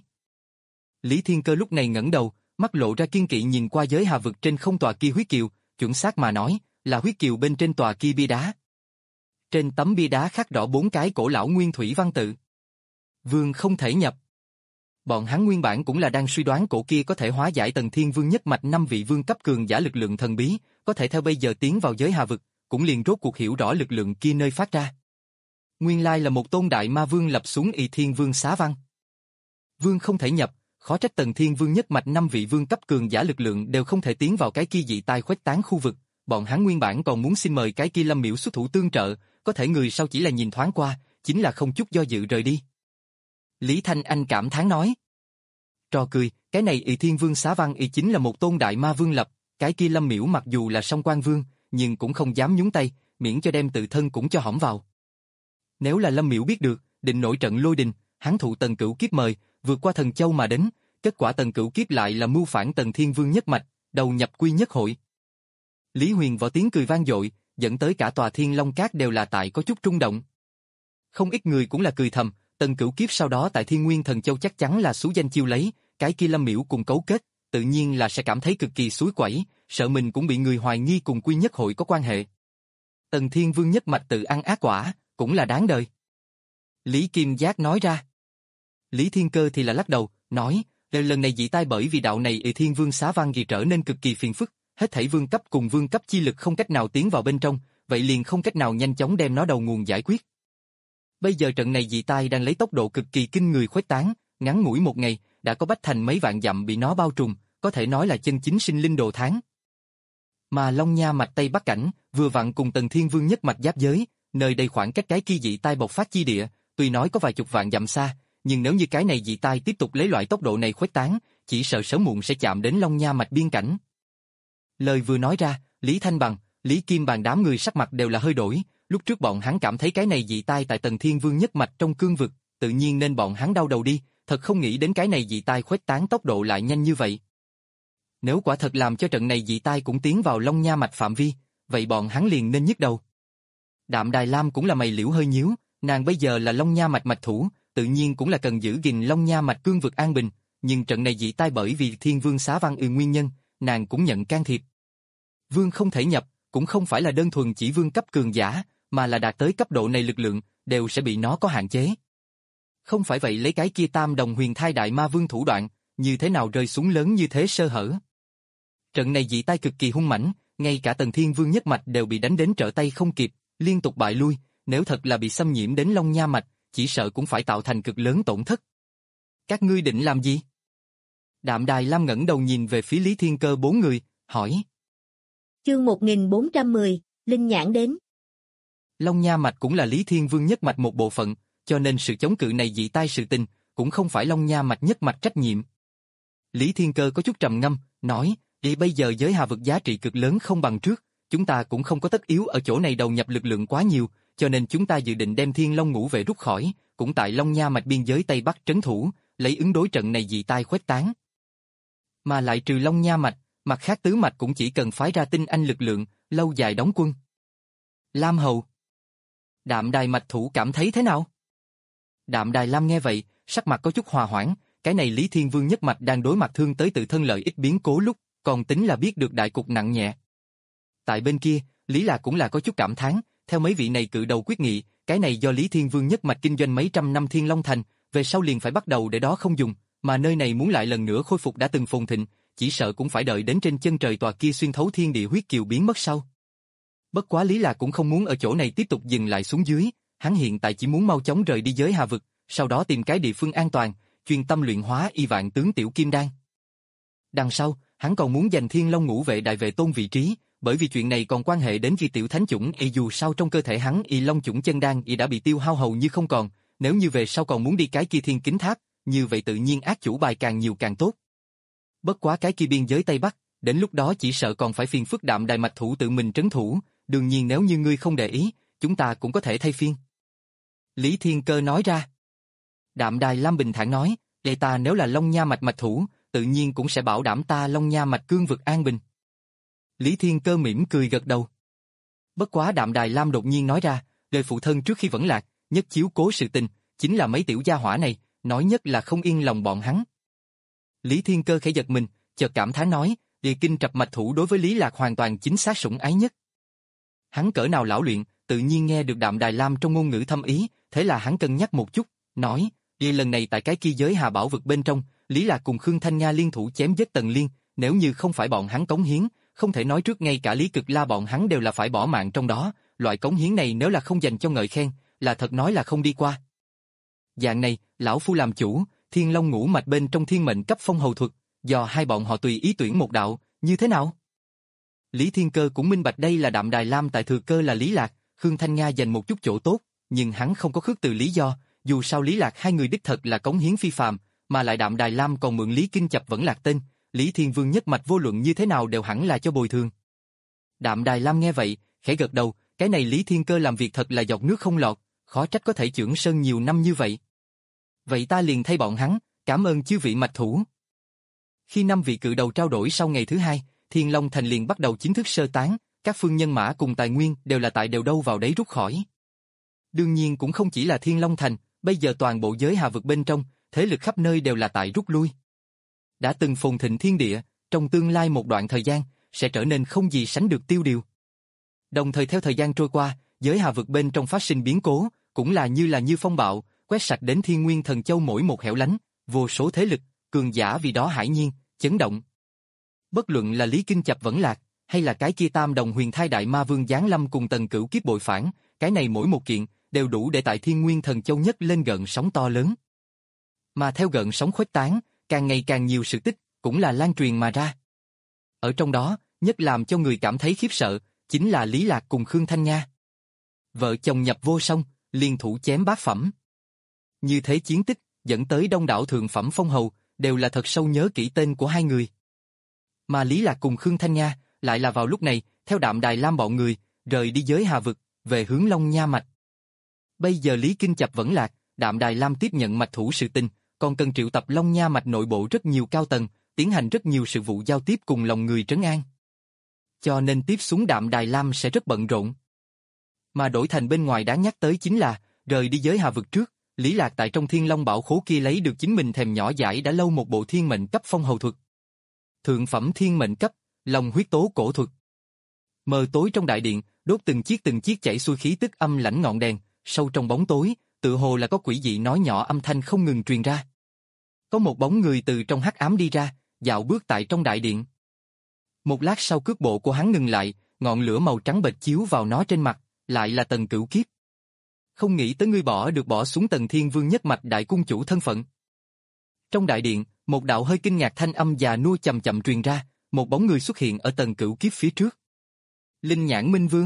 Lý Thiên Cơ lúc này ngẩng đầu, mắt lộ ra kiên kỵ nhìn qua giới Hà vực trên không tòa kia huyết kiều, chuẩn xác mà nói, là huyết kiều bên trên tòa kia bia đá. Trên tấm bia đá khắc rõ bốn cái cổ lão nguyên thủy văn tự. Vương không thể nhập. Bọn hắn nguyên bản cũng là đang suy đoán cổ kia có thể hóa giải Tần Thiên Vương nhất mạch năm vị vương cấp cường giả lực lượng thần bí, có thể theo bây giờ tiến vào giới Hà vực, cũng liền rốt cuộc hiểu rõ lực lượng kia nơi phát ra. Nguyên lai là một tôn đại ma vương lập xuống Y Thiên Vương xá văn. Vương không thể nhập, khó trách Tần Thiên Vương nhất mạch năm vị vương cấp cường giả lực lượng đều không thể tiến vào cái kia dị tai khuếch tán khu vực, bọn hắn nguyên bản còn muốn xin mời cái kia Lâm Miễu xuất thủ tương trợ, có thể người sau chỉ là nhìn thoáng qua, chính là không chút do dự rời đi. Lý Thanh Anh cảm thán nói. Trò cười, cái này Y Thiên Vương xá văn y chính là một tôn đại ma vương lập, cái kia Lâm Miễu mặc dù là song quan vương, nhưng cũng không dám nhúng tay, miễn cho đem tự thân cũng cho hỏng vào. Nếu là Lâm Miễu biết được, định nổi trận lôi đình, hắn thụ Tần Cửu Kiếp mời, vượt qua Thần Châu mà đến, kết quả Tần Cửu Kiếp lại là mưu phản Tần Thiên Vương nhất mạch, đầu nhập quy nhất hội. Lý Huyền võ tiếng cười vang dội, dẫn tới cả tòa Thiên Long Cát đều là tại có chút rung động. Không ít người cũng là cười thầm, Tần Cửu Kiếp sau đó tại Thiên Nguyên Thần Châu chắc chắn là xú danh chiêu lấy, cái kia Lâm Miễu cùng cấu kết, tự nhiên là sẽ cảm thấy cực kỳ xúi quẩy, sợ mình cũng bị người hoài nghi cùng quy nhất hội có quan hệ. Tần Thiên Vương nhất mạch tự ăn ác quả, cũng là đáng đời. Lý Kim Giác nói ra. Lý Thiên Cơ thì là lắc đầu, nói, lần này dị tai bởi vì đạo này Y Thiên Vương xá văn gì trở nên cực kỳ phiền phức, hết thảy vương cấp cùng vương cấp chi lực không cách nào tiến vào bên trong, vậy liền không cách nào nhanh chóng đem nó đầu nguồn giải quyết. Bây giờ trận này dị tai đang lấy tốc độ cực kỳ kinh người khuếch tán, ngắn ngủi một ngày, đã có bách thành mấy vạn dặm bị nó bao trùm, có thể nói là chân chính sinh linh đồ tháng. Mà Long Nha mạch Tây Bắc cảnh, vừa vặn cùng Tần Thiên Vương nhất mạch giáp giới, nơi đây khoảng cách cái kia dị tai bộc phát chi địa, tuy nói có vài chục vạn dặm xa, nhưng nếu như cái này dị tai tiếp tục lấy loại tốc độ này khuếch tán, chỉ sợ sớm muộn sẽ chạm đến Long Nha mạch biên cảnh. Lời vừa nói ra, Lý Thanh Bằng, Lý Kim Bàn đám người sắc mặt đều là hơi đổi, lúc trước bọn hắn cảm thấy cái này dị tai tại Tần Thiên Vương nhất mạch trong cương vực, tự nhiên nên bọn hắn đau đầu đi, thật không nghĩ đến cái này dị tai khuếch tán tốc độ lại nhanh như vậy. Nếu quả thật làm cho trận này dị tai cũng tiến vào Long Nha mạch phạm vi, vậy bọn hắn liền nên nhức đầu. Đạm Đài Lam cũng là mày liễu hơi nhíu, nàng bây giờ là Long Nha mạch mạch thủ, tự nhiên cũng là cần giữ gìn Long Nha mạch cương vực an bình, nhưng trận này dị tai bởi vì Thiên Vương xá văn ư nguyên nhân, nàng cũng nhận can thiệp. Vương không thể nhập, cũng không phải là đơn thuần chỉ vương cấp cường giả, mà là đạt tới cấp độ này lực lượng, đều sẽ bị nó có hạn chế. Không phải vậy lấy cái kia tam đồng huyền thai đại ma vương thủ đoạn, như thế nào rơi xuống lớn như thế sơ hở. Trận này dị tai cực kỳ hung mãnh, ngay cả Tần Thiên Vương nhất mạch đều bị đánh đến trở tay không kịp, liên tục bại lui, nếu thật là bị xâm nhiễm đến Long Nha mạch, chỉ sợ cũng phải tạo thành cực lớn tổn thất. Các ngươi định làm gì? Đạm Đài Lam ngẩng đầu nhìn về phía Lý Thiên Cơ bốn người, hỏi.
Chương một nghìn bốn trăm mười, Linh Nhãn đến.
Long Nha mạch cũng là Lý Thiên Vương nhất mạch một bộ phận, cho nên sự chống cự này dị tai sự tình, cũng không phải Long Nha mạch nhất mạch trách nhiệm. Lý Thiên Cơ có chút trầm ngâm, nói, thì bây giờ giới Hà vực giá trị cực lớn không bằng trước, chúng ta cũng không có tất yếu ở chỗ này đầu nhập lực lượng quá nhiều, cho nên chúng ta dự định đem Thiên Long ngũ vệ rút khỏi, cũng tại Long Nha mạch biên giới Tây Bắc trấn thủ, lấy ứng đối trận này dị tai khuếch tán. Mà lại trừ Long Nha mạch, mặt khác tứ mạch cũng chỉ cần phái ra tinh anh lực lượng, lâu dài đóng quân. Lam Hầu. Đạm Đài mạch thủ cảm thấy thế nào? Đạm Đài Lam nghe vậy, sắc mặt có chút hòa hoãn, cái này Lý Thiên Vương nhất mạch đang đối mặt thương tới tự thân lợi ích biến cố lúc, còn tính là biết được đại cục nặng nhẹ. Tại bên kia, Lý Lạc cũng là có chút cảm thán, theo mấy vị này cự đầu quyết nghị, cái này do Lý Thiên Vương nhất mạch kinh doanh mấy trăm năm Thiên Long Thành, về sau liền phải bắt đầu để đó không dùng, mà nơi này muốn lại lần nữa khôi phục đã từng phồn thịnh, chỉ sợ cũng phải đợi đến trên chân trời tòa kia xuyên thấu thiên địa huyết kiều biến mất sau. Bất quá Lý Lạc cũng không muốn ở chỗ này tiếp tục dừng lại xuống dưới, hắn hiện tại chỉ muốn mau chóng rời đi giới Hà vực, sau đó tìm cái địa phương an toàn, chuyên tâm luyện hóa y vạn tướng tiểu kim đan. Đằng sau, hắn còn muốn giành Thiên Long Ngũ Vệ Đại Vệ Tôn vị trí, bởi vì chuyện này còn quan hệ đến vi tiểu thánh chủng y dù sao trong cơ thể hắn y long chủng chân đan y đã bị tiêu hao hầu như không còn, nếu như về sau còn muốn đi cái kia thiên kính tháp, như vậy tự nhiên ác chủ bài càng nhiều càng tốt. Bất quá cái kia biên giới Tây Bắc, đến lúc đó chỉ sợ còn phải phiền phức Đạm Đài mạch thủ tự mình trấn thủ, đương nhiên nếu như ngươi không để ý, chúng ta cũng có thể thay phiên. Lý Thiên Cơ nói ra. Đạm Đài Lam bình thản nói, để ta nếu là Long Nha mạch mạch thủ, tự nhiên cũng sẽ bảo đảm ta Long Nha mạch cương vực an bình. Lý Thiên Cơ mỉm cười gật đầu. Bất quá Đạm Đài Lam đột nhiên nói ra, đời phụ thân trước khi vẫn lạc, nhất chiếu cố sự tình, chính là mấy tiểu gia hỏa này, nói nhất là không yên lòng bọn hắn. Lý Thiên Cơ khẽ giật mình, chợt cảm thán nói, địa kinh trập mạch thủ đối với Lý Lạc hoàn toàn chính xác sủng ái nhất. Hắn cỡ nào lão luyện, tự nhiên nghe được Đạm Đài Lam trong ngôn ngữ thâm ý, thế là hắn cân nhắc một chút, nói, đi lần này tại cái kia giới Hà Bảo vực bên trong, Lý Lạc cùng Khương Thanh Nga liên thủ chém giết Tần Liên, nếu như không phải bọn hắn cống hiến, không thể nói trước ngay cả Lý Cực La bọn hắn đều là phải bỏ mạng trong đó, loại cống hiến này nếu là không dành cho ngợi khen, là thật nói là không đi qua. Dạng này, lão phu làm chủ, Thiên Long Ngũ mạch bên trong thiên mệnh cấp phong hầu thuật, do hai bọn họ tùy ý tuyển một đạo, như thế nào? Lý Thiên Cơ cũng minh bạch đây là Đạm Đài Lam tại thừa cơ là Lý Lạc, Khương Thanh Nga dành một chút chỗ tốt, nhưng hắn không có khước từ lý do, dù sao Lý Lạc hai người đích thật là cống hiến phi phàm, mà lại Đạm Đài Lam còn mượn Lý Kinh Chập vẫn lạc tên, Lý Thiên Vương nhất mạch vô luận như thế nào đều hẳn là cho bồi thường. Đạm Đài Lam nghe vậy, khẽ gật đầu, cái này Lý Thiên Cơ làm việc thật là giọt nước không lọt, khó trách có thể chưởng sơn nhiều năm như vậy. Vậy ta liền thay bọn hắn, cảm ơn chư vị mạch thủ. Khi năm vị cự đầu trao đổi sau ngày thứ hai, Thiên Long Thành liền bắt đầu chính thức sơ tán, các phương nhân mã cùng tài nguyên đều là tại đều đâu vào đấy rút khỏi. Đương nhiên cũng không chỉ là Thiên Long Thành, bây giờ toàn bộ giới Hà vực bên trong, thế lực khắp nơi đều là tại rút lui. Đã từng phồn thịnh thiên địa, trong tương lai một đoạn thời gian, sẽ trở nên không gì sánh được tiêu điều. Đồng thời theo thời gian trôi qua, giới Hà vực bên trong phát sinh biến cố, cũng là như là như phong bạo, quét sạch đến Thiên Nguyên Thần Châu mỗi một hẻo lánh, vô số thế lực, cường giả vì đó hải nhiên, chấn động. Bất luận là Lý Kinh Chập vẫn lạc, hay là cái kia Tam Đồng Huyền Thai Đại Ma Vương giáng lâm cùng Tần Cửu Kiếp bội phản, cái này mỗi một kiện đều đủ để tại Thiên Nguyên Thần Châu nhất lên gợn sóng to lớn. Mà theo gợn sóng khuếch tán, càng ngày càng nhiều sự tích cũng là lan truyền mà ra. Ở trong đó, nhất làm cho người cảm thấy khiếp sợ, chính là Lý Lạc cùng Khương Thanh Nga. Vợ chồng nhập vô song, liên thủ chém bát phẩm. Như thế chiến tích, dẫn tới đông đảo thượng phẩm phong hầu, đều là thật sâu nhớ kỹ tên của hai người. Mà Lý Lạc cùng Khương Thanh Nga, lại là vào lúc này, theo Đạm Đài Lam bọn người, rời đi giới Hà vực, về hướng Long Nha mạch. Bây giờ Lý Kinh Chập vẫn lạc, Đạm Đài Lam tiếp nhận mạch thủ sự tình, còn cần triệu tập Long Nha mạch nội bộ rất nhiều cao tầng, tiến hành rất nhiều sự vụ giao tiếp cùng lòng người trấn an. Cho nên tiếp xuống Đạm Đài Lam sẽ rất bận rộn. Mà đổi thành bên ngoài đáng nhắc tới chính là, rời đi giới Hà vực trước, Lý Lạc tại trong Thiên Long Bảo khố kia lấy được chính mình thèm nhỏ dãi đã lâu một bộ thiên mệnh cấp phong hầu thuật. Thượng phẩm thiên mệnh cấp, lòng huyết tố cổ thuật. Mờ tối trong đại điện, đốt từng chiếc từng chiếc chảy xuôi khí tức âm lãnh ngọn đèn, sâu trong bóng tối, tự hồ là có quỷ dị nói nhỏ âm thanh không ngừng truyền ra. Có một bóng người từ trong hắc ám đi ra, dạo bước tại trong đại điện. Một lát sau cước bộ của hắn ngừng lại, ngọn lửa màu trắng bệch chiếu vào nó trên mặt, lại là Tần Cửu Kiếp. Không nghĩ tới ngươi bỏ được bỏ xuống Tần Thiên Vương nhất mạch đại cung chủ thân phận. Trong đại điện, một đạo hơi kinh ngạc thanh âm già nua chậm chậm truyền ra, một bóng người xuất hiện ở Tần Cửu Kiếp phía trước. Linh Nhãn Minh Vương.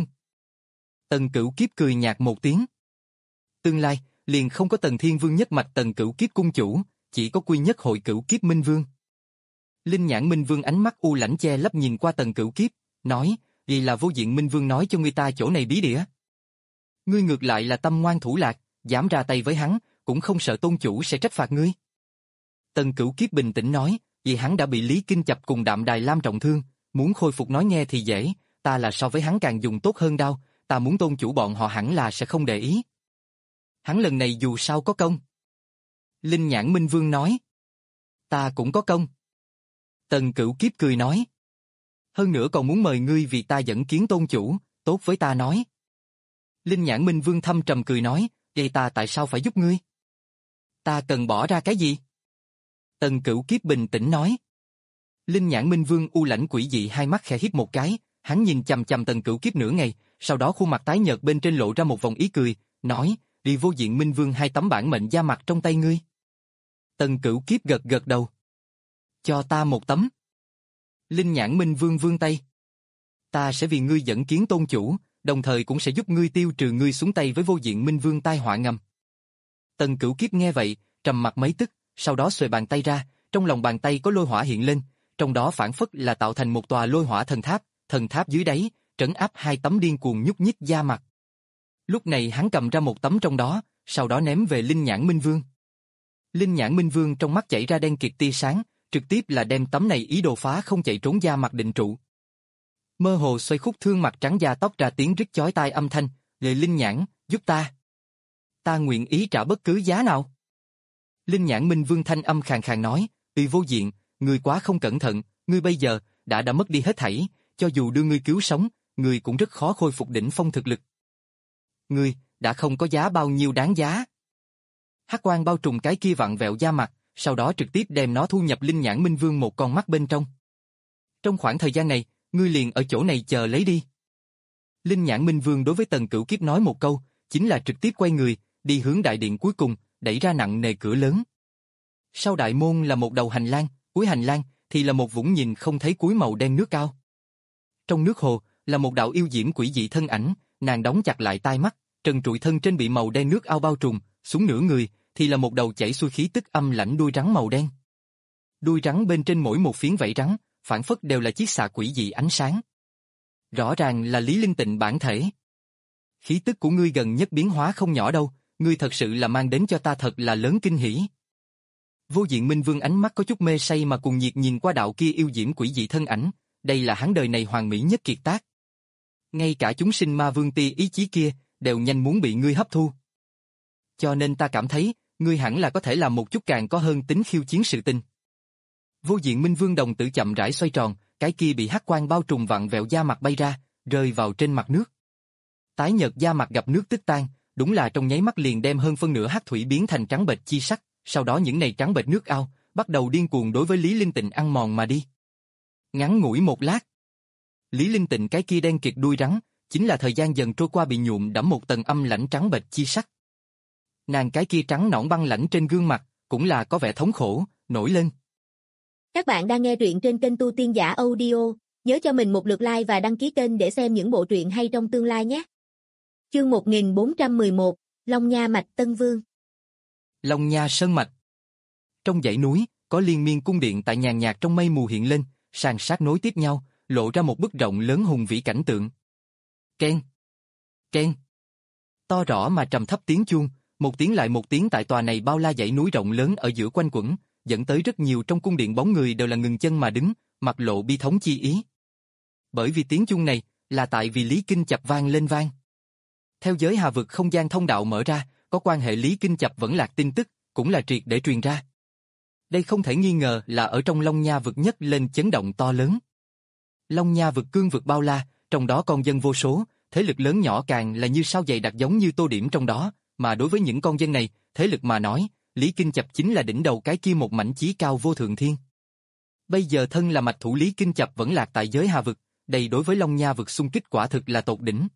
Tần Cửu Kiếp cười nhạt một tiếng. Tương lai, liền không có Tần Thiên Vương nhất mạch Tần Cửu Kiếp cung chủ, chỉ có quy nhất hội Cửu Kiếp Minh Vương. Linh Nhãn Minh Vương ánh mắt u lãnh che lấp nhìn qua Tần Cửu Kiếp, nói, vì là vô diện Minh Vương nói cho người ta chỗ này bí địa. Ngươi ngược lại là tâm ngoan thủ lạc, dám ra tay với hắn, cũng không sợ tôn chủ sẽ trách phạt ngươi. Tần Cửu Kiếp bình tĩnh nói, vì hắn đã bị Lý Kinh Chập cùng Đạm Đài Lam trọng thương, muốn khôi phục nói nghe thì dễ, ta là so với hắn càng dùng tốt hơn đao, ta muốn tôn chủ bọn họ hẳn là sẽ không để ý. Hắn lần này dù sao có công. Linh Nhãn Minh Vương nói. Ta cũng có công. Tần Cửu Kiếp cười nói. Hơn nữa còn muốn mời ngươi vì ta dẫn kiến tôn chủ, tốt với ta nói. Linh Nhãn Minh Vương thâm trầm cười nói, vậy ta tại sao phải giúp ngươi? Ta cần bỏ ra cái gì? Tần Cửu Kiếp bình tĩnh nói. Linh Nhãn Minh Vương u lãnh quỷ dị hai mắt khẽ híp một cái, hắn nhìn chằm chằm Tần Cửu Kiếp nửa ngày, sau đó khuôn mặt tái nhợt bên trên lộ ra một vòng ý cười, nói, đi vô diện Minh Vương hai tấm bản mệnh da mặt trong tay ngươi. Tần Cửu Kiếp gật gật đầu. Cho ta một tấm. Linh Nhãn Minh Vương vươn tay. Ta sẽ vì ngươi dẫn kiến tôn chủ, đồng thời cũng sẽ giúp ngươi tiêu trừ ngươi xuống tay với vô diện Minh Vương tai họa ngầm. Tần Cửu Kiếp nghe vậy, trầm mặt mấy tức, sau đó xuề bàn tay ra, trong lòng bàn tay có lôi hỏa hiện lên, trong đó phản phất là tạo thành một tòa lôi hỏa thần tháp, thần tháp dưới đáy, trấn áp hai tấm điên cuồng nhúc nhích da mặt. Lúc này hắn cầm ra một tấm trong đó, sau đó ném về Linh Nhãn Minh Vương. Linh Nhãn Minh Vương trong mắt chảy ra đen kịt tia sáng, trực tiếp là đem tấm này ý đồ phá không chạy trốn da mặt định trụ. Mơ hồ xoay khúc thương mặt trắng da tóc ra tiếng rít chói tai âm thanh, "Lệ Linh Nhãn, giúp ta. Ta nguyện ý trả bất cứ giá nào." Linh Nhãn Minh Vương thanh âm khàn khàn nói, "Tùy vô diện, ngươi quá không cẩn thận, ngươi bây giờ đã đã mất đi hết thảy, cho dù đưa ngươi cứu sống, ngươi cũng rất khó khôi phục đỉnh phong thực lực. Ngươi đã không có giá bao nhiêu đáng giá." Hắc quang bao trùm cái kia vặn vẹo da mặt, sau đó trực tiếp đem nó thu nhập Linh Nhãn Minh Vương một con mắt bên trong. "Trong khoảng thời gian này, ngươi liền ở chỗ này chờ lấy đi." Linh Nhãn Minh Vương đối với Tần Cửu Kiếp nói một câu, chính là trực tiếp quay người, đi hướng đại điện cuối cùng, đẩy ra nặng nề cửa lớn. Sau đại môn là một đầu hành lang, cuối hành lang thì là một vũng nhìn không thấy cuối màu đen nước cao. Trong nước hồ là một đạo yêu diễm quỷ dị thân ảnh, nàng đóng chặt lại tai mắt, trần trụi thân trên bị màu đen nước ao bao trùm, xuống nửa người thì là một đầu chảy xuôi khí tức âm lãnh đuôi rắn màu đen. Đuôi rắn bên trên mỗi một phiến vảy rắn, phản phất đều là chiếc xà quỷ dị ánh sáng. Rõ ràng là Lý Linh Tịnh bản thể. Khí tức của ngươi gần nhất biến hóa không nhỏ đâu, ngươi thật sự là mang đến cho ta thật là lớn kinh hỉ. Vô diện Minh Vương ánh mắt có chút mê say mà cùng nhiệt nhìn qua đạo kia yêu diễm quỷ dị thân ảnh, đây là hắn đời này hoàn mỹ nhất kiệt tác. Ngay cả chúng sinh ma vương ti ý chí kia, đều nhanh muốn bị ngươi hấp thu. Cho nên ta cảm thấy, ngươi hẳn là có thể làm một chút càng có hơn tính khiêu chiến sự tình. Vô diện Minh Vương đồng tử chậm rãi xoay tròn, cái kia bị hắc quang bao trùm vặn vẹo da mặt bay ra, rơi vào trên mặt nước. Tái nhợt da mặt gặp nước tức tan, đúng là trong nháy mắt liền đem hơn phân nửa hắc thủy biến thành trắng bệch chi sắc, sau đó những này trắng bệch nước ao, bắt đầu điên cuồng đối với Lý Linh Tịnh ăn mòn mà đi. Ngắn ngủi một lát, Lý Linh Tịnh cái kia đen kịt đuôi rắn, chính là thời gian dần trôi qua bị nhuộm đẫm một tầng âm lãnh trắng bệch chi sắc. Nàng cái kia trắng nõn băng lãnh trên gương mặt, cũng là có vẻ thống khổ, nổi lên.
Các bạn đang nghe truyện trên kênh Tu Tiên Giả Audio, nhớ cho mình một lượt like và đăng ký kênh để xem những bộ truyện hay trong tương lai nhé. Chương một nghìn bốn trăm mười một, Long Nha Mạch Tân Vương.
Long Nha Sơn Mạch. Trong dãy núi, có liên miên cung điện tại nhàn nhạt trong mây mù hiện lên, san sát nối tiếp nhau, lộ ra một bức rộng lớn hùng vĩ cảnh tượng. Keng, keng. To rõ mà trầm thấp tiếng chuông, một tiếng lại một tiếng tại tòa này bao la dãy núi rộng lớn ở giữa quanh quẩn, dẫn tới rất nhiều trong cung điện bóng người đều là ngừng chân mà đứng, mặt lộ bi thống chi ý. Bởi vì tiếng chuông này, là tại vì Lý Kinh Chập vang lên vang. Theo giới hà vực không gian thông đạo mở ra, có quan hệ Lý Kinh Chập vẫn lạc tin tức, cũng là triệt để truyền ra. Đây không thể nghi ngờ là ở trong Long Nha vực nhất lên chấn động to lớn. Long Nha vực cương vực bao la, trong đó con dân vô số, thế lực lớn nhỏ càng là như sao dày đặc giống như tô điểm trong đó, mà đối với những con dân này, thế lực mà nói, Lý Kinh Chập chính là đỉnh đầu cái kia một mảnh chí cao vô thượng thiên. Bây giờ thân là mạch thủ Lý Kinh Chập vẫn lạc tại giới hà vực, đây đối với Long Nha vực xung kích quả thực là tột đỉnh.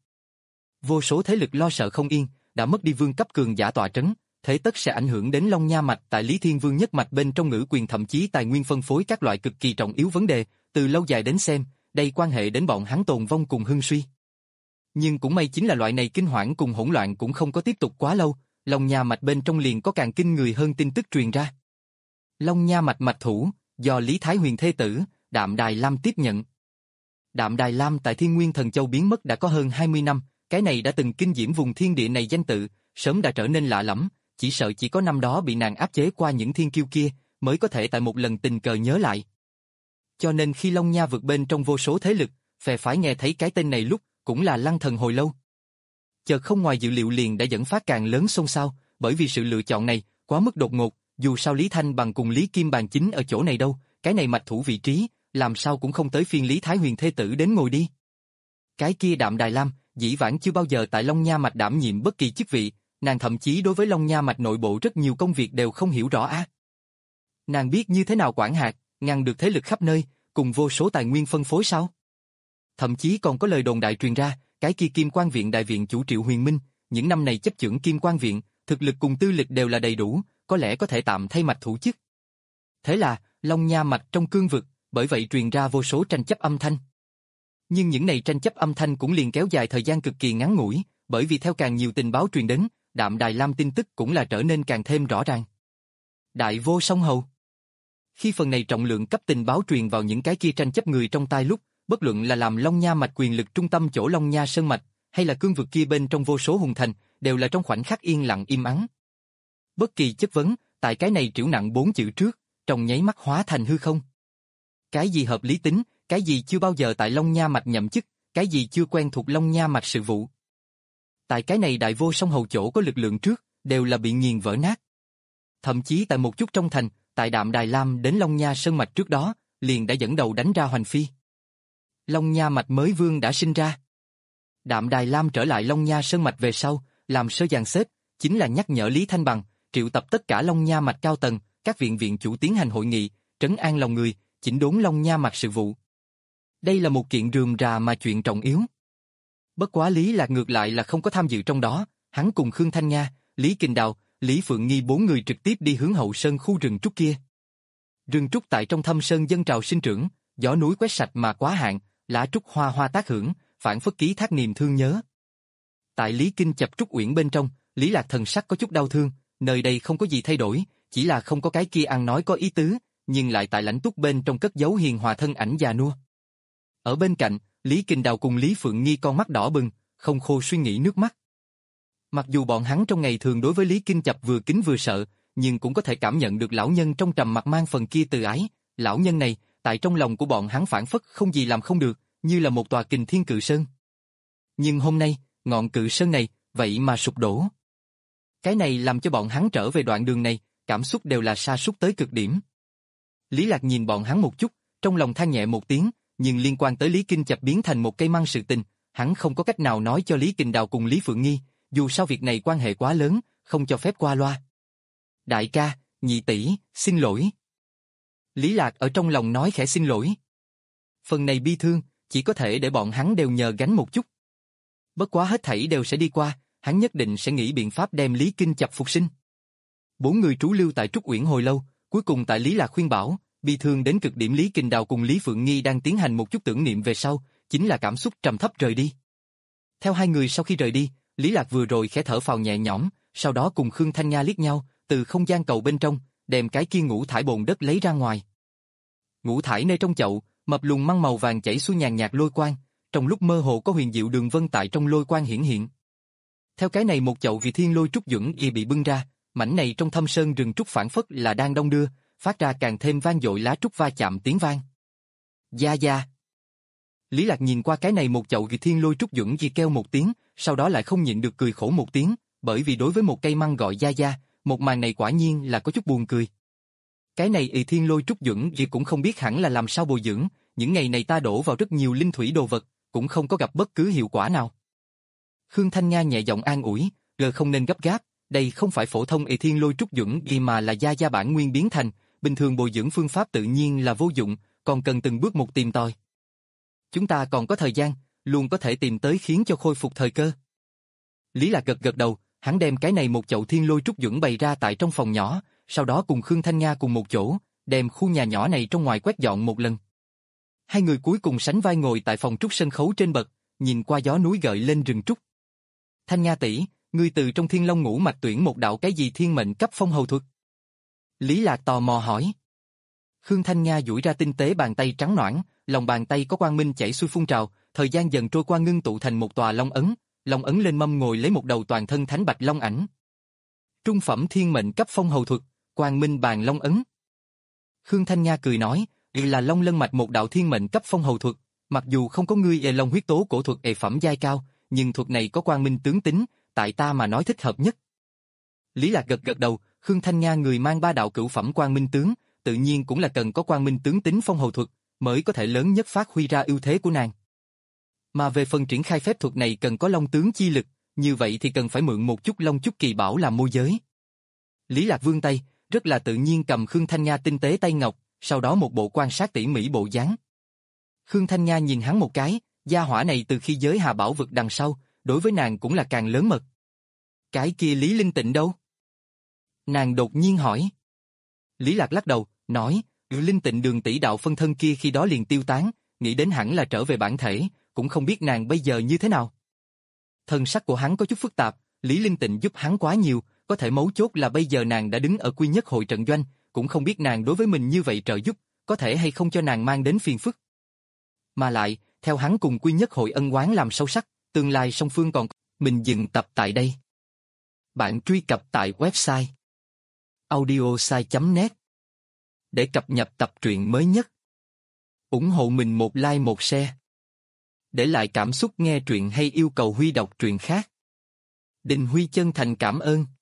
Vô số thế lực lo sợ không yên, đã mất đi vương cấp cường giả tọa trấn, thế tất sẽ ảnh hưởng đến Long Nha mạch tại Lý Thiên Vương nhất mạch bên trong ngữ quyền thậm chí tài nguyên phân phối các loại cực kỳ trọng yếu vấn đề, từ lâu dài đến xem, đây quan hệ đến bọn hắn tồn vong cùng hưng suy. Nhưng cũng may chính là loại này kinh hoảng cùng hỗn loạn cũng không có tiếp tục quá lâu, Long Nha mạch bên trong liền có càng kinh người hơn tin tức truyền ra. Long Nha mạch mạch thủ, do Lý Thái Huyền thê tử, Đạm Đài Lam tiếp nhận. Đạm Đài Lam tại Thiên Nguyên Thần Châu biến mất đã có hơn hai mươi năm, cái này đã từng kinh diễm vùng thiên địa này danh tự, sớm đã trở nên lạ lẫm, chỉ sợ chỉ có năm đó bị nàng áp chế qua những thiên kiêu kia, mới có thể tại một lần tình cờ nhớ lại. Cho nên khi Long Nha vượt bên trong vô số thế lực, phe phái nghe thấy cái tên này lúc, cũng là lăng thần hồi lâu. Chợt không ngoài dự liệu liền đã dẫn phát càng lớn xôn xao, bởi vì sự lựa chọn này, quá mức đột ngột, dù sao Lý Thanh Bằng cùng Lý Kim Bàn chính ở chỗ này đâu, cái này mạch thủ vị trí, làm sao cũng không tới phiên Lý Thái Huyền thê tử đến ngồi đi. Cái kia Đạm Đài Lam, dĩ vãng chưa bao giờ tại Long Nha Mạch đảm nhiệm bất kỳ chức vị, nàng thậm chí đối với Long Nha Mạch nội bộ rất nhiều công việc đều không hiểu rõ a. Nàng biết như thế nào quản hạt, ngăn được thế lực khắp nơi, cùng vô số tài nguyên phân phối sao? Thậm chí còn có lời đồn đại truyền ra, cái kia Kim Quan Viện đại viện chủ Triệu Huyền Minh, những năm này chấp chưởng Kim Quan Viện, thực lực cùng tư lịch đều là đầy đủ, có lẽ có thể tạm thay mạch thủ chức. Thế là, Long Nha Mạch trong cương vực, bởi vậy truyền ra vô số tranh chấp âm thanh. Nhưng những này tranh chấp âm thanh cũng liền kéo dài thời gian cực kỳ ngắn ngủi, bởi vì theo càng nhiều tình báo truyền đến, Đạm Đài Lam tin tức cũng là trở nên càng thêm rõ ràng. Đại vô song hầu. Khi phần này trọng lượng cấp tình báo truyền vào những cái kia tranh chấp người trong tai lúc, bất luận là làm Long Nha Mạch quyền lực trung tâm chỗ Long Nha Sơn Mạch, hay là cương vực kia bên trong vô số hùng thành, đều là trong khoảnh khắc yên lặng im ắng. Bất kỳ chất vấn, tại cái này trĩu nặng bốn chữ trước, trong nháy mắt hóa thành hư không. Cái gì hợp lý tính, cái gì chưa bao giờ tại Long Nha Mạch nhậm chức, cái gì chưa quen thuộc Long Nha Mạch sự vụ. Tại cái này đại vô song hầu chỗ có lực lượng trước, đều là bị nghiền vỡ nát. Thậm chí tại một chút trong thành, tại Đạm Đài Lam đến Long Nha Sơn Mạch trước đó, liền đã dẫn đầu đánh ra Hoành Phi. Long Nha Mạch mới vương đã sinh ra. Đạm Đài Lam trở lại Long Nha Sơn Mạch về sau, làm sơ dàn xếp, chính là nhắc nhở Lý Thanh Bằng, triệu tập tất cả Long Nha Mạch cao tầng, các viện viện chủ tiến hành hội nghị, trấn an lòng người, chỉnh đốn Long Nha Mạch sự vụ. Đây là một kiện rườm rà mà chuyện trọng yếu. Bất quá Lý Lạc ngược lại là không có tham dự trong đó, hắn cùng Khương Thanh Nga, Lý Kình Đào, Lý Phượng Nghi bốn người trực tiếp đi hướng hậu sơn khu rừng trúc kia. Rừng trúc tại trong thâm sơn dân trào sinh trưởng, gió núi quét sạch mà quá hạn, lá trúc hoa hoa tác hưởng, phản phất ký thác niềm thương nhớ. Tại Lý Kinh Chập trúc uyển bên trong, Lý Lạc thần sắc có chút đau thương, nơi đây không có gì thay đổi, chỉ là không có cái kia ăn nói có ý tứ, nhưng lại tại lãnh túc bên trong cất giấu hiền hòa thân ảnh già nua. Ở bên cạnh, Lý Kình Đào cùng Lý Phượng Nghi con mắt đỏ bừng, không khô suy nghĩ nước mắt. Mặc dù bọn hắn trong ngày thường đối với Lý Kinh Chập vừa kính vừa sợ, nhưng cũng có thể cảm nhận được lão nhân trong trầm mặc mang phần kia từ ái. Lão nhân này, tại trong lòng của bọn hắn phản phất không gì làm không được, như là một tòa kình thiên cự sơn. Nhưng hôm nay, ngọn cự sơn này, vậy mà sụp đổ. Cái này làm cho bọn hắn trở về đoạn đường này, cảm xúc đều là sa sút tới cực điểm. Lý Lạc nhìn bọn hắn một chút, trong lòng than nhẹ một tiếng, nhưng liên quan tới Lý Kinh Chập biến thành một cây măng sự tình, hắn không có cách nào nói cho Lý Kình Đào cùng Lý Phượng Nghi, dù sao việc này quan hệ quá lớn, không cho phép qua loa. Đại ca, nhị tỷ, xin lỗi. Lý Lạc ở trong lòng nói khẽ xin lỗi. Phần này bi thương, chỉ có thể để bọn hắn đều nhờ gánh một chút. Bất quá hết thảy đều sẽ đi qua, hắn nhất định sẽ nghĩ biện pháp đem Lý Kinh Chập phục sinh. Bốn người trú lưu tại Trúc Uyển hồi lâu, cuối cùng tại Lý Lạc khuyên bảo, bi thương đến cực điểm Lý Kình Đào cùng Lý Phượng Nghi đang tiến hành một chút tưởng niệm về sau, chính là cảm xúc trầm thấp rời đi. Theo hai người sau khi rời đi, Lý Lạc vừa rồi khẽ thở phào nhẹ nhõm, sau đó cùng Khương Thanh Nga liếc nhau, từ không gian cầu bên trong, đem cái kia ngũ thải bồn đất lấy ra ngoài. Ngũ thải nơi trong chậu, mập lùn măng màu vàng chảy xuôi nhàn nhạt lôi quang, trong lúc mơ hồ có huyền diệu đường vân tại trong lôi quang hiển hiện. Theo cái này một chậu vì thiên lôi trúc duẩn y bị bưng ra, mảnh này trong thâm sơn rừng trúc phản phất là đang đông đưa, phát ra càng thêm vang dội lá trúc va chạm tiếng vang. Gia gia. Lý Lạc nhìn qua cái này một chậu vì thiên lôi trúc duẩn y kêu một tiếng, sau đó lại không nhịn được cười khổ một tiếng, bởi vì đối với một cây măng gọi gia gia, một màn này quả nhiên là có chút buồn cười. Cái này y thiên lôi trúc duẩn y cũng không biết hẳn là làm sao bồi dưỡng, những ngày này ta đổ vào rất nhiều linh thủy đồ vật, cũng không có gặp bất cứ hiệu quả nào. Khương Thanh Nga nhẹ giọng an ủi, gờ không nên gấp gáp, đây không phải phổ thông y thiên lôi trúc duẩn y mà là gia gia bản nguyên biến thành, bình thường bồi dưỡng phương pháp tự nhiên là vô dụng, còn cần từng bước một tìm tòi. Chúng ta còn có thời gian, luôn có thể tìm tới khiến cho khôi phục thời cơ. Lý Lạc gật gật đầu, hắn đem cái này một chậu thiên lôi trúc duẩn bày ra tại trong phòng nhỏ, sau đó cùng Khương Thanh Nga cùng một chỗ, đem khu nhà nhỏ này trong ngoài quét dọn một lần. Hai người cuối cùng sánh vai ngồi tại phòng trúc sân khấu trên bậc, nhìn qua gió núi gợi lên rừng trúc. Thanh Nga tỷ, ngươi từ trong Thiên Long Ngũ Mạch tuyển một đạo cái gì thiên mệnh cấp phong hầu thuật? Lý Lạc tò mò hỏi. Khương Thanh Nga duỗi ra tinh tế bàn tay trắng nõn, lòng bàn tay có quang minh chảy xuôi phun trào, thời gian dần trôi qua ngưng tụ thành một tòa long ấn, long ấn lên mâm ngồi lấy một đầu toàn thân thánh bạch long ảnh. Trung phẩm thiên mệnh cấp phong hầu thuật, quang minh bàn long ấn. Khương Thanh Nga cười nói, đây là long lân mạch một đạo thiên mệnh cấp phong hầu thuật, mặc dù không có ngươi ê long huyết tố cổ thuật ê phẩm giai cao, nhưng thuật này có quang minh tướng tính, tại ta mà nói thích hợp nhất. Lý Lạc gật gật đầu, Khương Thanh Nga người mang ba đạo cửu phẩm quang minh tướng, tự nhiên cũng là cần có quang minh tướng tính phong hầu thuật, mới có thể lớn nhất phát huy ra ưu thế của nàng. Mà về phần triển khai phép thuật này cần có long tướng chi lực, như vậy thì cần phải mượn một chút long chút kỳ bảo làm môi giới. Lý Lạc vươn tay, rất là tự nhiên cầm Khương Thanh Nga tinh tế tay ngọc, sau đó một bộ quan sát tỉ mỉ bộ dáng. Khương Thanh Nga nhìn hắn một cái, gia hỏa này từ khi giới hà bảo vực đằng sau, đối với nàng cũng là càng lớn mật. Cái kia Lý Linh Tịnh đâu? Nàng đột nhiên hỏi. Lý Lạc lắc đầu, nói, Linh Tịnh Đường tỷ đạo phân thân kia khi đó liền tiêu tán, nghĩ đến hẳn là trở về bản thể, cũng không biết nàng bây giờ như thế nào. Thân sắc của hắn có chút phức tạp, Lý Linh Tịnh giúp hắn quá nhiều, có thể mấu chốt là bây giờ nàng đã đứng ở quy nhất hội trận doanh, cũng không biết nàng đối với mình như vậy trợ giúp, có thể hay không cho nàng mang đến phiền phức. Mà lại, theo hắn cùng quy nhất hội ân oán làm sâu sắc, tương lai song phương còn. Mình dừng tập tại đây. Bạn truy cập tại website audiosai chấm net để cập nhật tập truyện mới nhất. Ủng hộ mình một like một share. Để lại cảm xúc nghe truyện hay yêu cầu Huy đọc truyện khác. Đình Huy chân thành cảm ơn.